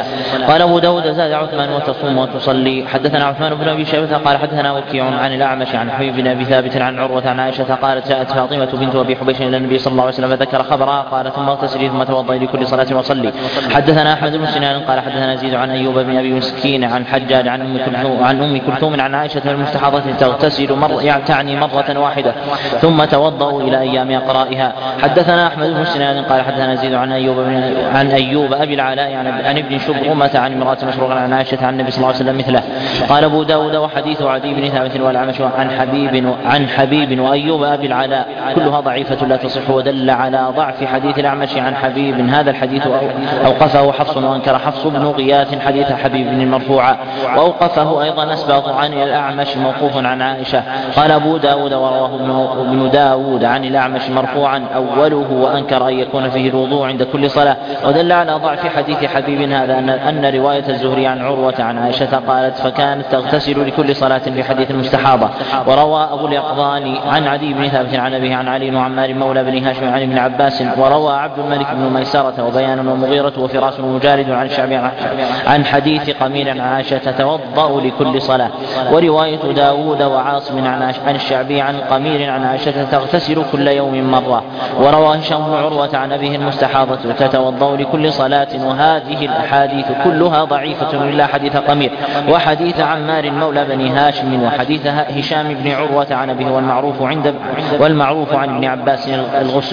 قال ابو داود زاد عثمان وتصوم وتصلي. حدثنا عثمان بن ابي شيبه قال حدثنا وكيع عن الاعمش عن حبيب بن ابي ثابت عن عروه عن عائشه قالت جاءت فاطمه بنت ابي حبيش الى النبي صلى الله عليه وسلم فذكر خبرها قال ثم اغتسلي ثم توضئي لكل صلاه وصلي. حدثنا احمد بن سنان قال حدثنا زيد عن ايوب بن ابي مسكين عن حجاج عن ام كلثوم عن ام كلثوم عن عائشه المستحاضة تغتسل مر يعني تعني مرة واحدة ثم توضأ إلى أيام أقرائها. حدثنا أحمد بن سنان قال حدثنا زيد عن أيوب عن أيوب أبي العلاء عن ابن شبرمة عن امرأة مشروق عن عائشة عن النبي صلى الله عليه وسلم مثله. قال أبو داود وحديث عدي بن ثابت والأعمش عن حبيب عن حبيب وأيوب أبي العلاء كلها ضعيفة لا تصح، ودل على ضعف حديث الأعمش عن حبيب هذا الحديث أوقفه حفص وأنكر حفص بن غياث حديث حبيب بن المرفوع، وأوقفه أيضا أسباط عن الأعمش موقوف عن عائشة. قال أبو داود ورواه ابن داود عن الأعمش مرفوعا أوله وأنكر أن يكون فيه الوضوء عند كل صلاة، ودل على ضعف حديث حبيب هذا أن, أن رواية الزهري عن عروة عن عائشة قالت فكانت تغتسل لكل صلاة في حديث المستحاضة. وروى أبو اليقظان عن عدي بن ثابت عن أبيه عن علي وعمار مولى بن هاشم عن ابن عباس. وروى عبد الملك بن ميسرة وبيان ومغيرة وفراس ومجالد عن الشعبي عن حديث قميل عن عائشة تتوضأ لكل صلاة. ورواية داود وعاصم عن الشعبي عن قمير عن عائشة تغتسل كل يوم مرة. وروى هشام بن عروة عن أبيه المستحاضة تتوضأ لكل صلاة. وهذه الأحاديث كلها ضعيفة إلا حديث قمير وحديث عمار مولى بني هاشم وحديث هشام بن عروة عن أبيه والمعروف عند والمعروف عن ابن عباس الغسل.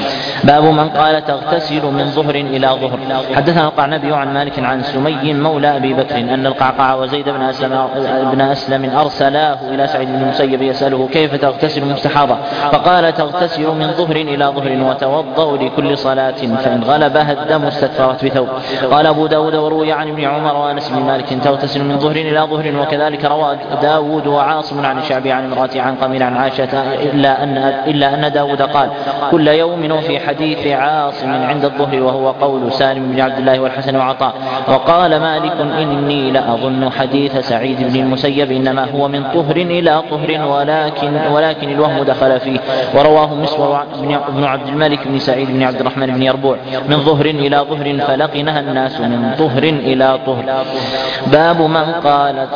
باب من قال تغتسل من ظهر إلى ظهر. حدثنا القعنبي عن مالك عن سمي مولى أبي بكر أن القعقاع وزيد بن أسلم, بن أسلم أرسلاه إلى سعيد بن المسيب يسأله كيف تغتسل مستحاضة، فقال تغتسل من ظهر إلى ظهر وتوضأ لكل صلاة فإن غلبها الدم استدفرت بثوب. قال أبو داود وروي عن ابن عمر وأنس بن مالك تغتسل من ظهر إلى ظهر، وكذلك روى داود وعاصم عن الشعبي عن امرأته عن قميل عن عائشة إلا أن, إلا أن داود قال كل يوم. وفي حديث عاصم عند الظهر وهو قول سالم بن عبد الله والحسن وعطاء. وقال مالك إني لأظن حديث سعيد بن المسيب إنما هو من طهر إلى طهر ولكن, ولكن الوهم دخل فيه. ورواه مسور بن عبد الملك بن سعيد بن عبد الرحمن بن يربوع من ظهر إلى ظهر فلقنها الناس من طهر إلى طهر. باب من قال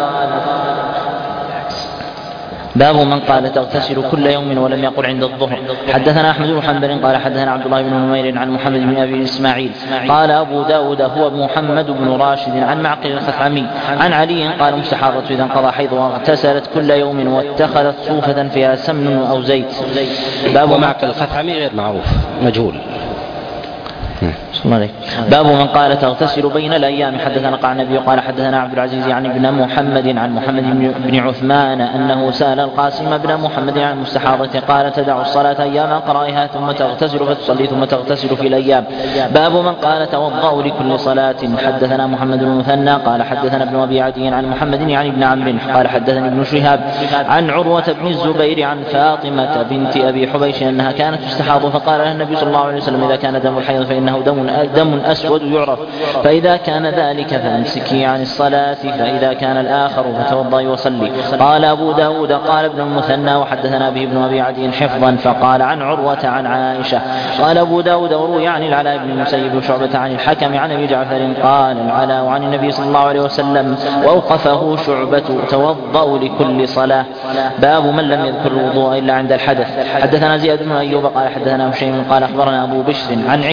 باب من قال تغتسل كل يوم ولم يقل عند الظهر. حدثنا أحمد بن حنبل قال حدثنا عبد الله بن نمير عن محمد بن أبي إسماعيل قال أبو داود هو محمد بن راشد عن معقل الخثعمي عن علي قال مستحاضة إذا انقضى حيضها اغتسلت كل يوم واتخذت صوفة فيها سمن أو زيت. باب معقل الخثعمي غير معروف مجهول. باب من قال تغتسل بين الأيام. حدثنا القعنبي قال حدثنا عبد العزيز عن ابن محمد عن محمد بن عثمان أنه سأل القاسم بن محمد عن المستحاضة قال تدع الصلاة أيام قرائها ثم تغتسل فتصلي ثم تغتسل في الأيام. باب من قال توضأ لكل صلاة. حدثنا محمد بن مثنى قال حدثنا ابن أبي عدي عن محمد عن ابن عمرو قال حدثني ابن شهاب عن عروة بن الزبير عن فاطمة بنت أبي حبيش أنها كانت تستحاض فقال لها النبي صلى الله عليه وسلم إذا كان دم الحيض فإنه دم دم أسود يعرف فإذا كان ذلك فامسكي عن الصلاة فإذا كان الآخر فتوضئي وصلي. قال أبو داود قال ابن المثنى وحدثنا به ابن أبي عدي حفظا فقال عن عروة عن عائشة. قال أبو داود وروي عن العلاء بن المسيب وشعبة عن الحكم عن أبي جعفر قال العلاء عن النبي صلى الله عليه وسلم وأوقفه شعبة توضأ لكل صلاة. باب من لم يذكر الوضوء إلا عند الحدث. حدثنا زياد بن أيوب قال حدثنا هشيم قال أخبرنا أبو بشر عن عكرمة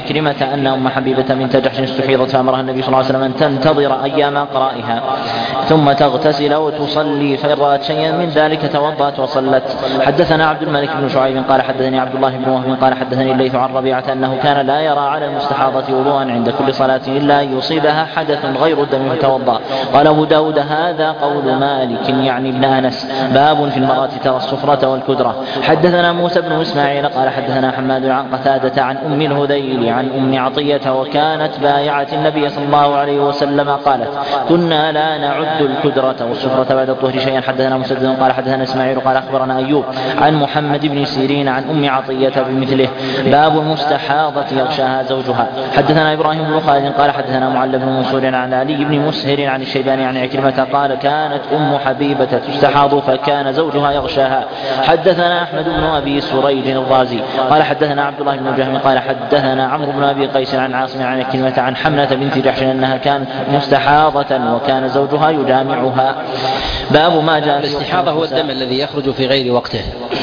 أن أم حبيبة بنت جحش استحيضت فأمرها النبي صلى الله عليه وسلم أن تنتظر أيام قرائها ثم تغتسل وتصلي، فإن رأت شيئا من ذلك توضأت وصلت. حدثنا عبد الملك بن شعيب قال حدثني عبد الله بن وهب قال حدثني الليث عن ربيعة أنه كان لا يرى على المستحاضة وضوءا عند كل صلاة إلا أن يصيبها حدث غير الدم فتوضأ. قال أبو داود هذا قول مالك يعني ابن أنس. باب في المرأة ترى الصفرة والكدرة. حدثنا موسى بن إسماعيل قال حدثنا حماد عن قتادة عن أم الهذيل عن أم عطية وكانت بايعة النبي صلى الله عليه وسلم قالت كنا لا نعد الكدرة والصفرة بعد الطهر شيئا. حدثنا مسدد قال حدثنا إسماعيل قال أخبرنا أيوب عن محمد بن سيرين عن أم عطية بمثله. باب المستحاضة يغشاها زوجها. حدثنا إبراهيم بن خالد قال حدثنا معل بن منصور عن علي بن مسهر عن الشيباني عن عكرمة قال كانت أم حبيبة تستحاض فكان زوجها يغشاها. حدثنا أحمد بن أبي سريج الرازي قال حدثنا عبد الله بن جهم قال حدثنا عمرو بن أبي قيس عن عاصم عن عكرمة عن حملة بنت جحش أنها كانت مستحاضة وكان زوجها يجامعها. باب ما جاء الاستحاضة هو الدم الذي يخرج في غير وقته،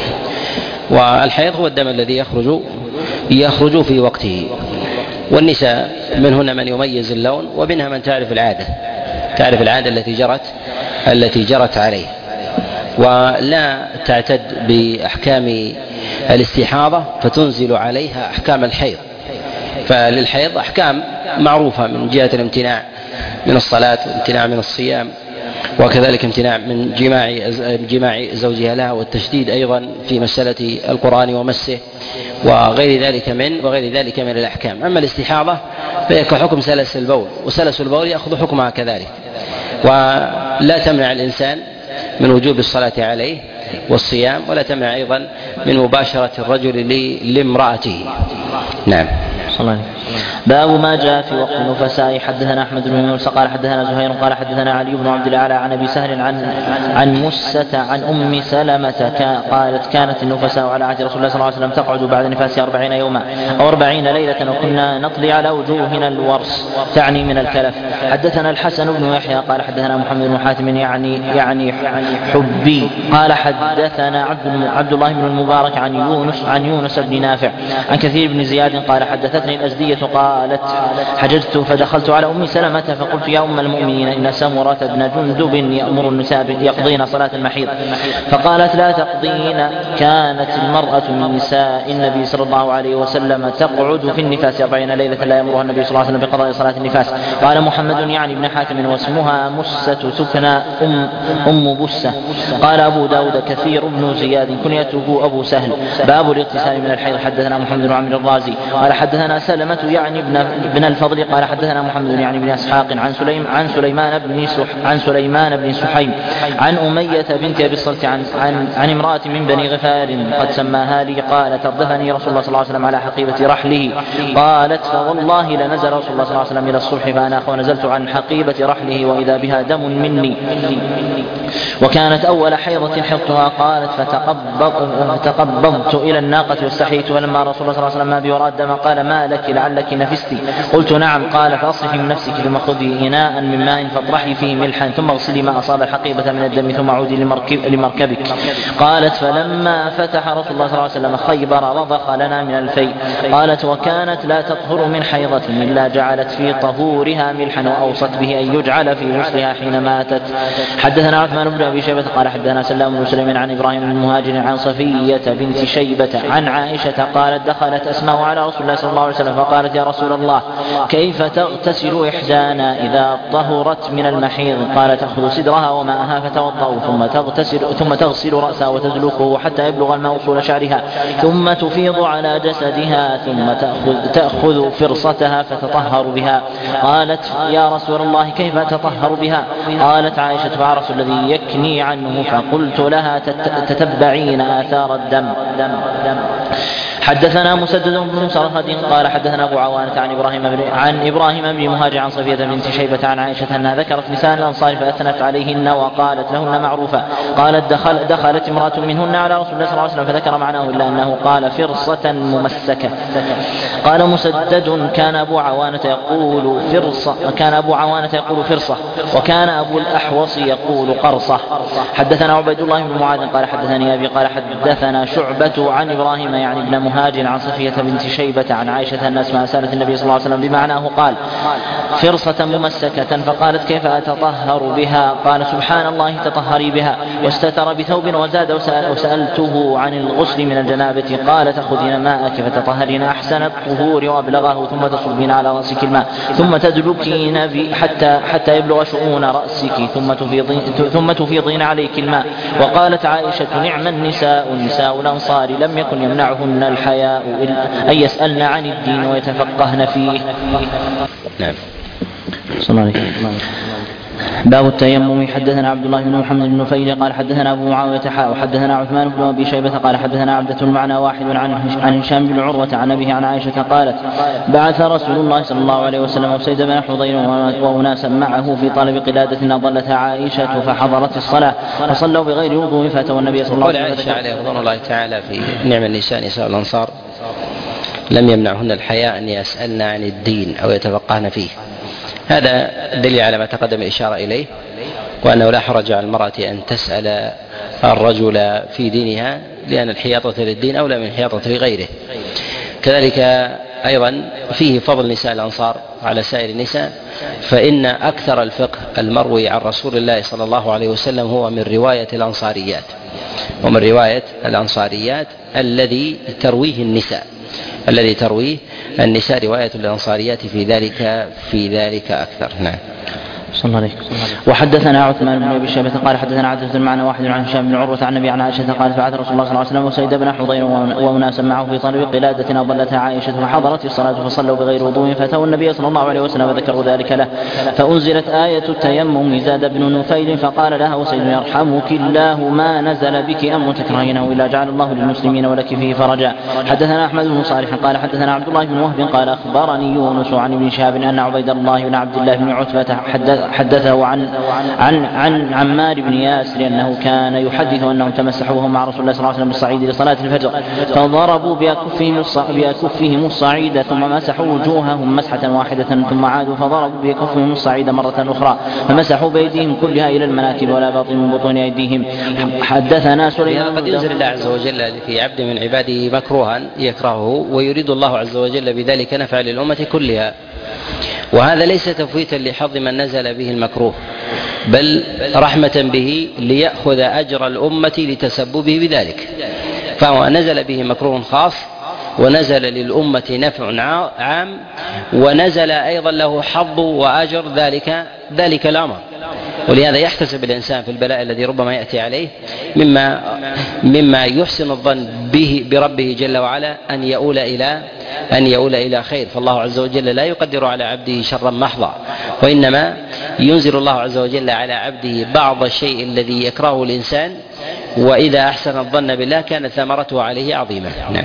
والحيض هو الدم الذي يخرج يخرج في وقته. والنساء منهن من يميز اللون ومنها من تعرف العادة تعرف العادة التي جرت التي جرت عليه، ولا تعتد بأحكام الاستحاضة فتنزل عليها أحكام الحيض. فللحيض أحكام معروفة من جهة الامتناع من الصلاة والامتناع من الصيام، وكذلك امتناع من جماع جماع زوجها لها، والتشديد أيضا في مسألة القرآن ومسه وغير ذلك من وغير ذلك من الأحكام. أما الاستحاضة فهي كحكم سلس البول، وسلس البول يأخذ حكمها كذلك، ولا تمنع الإنسان من وجوب الصلاة عليه والصيام، ولا تمنع أيضا من مباشرة الرجل لامرأته. نعم. باب ما جاء في وقت النفساء. حدثنا أحمد بن يونس قال حدثنا زهير قال حدثنا علي بن عبد الأعلى عن أبي سهل عن عن مسة عن أم سلمة قالت كانت النفساء على عهد رسول الله صلى الله عليه وسلم تقعد بعد نفاسها أربعين يوما أو أربعين ليلة وكنا نطلي على وجوهنا الورس تعني من الكلف. حدثنا الحسن بن يحيى قال حدثنا محمد بن حاتم يعني يعني حبي قال حدثنا عبد عبد الله بن المبارك عن يونس عن يونس بن نافع عن كثير بن زياد قال حدثتني الأزدية قالت حججت فدخلت على أم سلمة فقلت يا أم المؤمنين إن سمرة بن جندب يأمر النساء يقضين صلاة المحيض، فقالت لا تقضين. كانت المرأة من نساء النبي صلى الله عليه وسلم تقعد في النفاس أربعين ليلة لا يأمرها النبي صلى الله عليه وسلم بقضاء صلاة النفاس. قال محمد يعني ابن حاتم واسمها مسة تكنى أم, أم بسة. قال أبو داود كثير بن زياد كنيته أبو سهل. باب الاغتسال من الحيض. حدثنا محمد بن عمرو الرازي قال حدثنا سلمة يعني ابن ابن الفضل قال حدثنا محمد يعني بن اسحاق عن سليم عن سليمان بن سح عن سليمان بن سحيم عن أمية بنت أبي الصلت عن عن عن امرأة من بني غفار قد سماها لي قالت أردفني رسول الله صلى الله عليه وسلم على حقيبة رحله. قالت فوالله لنزل رسول الله صلى الله عليه وسلم إلى الصبح فأنا ونزلت عن حقيبة رحله وإذا بها دم مني وكانت أول حيضة حضتها. قالت فتقبضت إلى الناقة واستحييت، ولما رسول الله صلى الله عليه وسلم ما بي وراد دم قال ما لك لعلك نفستي. قلت نعم. قال فأصلحي من نفسك ثم خذي إناء من ماء فاطرحي فيه ملحا ثم اغسلي ما أصاب الحقيبة من الدم ثم عودي لمركب لمركبك. قالت فلما فتح رسول الله صلى الله عليه وسلم خيبر رضخ لنا من الفيء. قالت وكانت لا تطهر من حيضة إلا جعلت في طهورها ملحا وأوصت به أن يجعل في غسلها حين ماتت. حدثنا عثمان بن أبي شيبة قال حدثنا سلام بن سليم عن إبراهيم بن المهاجر عن صفية بنت شيبة عن عائشة قالت دخلت أسماء على رسول الله صلى الله عليه وسلم فقالت يا رسول الله كيف تغتسل إحدانا إذا طهرت من المحيض؟ قال تأخذ صدرها وماءها فتوضأ ثم تغتسل ثم تغسل رأسها وتدلكه حتى يبلغ الماء أصول شعرها ثم تفيض على جسدها ثم تأخذ, تأخذ فرصتها فتطهر بها. قالت يا رسول الله كيف تطهر بها؟ قالت عائشة فعرف الذي يكني عنه فقلت لها تتبعين آثار الدم. حدثنا مسدد بن مسرهد قال حدثنا أبو عوانة عن إبراهيم بن عن إبراهيم بن مهاجر عن صفية بنت شيبة عن عائشة أنها ذكرت نساء الأنصار فأثنت عليهن وقالت لهن معروفا. قالت دخل دخلت امرأة منهن على رسول الله صلى الله عليه وسلم فذكر معناه إلا أنه قال فرصة ممسكة. قال مسدد كان أبو عوانة يقول فرصة كان أبو عوانة يقول فرصة وكان أبو الأحوص يقول قرصة. حدثنا عبيد الله بن معاذ قال حدثني أبي قال حدثنا شعبة عن إبراهيم يعني ابن مهاجر عن صفية بنت شيبة عن عائشة أن أسماء سألت النبي صلى الله عليه وسلم بمعناه قال فرصة ممسكة فقالت كيف أتطهر بها؟ قال سبحان الله تطهري بها، واستتر بثوب وزاد وسأل وسألته عن الغسل من الجنابة قال تأخذين ماءك فتطهرين أحسن الطهور وأبلغه ثم تصبين على رأسك الماء ثم تدلكين حتى حتى يبلغ شؤون رأسك ثم تفيضين, ثم تفيضين عليك الماء. وقالت عائشة نعم النساء نساء الأنصار لم يكن يمنعهن الحياء أن يسألن عن الدين ويتفقهن فيه. نعم. باب التيمم. حدثنا عبد الله بن محمد بن نفيل قال حدثنا ابو معاويه حاء وحدثنا عثمان بن ابي شيبه قال حدثنا عبدة المعنى واحد عن عن هشام بن عروه عن ابيه عن عائشه قالت بعث رسول الله صلى الله عليه وسلم وسيد بن حضير واناسا معه في طلب قلاده اضلتها عائشه فحضرت الصلاه فصلوا بغير وضوء فاتوا النبي صلى الله عليه وسلم. عائشه عليه رضوان الله تعالى في نعم النساء نساء الانصار لم يمنعهن الحياء ان يسالن عن الدين او يتفقهن فيه. هذا دليل على ما تقدم الإشارة إليه، وأنه لا حرج على المرأة أن تسأل الرجل في دينها لأن الحياطة للدين أولى من الحياطة لغيره. كذلك أيضا فيه فضل نساء الأنصار على سائر النساء، فإن أكثر الفقه المروي عن رسول الله صلى الله عليه وسلم هو من رواية الأنصاريات ومن رواية الأنصاريات الذي ترويه النساء الذي ترويه النساء رواية الأنصاريات في ذلك في ذلك أكثر. نعم. صلى الله عليه. وحدثنا عثمان بن ابي شيبه قال حدثنا عبدة المعنى واحد عن هشام بن عروه عن النبي عن عائشه قالت بعث رسول الله صلى الله عليه وسلم وسيد بن حضير واناسا معه في طلب قلاده اضلتها عائشه فحضرت الصلاه فصلوا بغير وضوء فاتوا النبي صلى الله عليه وسلم وذكروا ذلك له فانزلت ايه التيمم زاد بن نفيل فقال لها وسيد يرحمك الله ما نزل بك امر تكرهينه الا جعل الله للمسلمين ولك فيه فرجا. حدثنا احمد بن صالح قال حدثنا عبد الله بن وهب قال اخبرني يونس عن ابن شهاب ان عبيد الله بن عبد الله بن عتبه حدث حدثه عن عن عن عمار بن ياسر انه كان يحدث انهم تمسحوا وهم مع رسول الله صلى الله عليه وسلم بالصعيد لصلاه الفجر فضربوا باكفهم باكفهم الصعيد ثم مسحوا وجوههم مسحه واحده ثم عادوا فضربوا باكفهم الصعيد مره اخرى فمسحوا بايديهم كلها الى المناكب ولا باطن من بطون ايديهم. حدثنا سليمان. قد ينزل الله عز وجل في عبد من عباده مكروها يكرهه ويريد الله عز وجل بذلك نفع للامه كلها، وهذا ليس تفويتا لحظ من نزل به المكروه بل رحمة به ليأخذ أجر الأمة لتسببه بذلك، فهو نزل به مكروه خاص ونزل للأمة نفع عام ونزل أيضا له حظ وأجر ذلك ذلك الأمر. ولهذا يحتسب الإنسان في البلاء الذي ربما يأتي عليه مما مما يحسن الظن به بربه جل وعلا أن يؤول إلى أن يؤول إلى خير، فالله عز وجل لا يقدر على عبده شرا محضا، وإنما ينزل الله عز وجل على عبده بعض الشيء الذي يكرهه الإنسان، وإذا أحسن الظن بالله كانت ثمرته عليه عظيمة. نعم.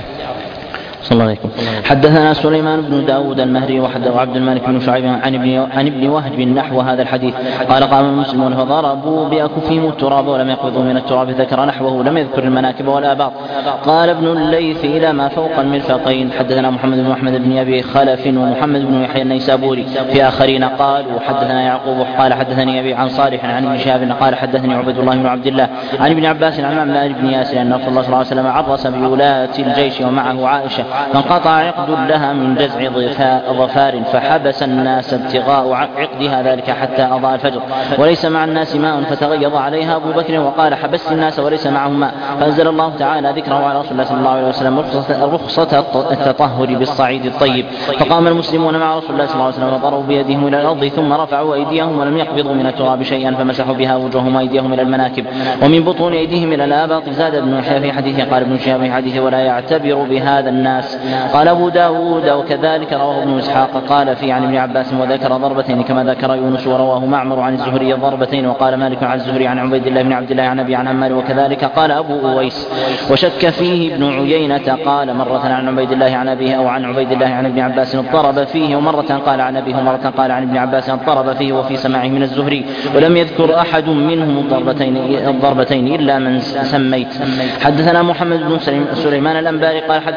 صلى الله عليه وسلم. حدثنا سليمان بن داود المهري وحدث عبد الملك بن شعيب عن ابن عن ابن وهب نحو هذا الحديث قال قام المسلمون فضربوا بأكفهم التراب ولم يقبضوا من التراب ذكر نحوه لم يذكر المناكب والآباط. قال ابن الليث إلى ما فوق المرفقين. حدثنا محمد بن محمد بن أبي خلف ومحمد بن يحيى النيسابوري في آخرين قالوا حدثنا يعقوب قال حدثني أبي عن صالح عن ابن شهاب قال حدثني عبد الله بن عبد الله عن ابن عباس عن عمار بن ياسر أن رسول الله صلى الله عليه وسلم عرس بولاة الجيش ومعه عائشة فانقطع عقد لها من جزع ظفار فحبس الناس ابتغاء عقدها ذلك حتى أضاء الفجر وليس مع الناس ماء فتغيظ عليها أبو بكر وقال حبست الناس وليس معهم ماء فأنزل الله تعالى ذكره على رسول الله صلى الله عليه وسلم رخصة التطهر بالصعيد الطيب. فقام المسلمون مع رسول الله صلى الله عليه وسلم وضربوا بيدهم إلى الأرض ثم رفعوا أيديهم ولم يقبضوا من التراب شيئا فمسحوا بها وجوههم وأيديهم إلى المناكب ومن بطون أيديهم إلى الآباط. زاد ابن يحيى في حديثه قال ابن شهاب في حديثه ولا يعتبر بهذا الناس. قال أبو داود وكذلك رواه ابن إسحاق قال في عن ابن عباس وذكر ضربتين كما ذكر يونس ورواه معمر عن الزهري ضربتين وقال مالك عن الزهري عن عبيد الله بن عبد الله عن أبي عن عمار وكذلك قال أبو أويس وشك فيه ابن عيينة قال مرة عن عبيد الله عن أبيه أو عن عبيد الله عن ابن عباس اضطرب فيه ومرة قال عن أبيه ومرة قال عن ابن عباس اضطرب فيه وفي سماعه من الزهري ولم يذكر أحد منهم الضربتين الضربتين إلا من سميت. حدثنا محمد بن سليمان الأنباري قال حدثنا أبو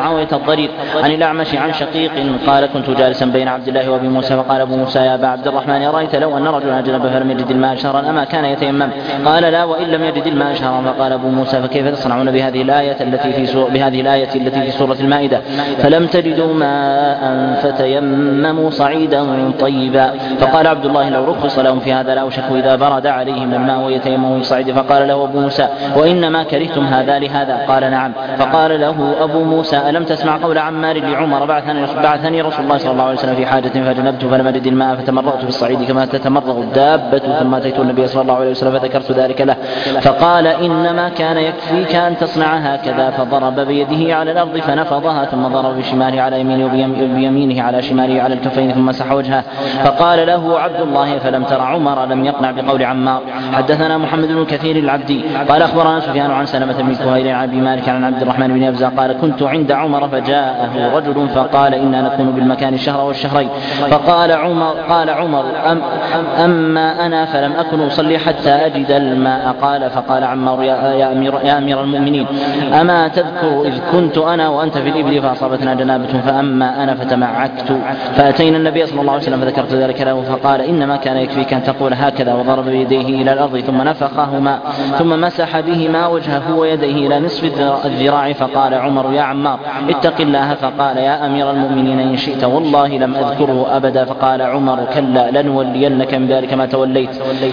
معاوية الضرير عن الأعمش عن شقيق قال كنت جالسا بين عبد الله وأبي موسى فقال أبو موسى يا أبا عبد الرحمن أرأيت لو أن رجلا أجنب فلم يجد الماء شهرا أما كان يتيمم؟ قال لا وإن لم يجد الماء شهرا. فقال أبو موسى فكيف تصنعون بهذه الآية التي في سورة بهذه الآية التي في سورة المائدة فلم تجدوا ماء فتيمموا صعيدا طيبا؟ فقال عبد الله لو رخص لهم في هذا لأوشك إذا برد عليهم الماء ويتيمموا بالصعيد. فقال له أبو موسى وإنما كرهتم هذا لهذا؟ قال نعم. فقال له أبو موسى ألم تسمع قول عمار لعمر بعثني رسول الله صلى الله عليه وسلم في حاجة فجنبت فلم أجد الماء فتمرغت في الصعيد كما تتمرغ الدابة ثم أتيت النبي صلى الله عليه وسلم فذكرت ذلك له فقال إنما كان يكفيك أن تصنع هكذا فضرب بيده على الأرض فنفضها ثم ضرب بشماله على يمينه وبيمينه على شماله على الكفين ثم مسح وجهه. فقال له عبد الله فلم تر عمر لم يقنع بقول عمار. حدثنا محمد بن كثير العبدي قال أخبرنا سفيان عن سلمة بن كهيل عن أبي مالك عن عبد الرحمن بن أبزة قال كنت عند عمر فجاءه رجل فقال إنا نكون بالمكان الشهر والشهرين. فقال عمر قال عمر أم أما أنا فلم أكن أصلي حتى أجد الماء. قال فقال عمار يا أمير, يا أمير المؤمنين أما تذكر إذ كنت أنا وأنت في الإبل فأصابتنا جنابة فأما أنا فتمعكت فأتينا النبي صلى الله عليه وسلم فذكرت ذلك له فقال إنما كان يكفيك أن تقول هكذا وضرب بيديه إلى الأرض ثم نفخهما ثم مسح بهما وجهه ويديه إلى نصف الذراع. فقال عمر يا عمار اتق الله. فقال يا أمير المؤمنين إن شئت والله لم أذكره أبدا. فقال عمر كلا لنولينك من ذلك ما توليت.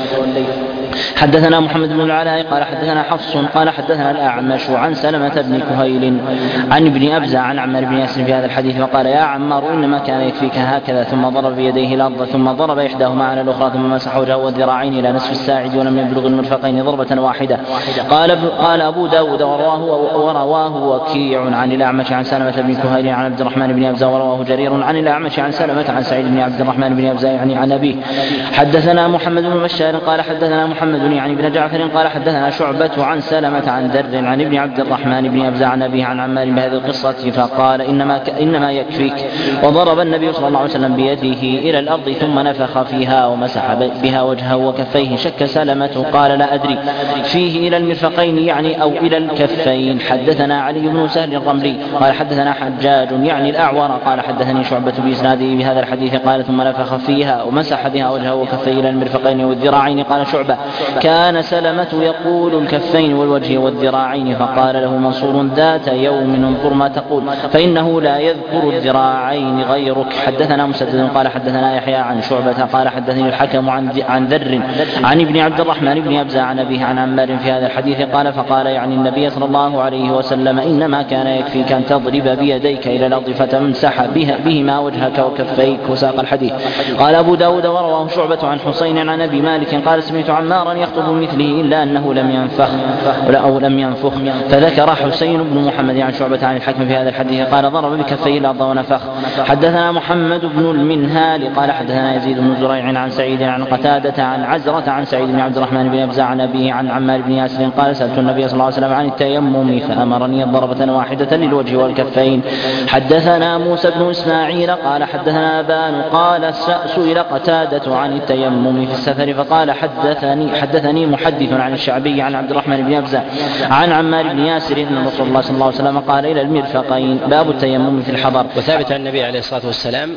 حدثنا محمد بن العلاء قال حدثنا حفص قال حدثنا الأعمش عن سلمة بن كهيل عن ابن أبزة عن عمار بن ياسر في هذا الحديث فقال يا عمار إنما كان يكفيك هكذا ثم ضرب بيديه الأرض ثم ضرب إحداهما على الأخرى ثم مسح وجهه والذراعين إلى نصف الساعد ولم يبلغ المرفقين ضربة واحدة. قال قال أبو داود ورواه, ورواه وكيع عن الأعمش عن سلمة بن كهيل عن عبد الرحمن بن أبزة ورواه جرير عن الأعمش عن سلمة عن سعيد بن عبد الرحمن بن أبزة يعني عن أبيه. حدثنا محمد بن بشار قال حدثنا محمد يعني بن جعفر قال حدثنا شعبة عن سلمة عن در عن ابن عبد الرحمن بن أبزة عن أبيه عن عمار بهذه القصة فقال إنما, إنما يكفيك. وضرب النبي صلى الله عليه وسلم بيده إلى الأرض ثم نفخ فيها ومسح بها وجهه وكفيه. شك سلمة قال لا أدري فيه إلى المرفقين يعني أو إلى الكفين. حدثنا علي بن سهل الرملي قال حدثنا حجاج يعني الأعور قال حدثني شعبة بإسناده بهذا الحديث قال ثم نفخ فيها ومسح بها وجهه وكفيه إلى المرفقين والذراعين. قال شعبة كان سلمة يقول الكفين والوجه والذراعين فقال له منصور ذات يوم انظر ما تقول فإنه لا يذكر الذراعين غيرك. حدثنا مسدد قال حدثنا يحيى عن شعبة قال حدثني الحكم عن عن ذر عن ابن عبد الرحمن بن أبزة عن أبيه عن عمار في هذا الحديث قال فقال يعني النبي صلى الله عليه وسلم إنما كان يكفيك أن تضرب بيديك إلى الأرض فتمسح بها بهما وجهك وكفيك. وساق الحديث. قال أبو داود ورواه شعبة عن حسين عن أبي مالك قال سمعت عمارا يخطب مثله إلا أنه لم ينفخ أو لم ينفخ. فذكر حسين بن محمد عن شعبة عن الحكم في هذا الحديث قال ضرب بكفيه الأرض ونفخ. حدثنا محمد بن المنهال قال حدثنا يزيد بن زريع عن سعيد عن قتادة عن عزرة عن سعيد بن عبد الرحمن بن أبزة عن أبيه عن عمار بن ياسر قال سألت النبي صلى الله عليه وسلم عن التيمم فأمرني ضربة واحدة للوجه والكفين. حدثنا موسى بن إسماعيل قال حدثنا أبان قال سئل قتادة عن التيمم في السفر فقال حدثني حدثني محدث عن الشعبي عن عبد الرحمن بن أبزة عن عمار بن ياسر أن رسول الله صلى الله عليه وسلم قال إلى المرفقين باب التيمم في الحضر. وثابت عن النبي عليه الصلاة والسلام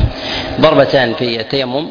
ضربتان في التيمم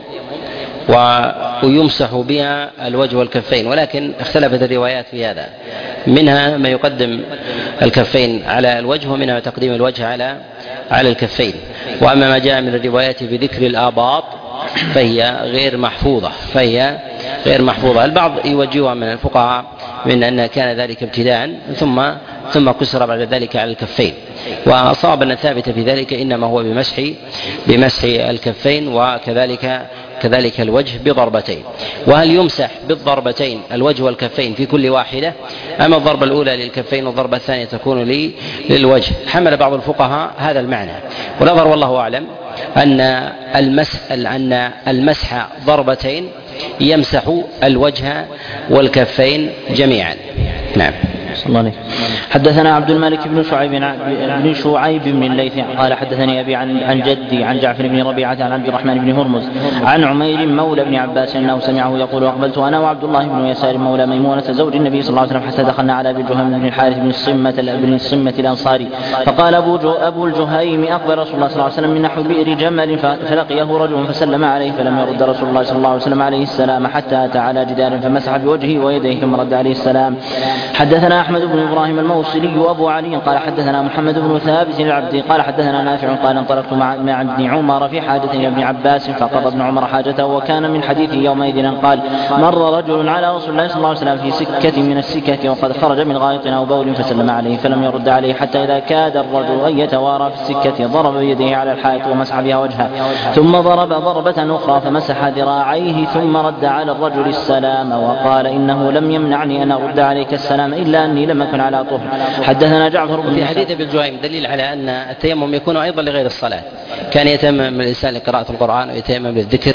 ويمسح بها الوجه والكفين ولكن اختلفت الروايات في هذا منها ما يقدم الكفين على الوجه ومنها تقديم الوجه على على الكفين. وأما ما جاء من الروايات بذكر الآباط فهي غير محفوظة فهي غير محفوظة. البعض يوجهها من الفقهاء من أن كان ذلك ابتداء ثم ثم كسر بعد ذلك على الكفين وصاب أن الثابت في ذلك إنما هو بمسح بمسح الكفين وكذلك كذلك الوجه بضربتين. وهل يمسح بالضربتين الوجه والكفين في كل واحدة أما الضربة الأولى للكفين والضربة الثانية تكون لي للوجه؟ حمل بعض الفقهاء هذا المعنى ونظر والله أعلم أن المسح أن المسح ضربتين يمسح الوجه والكفين جميعا. نعم. الله عليك. حدثنا عبد الملك بن شعيب بن شعيب بن الليث قال حدثني أبي عن عن جدي عن جعفر بن ربيعة عن عبد الرحمن بن هرمز عن عمير مولى بن عباس أنه سمعه يقول أقبلت أنا وعبد الله بن يسار مولى ميمونة زوج النبي صلى الله عليه وسلم حتى دخلنا على أبي الجهيم بن الحارث بن الصمة بن الصمة الأنصاري فقال أبو, أبو الجهيم أقبل رسول الله صلى الله عليه وسلم من نحو بئر جمل فلقيه رجل فسلم عليه فلم يرد رسول الله صلى الله عليه وسلم عليه السلام حتى أتى على جدار فمسح بوجهه ويديه ثم رد عليه السلام. حدثنا أحمد بن إبراهيم الموصلي وأبو علي قال حدثنا محمد بن ثابت العبدي قال حدثنا نافع قال انطلقت مع, مع ابن عمر في حاجة إلى ابن عباس فقضى ابن عمر حاجته وكان من حديثه يومئذ قال مر رجل على رسول الله صلى الله عليه وسلم في سكة من السكك وقد خرج من غائط أو بول فسلم عليه فلم يرد عليه حتى إذا كاد الرجل أن يتوارى في السكة ضرب بيده على الحائط ومسح بها وجهه ثم ضرب ضربة أخرى فمسح ذراعيه ثم رد على الرجل السلام وقال إنه لم يمنعني أن أرد عليك السلام إلا أني لم أكن على طهر. حدثنا جعفر بن في حديث ابن الجهيم دليل على أن التيمم يكون أيضا لغير الصلاة. كان يتيمم الإنسان لقراءة القرآن ويتيمم للذكر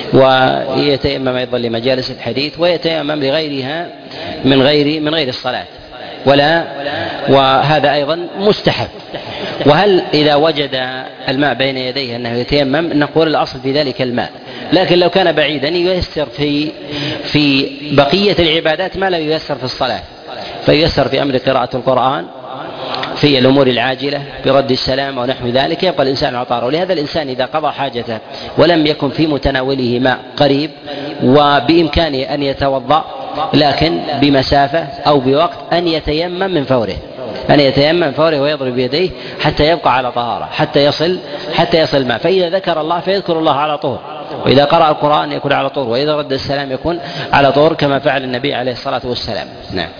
ويتيمم أيضا لمجالس الحديث ويتيمم لغيرها من غير من غير الصلاة ولا وهذا أيضا مستحب. وهل إذا وجد الماء بين يديه أنه يتيمم نقول الأصل في ذلك الماء، لكن لو كان بعيدا ييسر في في بقية العبادات ما لا ييسر في الصلاة، فييسر في أمر قراءة القرآن في الأمور العاجلة برد السلام ونحو ذلك يبقى الإنسان على طهارة. ولهذا الإنسان إذا قضى حاجته ولم يكن في متناوله ماء قريب وبإمكانه أن يتوضأ لكن بمسافة أو بوقت أن يتيمم من فوره أن يتيمم من فوره ويضرب بيديه حتى يبقى على طهارة حتى يصل حتى يصل الماء. فإذا ذكر الله فيذكر الله على طهر، وإذا قرأ القرآن يكون على طهر، وإذا رد السلام يكون على طهر كما فعل النبي عليه الصلاة والسلام. نعم.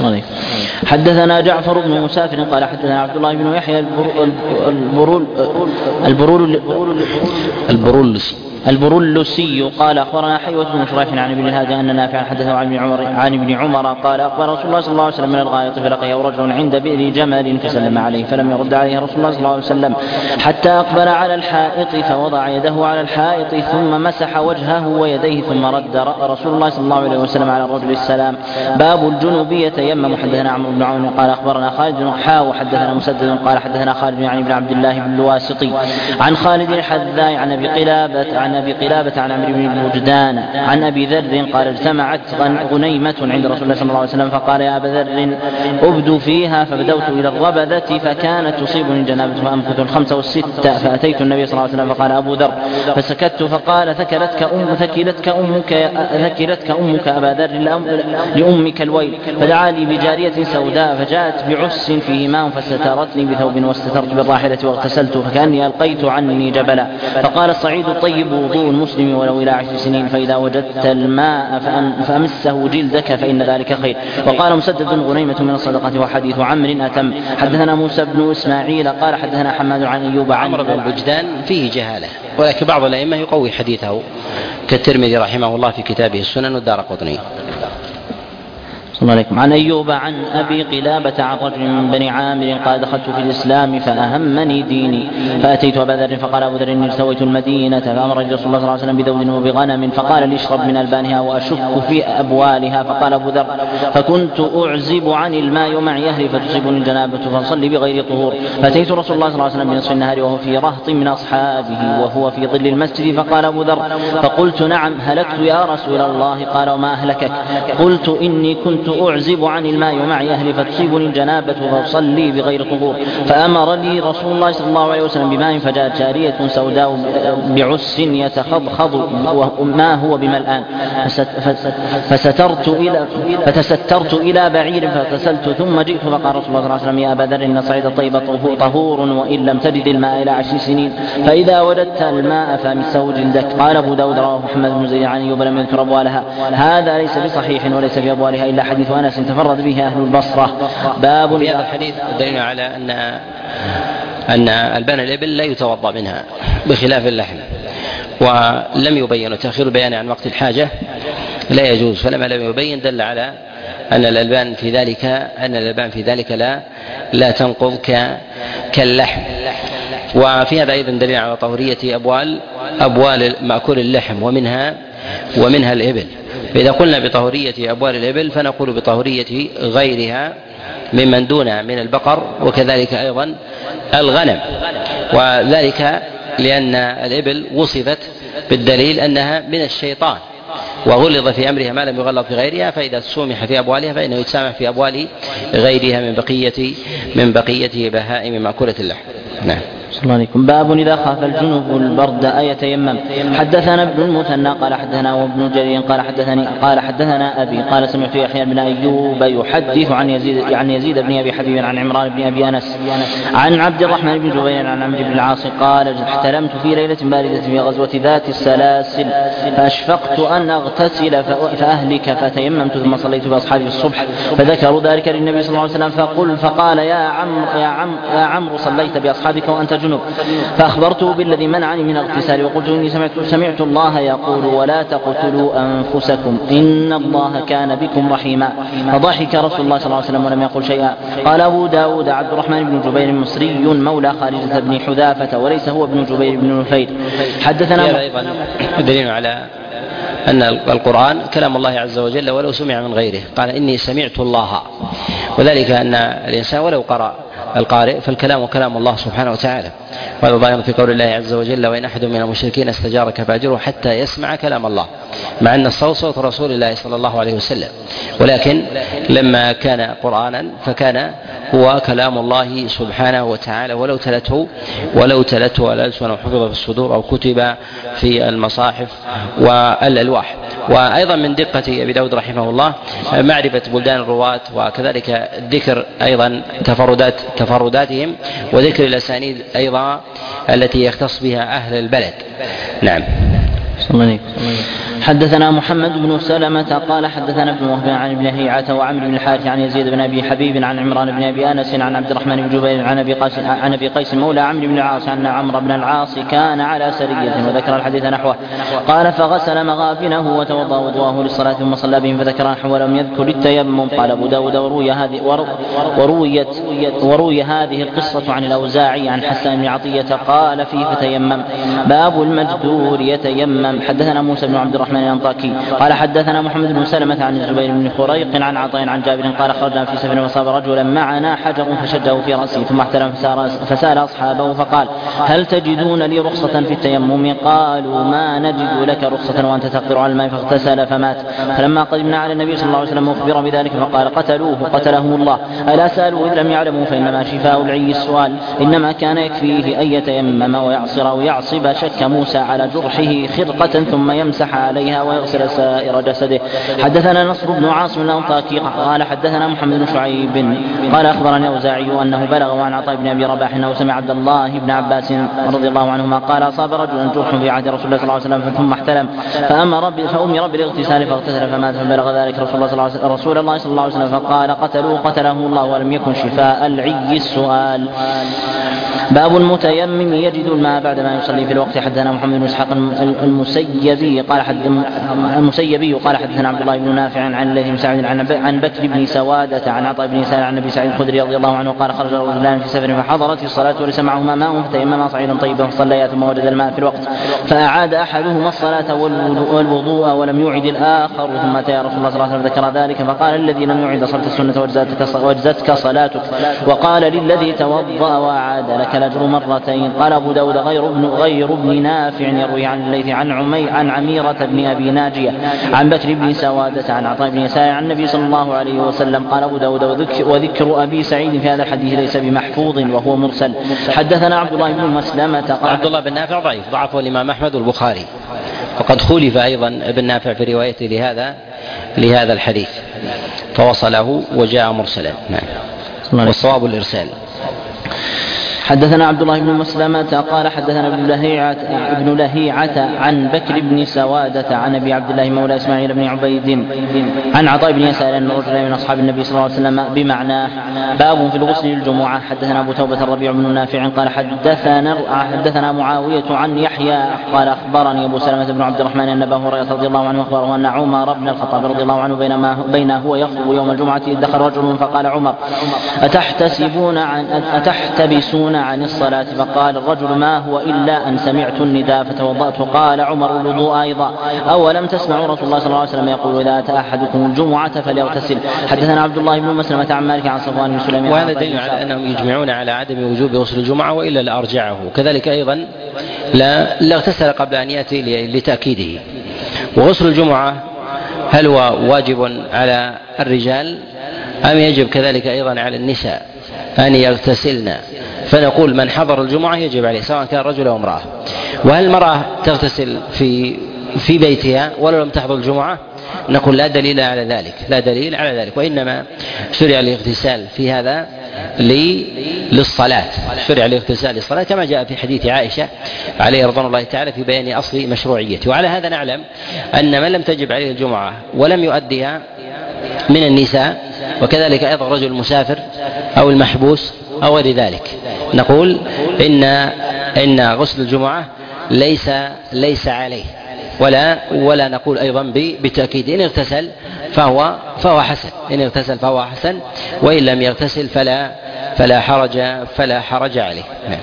حدثنا جعفر بن مسافر قال حدثنا عبد الله بن يحيى البرول البرول البرولسي البرولسي قال أخبرنا حيوة بن شريح عن ابن الهادي أن نافعا حدثه عن ابن عمر عن ابن عمر قال أخبر رسول الله صلى الله عليه وسلم من الغائط فلقيه رجل عند بئر جمل فسلم عليه فلم يرد عليه رسول الله صلى الله عليه وسلم حتى أقبل على الحائط فوضع يده على الحائط ثم مسح وجهه ويديه ثم رد رسول الله صلى الله عليه وسلم على الرجل السلام. باب الجنوب يتيمم. حدثنا عمرو بن عون قال أخبرنا خالد بن حاء وحدثنا مسدد قال حدثنا خالد يعني بن عبد الله بن الواسطي عن خالد الحذاء عن أبي قلابة عن أبي قلابة عن عمرو بن وجدان عن أبي ذر قال اجتمعت غنيمة عند رسول الله صلى الله عليه وسلم فقال يا أبا ذر أبدوا فيها فبدوت إلى الربذة فكانت تصيبني الجنابة فأمكث الخمسة والستة فأتيت النبي صلى الله عليه وسلم فقال أبو ذر فسكت فقال ثكلتك أم ثكلتك أمك ثكلتك أمك أبا ذر لأمك الويل. فدعا لي بجارية سوداء فجاءت بعس فيه ماء فسترتني بثوب واستترت بالراحلة واغتسلت فكأني ألقيت عني جبلا. فقال الصعيد الطيب وضوء المسلم ولو إلى عشر سنين فإذا وجدت الماء فأمسه جلدك فإن ذلك خير. وقال مسدد غنيمة من الصدقة وحديث عمرو أتم. حدثنا موسى بن إسماعيل قال حدثنا حماد عن أيوب عن عمرو بن وجدان فيه جهالة، ولكن بعض الأئمة يقوي حديثه كالترمذي رحمه الله في كتابه السنن والدارقطني. عن أيوب عن أبي قلابة عن رجل من بني عامر قال دخلت في الإسلام فأهمني ديني فأتيت أبا ذر فقال أبو ذر إني ارتويت المدينة فأمر رسول الله صلى الله عليه وسلم بذود وبغنم فقال لي اشرب من ألبانها وأشك في أبوالها. فقال أبو ذر فكنت أعزب عن الماء معي أهلي فتصيبني الجنابة فأصلي بغير طهور. فأتيت رسول الله صلى الله عليه وسلم بنصف النهار وهو في رهط من أصحابه وهو في ظل المسجد فقال أبو ذر فقلت نعم هلكت يا رسول الله. قال وما أهلكك؟ قلت إني كنت أعزب عن الماء معي أهلي فتصيبني الجنابة فأصلي بغير طهور. فأمر لي رسول الله صلى الله عليه وسلم بماء فجاءت جارية سوداء بعس يتخضخض وما هو بملآن فسترت إلى فتسترت إلى بعير فاغتسلت ثم جئت فقال رسول الله صلى الله عليه وسلم يا أبا ذر إن الصعيد الطيب طهور وإن لم تجد الماء إلى عشر سنين فإذا وجدت الماء فامسه جلدك. قال أبو داود رواه محمد بن زيد عن أيوب لم يذكر أبوالها. هذا ليس بصحيح وليس في أبوالها إلا حديث أنس تفرد به أهل البصرة. باب في هذا الحديث دليل على أن أن ألبان الإبل لا يتوضأ منها بخلاف اللحم، ولم يبين تأخير البيان عن وقت الحاجة لا يجوز، فلما لم يبين دل على أن الألبان في ذلك أن الألبان في ذلك لا لا تنقض كاللحم. وفي هذا أيضا دليل على طهورية أبوال أبوال مأكول اللحم ومنها ومنها الإبل. فإذا قلنا بطهورية أبوال الإبل فنقول بطهورية غيرها ممن دونها من البقر وكذلك أيضا الغنم، وذلك لأن الإبل وصفت بالدليل أنها من الشيطان وغلظ في أمرها ما لم يغلظ في غيرها، فإذا سمح في أبوالها فإنه يتسامح في أبوال غيرها من بقية من بقية بهائم مأكولة اللحم. نعم. صلى الله عليكم. باب إذا خاف الجنوب البرد أيتيمم. حدثنا ابن المثنى قال حدثنا وابن جرير قال حدثني قال حدثنا أبي قال سمعت يحيى بن أيوب يحدث عن يزيد عن يزيد بن أبي حبيب عن عمران بن أبي أنس عن عبد الرحمن بن جبير عن عمرو بن العاص قال احتلمت في ليلة باردة في غزوة ذات السلاسل فأشفقت أن أغتسل فأهلك فتيممت ثم صليت بأصحابي الصبح فذكروا ذلك للنبي صلى الله عليه وسلم فقل فقال يا عمرو يا عم يا عمرو صليت بأصحابك وأنت جنوب فأخبرته بالذي منعني من الاغتسال وقلت إني سمعت, سمعت الله يقول ولا تقتلوا أنفسكم إن الله كان بكم رحيما فضحك رسول الله صلى الله عليه وسلم ولم يقل شيئا. قال أبو داود عبد الرحمن بن جبير مصري مولى خارجة بن حذافة وليس هو ابن جبير بن نفير. حدثنا أيضا دليل على أن القرآن كلام الله عز وجل ولو سمع من غيره، قال إني سمعت الله، وذلك أن الإنسان ولو قرأ القارئ فالكلام كلام الله سبحانه وتعالى، وهذا ظاهر في قول الله عز وجل وإن أحد من المشركين استجارك فأجره حتى يسمع كلام الله، مع أن الصوت صوت رسول الله صلى الله عليه وسلم، ولكن لما كان قرآنا فكان هو كلام الله سبحانه وتعالى ولو تلته ولو تلته الألسن وحفظ في الصدور أو كتب في المصاحف والألواح. وأيضا من دقة أبي داود رحمه الله معرفة بلدان الرواة وكذلك ذكر أيضا تفردات تفرداتهم وذكر الأسانيد أيضا التي يختص بها أهل البلد. نعم. حدثنا محمد بن سلمة قال حدثنا ابن وهب عن ابن هيعة وعمرو بن الحارث عن يزيد بن أبي حبيب عن عمران بن أبي أنس عن عبد الرحمن بن جبير عن أبي قيس عن أبي قيس مولى عمرو بن العاص أن عمرو بن العاص كان على سرية وذكر الحديث نحوه. قال فغسل مغافنه وتوضأ وضوءه للصلاة ثم صلى بهم فذكر نحوه ولم يذكر التيمم. قال أبو داود وروي هذه ورويت وروي هذه القصة عن الأوزاعي عن حسان بن عطية قال فيه فتيمم. باب المجدور يتيمم. حدثنا موسى بن عبد الرحمن الأنطاكي قال حدثنا محمد بن سلمة عن الزبير بن خريق عن عطاء عن جابر قال خرجنا في سفر وصاب رجلا معنا حجر فشده في رأسه ثم احتلم فسأل أصحابه فقال هل تجدون لي رخصة في التيمم؟ قالوا ما نجد لك رخصة وأنت تقدر على الماء فاغتسل فمات. فلما قدمنا على النبي صلى الله عليه وسلم أخبر بذلك فقال قتلوه قتلهم الله. ألا سألوا إذ لم يعلموا فإنما شفاء العي السؤال إنما كان يكفيه أن يتيمم ويعصر أو يعصب. شك موسى على جرحه خرقة ثم يمسح عليها ويغسل سائر جسده. حدثنا نصر بن عاصم الأنطاكي قال حدثنا محمد بن شعيب قال أخبرني أوزاعي أنه بلغ عن عطاء بن أبي رباح أنه سمع عبد الله بن عباس رضي الله عنهما قال أصاب رجلا جرح في عهد رسول الله صلى الله عليه وسلم ثم احتلم فأمر فأمر بالاغتسال فاغتسل فمات فبلغ ذلك رسول الله صلى الله عليه وسلم رسول الله صلى الله عليه وسلم فقال قتلوه قتلهم الله ولم يكن شفاء العي السؤال. باب المتيمم يجد الماء بعدما يصلي في الوقت. حدثنا محمد بن اسحاق المسيبي قال حد المسيبي قال حدثنا عبد الله بن نافع عن الليث بن سعد عن بكر بن سوادة عن عطاء بن يسار عن ابي سعيد الخدري رضي الله عنه قال خرج رجلان في سفر فحضرت الصلاة وليس معهما ماء فتيمما صعيدا طيبا فصليا ثم وجد الماء في الوقت فأعاد أحدهما الصلاة والوضوء ولم يعد الآخر ثم أتى رسول الله صلى الله عليه وسلم ذكر ذلك فقال الذي لم يعد صلت السنة وجزتك صلاتك وقال للذي توضأ وأعاد لك الأجر مرتين. قال أبو داود غير ابن غير ابن نافع يروي عن الليث عن عمي عن عميرة بن أبي ناجية عن بكر بن سوادة عن عطاء بن يسار عن النبي صلى الله عليه وسلم. قال أبو داود وذكر, وذكر أبي سعيد في هذا الحديث ليس بمحفوظ وهو مرسل. حدثنا عبد الله بن مسلمة عبد الله بن نافع ضعيف ضعفه الإمام أحمد والبخاري وقد خولف أيضا ابن نافع في روايته لهذا لهذا الحديث فوصله وجاء مرسلا. نعم. والصواب الإرسال. حدثنا عبد الله بن مسلمة قال حدثنا ابن لهيعة, ابن لهيعة عن بكر بن سوادة عن أبي عبد الله مولى إسماعيل بن عبيد عن عطاء بن يسار أن رجلا من أصحاب النبي صلى الله عليه وسلم بمعناه. باب في الغسل للجمعة. حدثنا أبو توبة الربيع بن نافع قال حدثنا حدثنا معاوية عن يحيى قال أخبرني أبو سلمة بن عبد الرحمن أن أبا هريرة رضي الله عنه أخبره أن عمر بن الخطاب رضي الله عنه بينما بينه هو يخطب يوم الجمعة إذ دخل رجل فقال عمر أتحتسبون عن أتحتبسون يسألون عن الصلاة فقال الرجل ما هو إلا أن سمعت النداء فتوضأت. قال عمر الوضوء أيضا أولم تسمعوا رسول الله صلى الله عليه وسلم يقول إذا أتى أحدكم الجمعة فليغتسل. حدثنا عبد الله بن مسلمة عن مالك عن صفوان بن سليمان. وهذا دليل على أنهم يجمعون على عدم وجوب غسل الجمعة وإلا لأرجعه. كذلك أيضا لا اغتسل قبل أن يأتي لتأكيده. وغسل الجمعة هل هو واجب على الرجال أم يجب كذلك أيضا على النساء أن يغتسلن؟ فنقول من حضر الجمعة يجب عليه سواء كان رجل أو امرأة. وهل المرأة تغتسل في في بيتها ولو لم تحضر الجمعة؟ نقول لا دليل على ذلك، لا دليل على ذلك، وإنما شرع الاغتسال في هذا للصلاة، شرع الاغتسال للصلاة كما جاء في حديث عائشة عليه رضوان الله تعالى في بيان أصل مشروعيته. وعلى هذا نعلم أن من لم تجب عليه الجمعة ولم يؤديها من النساء وكذلك أيضا رجل المسافر أو المحبوس أو غير ذلك نقول إن إن غسل الجمعة ليس ليس عليه، ولا ولا نقول أيضا بتأكيد إن اغتسل فهو فهو حسن، إن اغتسل فهو حسن، وإن لم يغتسل فلا فلا حرج فلا حرج عليه.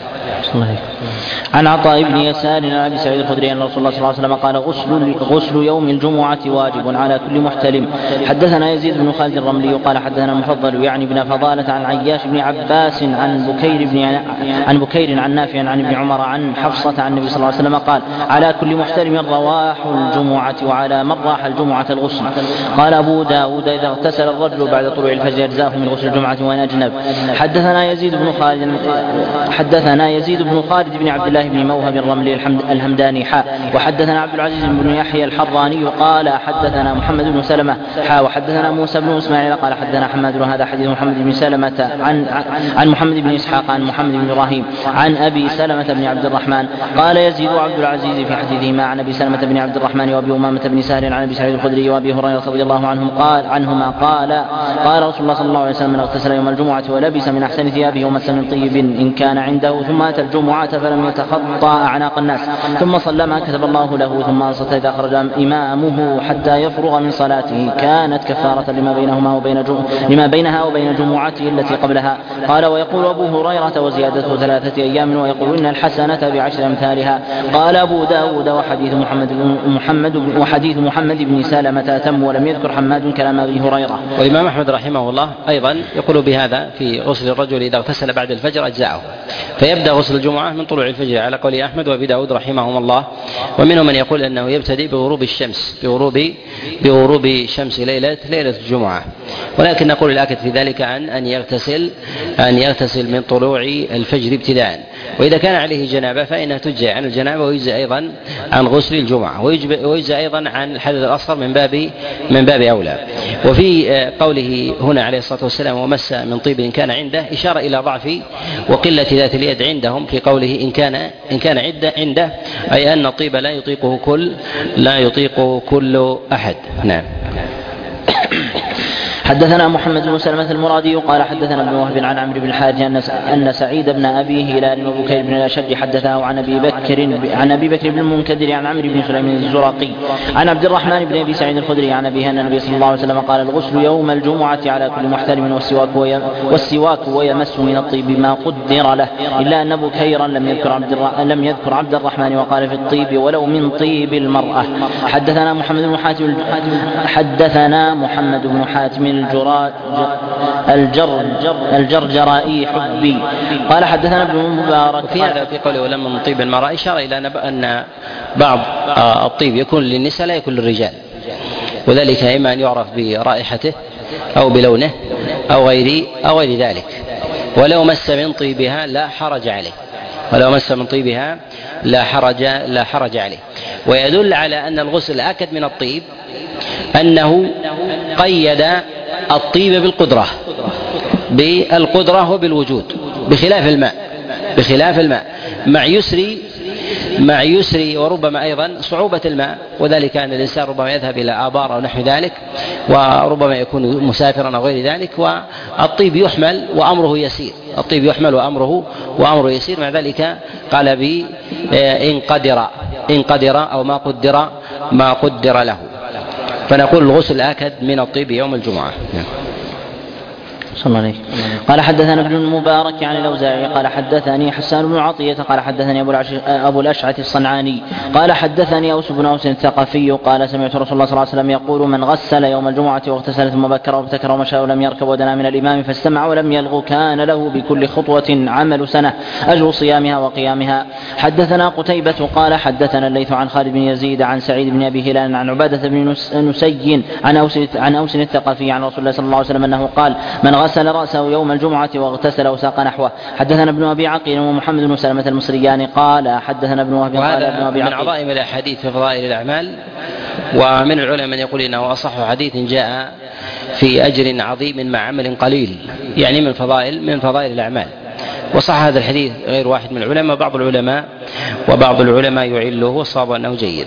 عن عطاء بن يسار عن ابي سعيد الخدري ان رسول الله صلى الله عليه وسلم قال غسل غسل يوم الجمعه واجب على كل محتلم. حدثنا يزيد بن خالد الرملي قال حدثنا المفضل يعني بن فضاله عن عياش بن عباس عن بكير بن عن بكير عن نافع عن ابن عمر عن حفصه عن النبي صلى الله عليه وسلم قال على كل محتلم رواح الجمعه وعلى من راح الجمعه الغسل. قال ابو داود اذا اغتسل الرجل بعد طلوع الفجر اجزاه من غسل الجمعه وان اجنب. حدثنا يزيد بن خالد حدثنا يزيد بن خالد بن عبد الله بن موهب الرملي الهمداني حاء وحدثنا عبد العزيز بن يحيى الحراني قال حدثنا محمد بن سلمة حاء وحدثنا موسى بن اسماعيل قال حدثنا حماد وهذا حديث محمد بن سلمة عن عن محمد بن اسحاق عن محمد بن ابراهيم عن ابي سلمة بن عبد الرحمن. قال يزيد عبد العزيز في حديثهما عن ابي سلمة بن عبد الرحمن وابي امامة بن سهل عن ابي سعيد الخدري وابي هريرة رضي الله عنهم قال عنهما قال قال رسول الله صلى الله عليه وسلم من اغتسل يوم الجمعة ولبس من احسن ثيابه ومس من طيب ان كان عنده ثم اتى الجمعة فلم يتخطى أعناق الناس ثم صلى ما كتب الله له ثم أنصت إذا خرج إمامه حتى يفرغ من صلاته كانت كفارة لما بينهما وبين لما بينها وبين جمعته التي قبلها. قال ويقول أبو هريرة وزيادته ثلاثة أيام ويقول إن الحسنة بعشر أمثالها. قال أبو داود وحديث محمد محمد وحديث محمد بن سلمة أتم ولم يذكر حماد كلام أبي هريرة. والإمام أحمد رحمه الله أيضا يقول بهذا في غسل الرجل إذا اغتسل بعد الفجر أجزاءه، فيبدأ غسل الجمعة من طلوع الفجر على قول أحمد وأبي داود رحمهم الله. ومنهم من يقول أنه يبتدئ بغروب الشمس بغروب بغروب شمس ليلة ليلة الجمعة، ولكن نقول الأكد في ذلك عن أن يغتسل أن يغتسل من طلوع الفجر ابتداء. وإذا كان عليه جنابة فإنها تجزئ عن الجنابة ويجزئ أيضا عن غسل الجمعة ويجزئ أيضا عن الحدث الأصغر من باب من باب أولى. وفي قوله هنا عليه الصلاة والسلام ومس من طيب إن كان عنده إشارة إلى ضعف وقلة ذات اليد عندهم في قوله إن كان إن كان عنده عنده أي أن الطيب لا يطيقه كل لا يطيقه كل أحد. نعم. حدثنا محمد بن سلمة المرادي قال حدثنا ابن وهب عن عمرو بن الحارث أن سعيد بن أبي هلال وبكير بن الأشد حدثه عن أبي بكر عن أبي بكر بن المنكدر عن عمرو بن سليم الزرقي عن عبد الرحمن بن أبي سعيد الخدري عن أبيه أن النبي صلى الله عليه وسلم قال الغسل يوم الجمعة على كل محتلم والسواك والسواك ويمس من الطيب ما قدر له إلا أن بكيرا لم يذكر عبد لم يذكر عبد الرحمن وقال في الطيب ولو من طيب المرأة. حدثنا محمد بن حاتم حدثنا محمد بن حاتم الجر الجرجرائي حبي قال حدثنا ابن مبارك. في هذا في قوله ولما من طيب المرأة إشارة إلى أن بعض الطيب يكون للنساء لا يكون للرجال، وذلك إما أن يعرف برائحته أو بلونه أو غير أو غير ذلك. ولو مس من طيبها لا حرج عليه ولو مس من طيبها لا حرج لا حرج عليه. ويدل على أن الغسل أكد من الطيب أنه قيد الطيب بالقدرة بالقدرة وبالوجود بخلاف الماء بخلاف الماء مع يسري مع يسري وربما أيضا صعوبة الماء، وذلك أن الإنسان ربما يذهب إلى آبار أو نحو ذلك وربما يكون مسافرا أو غير ذلك، والطيب يحمل وأمره يسير الطيب يحمل وأمره وأمره يسير. مع ذلك قال بي إن قدر إن قدر أو ما قدر ما قدر له. فنقول الغسل آكد من الطيب يوم الجمعة. صلى الله عليه. قال حدثنا ابن المبارك عن الأوزاعي قال حدثني حسان بن عطية قال حدثني أبو الأشعث الصنعاني قال حدثني أوس بن أوس الثقفي قال سمعت رسول الله صلى الله عليه وسلم يقول من غسل يوم الجمعة واغتسل ثم بكر وابتكر ومشى ولم يركب ودنا من الإمام فاستمع ولم يلغ كان له بكل خطوة عمل سنة أجر صيامها وقيامها. حدثنا قتيبة قال حدثنا الليث عن خالد بن يزيد عن سعيد بن أبي هلال عن عبادة بن نسي عن أوس عن أوس الثقفي عن رسول الله صلى الله عليه وسلم أنه قال من غسل رأسه يوم الجمعة واغتسل وساق نحوه. حدثنا ابن أبي عقيل ومحمد بن سلمة المصريان قال حدثنا ابن وهب قال ابن أبي عقيل من عظائم الأحاديث في فضائل الأعمال، ومن العلماء من يقول إنه أصح حديث جاء في أجر عظيم مع عمل قليل، يعني من فضائل من فضائل الأعمال. وصح هذا الحديث غير واحد من العلماء، بعض العلماء وبعض العلماء يعله والصواب أنه جيد.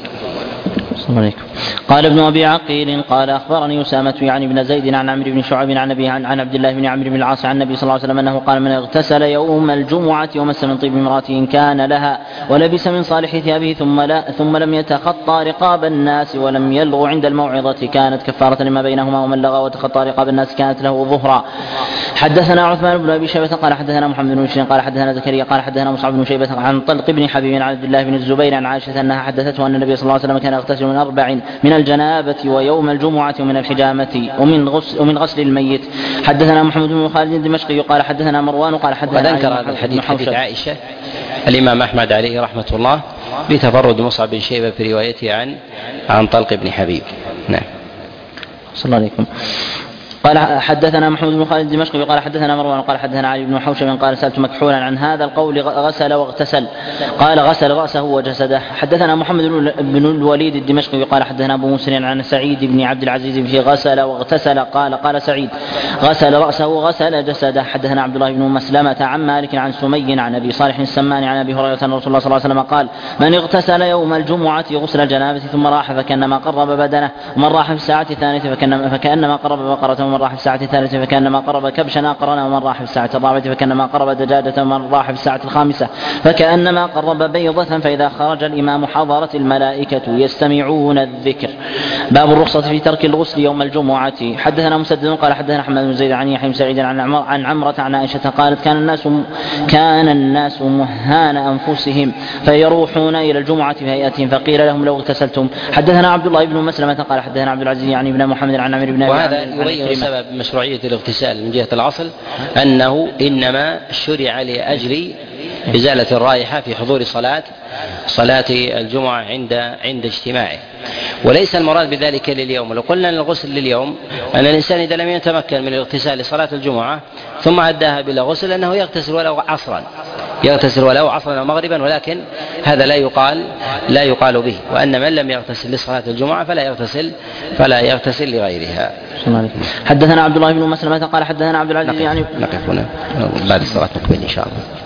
قال ابن أبي عقيل قال أخبرني أسامة يعني بن زيد عن عمرو بن شعيب عن أبيه عن, عن عبد الله بن عمرو بن العاص عن النبي صلى الله عليه وسلم أنه قال من اغتسل يوم الجمعة ومس من طيب امرأته إن كان لها ولبس من صالح ثيابه ثم, لا ثم لم يتخطى رقاب الناس ولم يلغ عند الموعظة كانت كفارة لما بينهما، ومن لغى وتخطى رقاب الناس كانت له ظهرا. حدثنا عثمان بن أبي شيبة قال حدثنا محمد بن بشير قال حدثنا زكريا قال حدثنا مصعب بن شيبة عن طلق بن حبيب عن عبد الله بن الزبير عن عائشة أنها حدثته أن النبي صلى الله عليه وسلم كان يغتسل من أربع من الجنابة ويوم الجمعة ومن الحجامة ومن غسل, ومن غسل الميت. حدثنا محمد بن خالد الدمشقي قال حدثنا مروان قال حدثنا وذكر هذا الحديث حديث عائشة الإمام أحمد عليه رحمة الله بتفرد مصعب بن شيبة في روايته عن عن طلق بن حبيب. نعم. صلى الله عليكم. قال حدثنا محمد بن خالد الدمشقي قال حدثنا مروان قال حدثنا علي بن حوشب قال سألت مكحولا عن هذا القول غسل واغتسل قال غسل رأسه وجسده. حدثنا محمد بن الوليد الدمشقي قال حدثنا أبو مسلم عن سعيد بن عبد العزيز في غسل واغتسل قال قال سعيد غسل رأسه وغسل جسده. حدثنا عبد الله بن مسلمة عن مالك عن سمي عن أبي صالح السمان عن أبي هريرة أن رسول الله صلى الله عليه وسلم قال من اغتسل يوم الجمعة غسل الجنابة ثم راح فكأنما قرب بدنه، ومن راح في الساعة الثانية فكأنما قرب بقرة، ومن راح في الساعة الثالثة فكأنما قرب كبشا أقرنا، ومن راح في الساعة الرابعة فكأنما قرب دجاجة، ومن راح في الساعة الخامسة فكأنما قرب بيضة، فإذا خرج الإمام حضرت الملائكة يستمعون الذكر. باب الرخصة في ترك الغسل يوم الجمعة. حدثنا مسدد قال حدثنا حماد بن زيد عن يحيى بن سعيد عن عمر عن عمرة عن عائشة قالت كان الناس كان الناس مهان أنفسهم فيروحون إلى الجمعة في هيئتهم فقيل لهم لو اغتسلتم. حدثنا عبد الله بن مسلمة قال حدثنا عبد العزيز يعني بن محمد عن عمرو بن أبي وهذا يبين سبب مشروعية الاغتسال من جهة الأصل أنه إنما شرع لأجل إزالة الرائحة في حضور صلاة صلاة الجمعة عند عند اجتماعه، وليس المراد بذلك لليوم. لو قلنا أن الغسل لليوم أن الإنسان إذا لم يتمكن من الاغتسال لصلاة الجمعة ثم أداها بلا غسل أنه يغتسل ولو عصرا يغتسل ولو عصرا أو مغربا، ولكن هذا لا يقال لا يقال به، وأن من لم يغتسل لصلاة الجمعة فلا يغتسل فلا يغتسل لغيرها. حدثنا عبد الله بن مسلمة قال حدثنا عبد العزيز يعني نقف هنا بعد الصلاة نكمل إن شاء الله.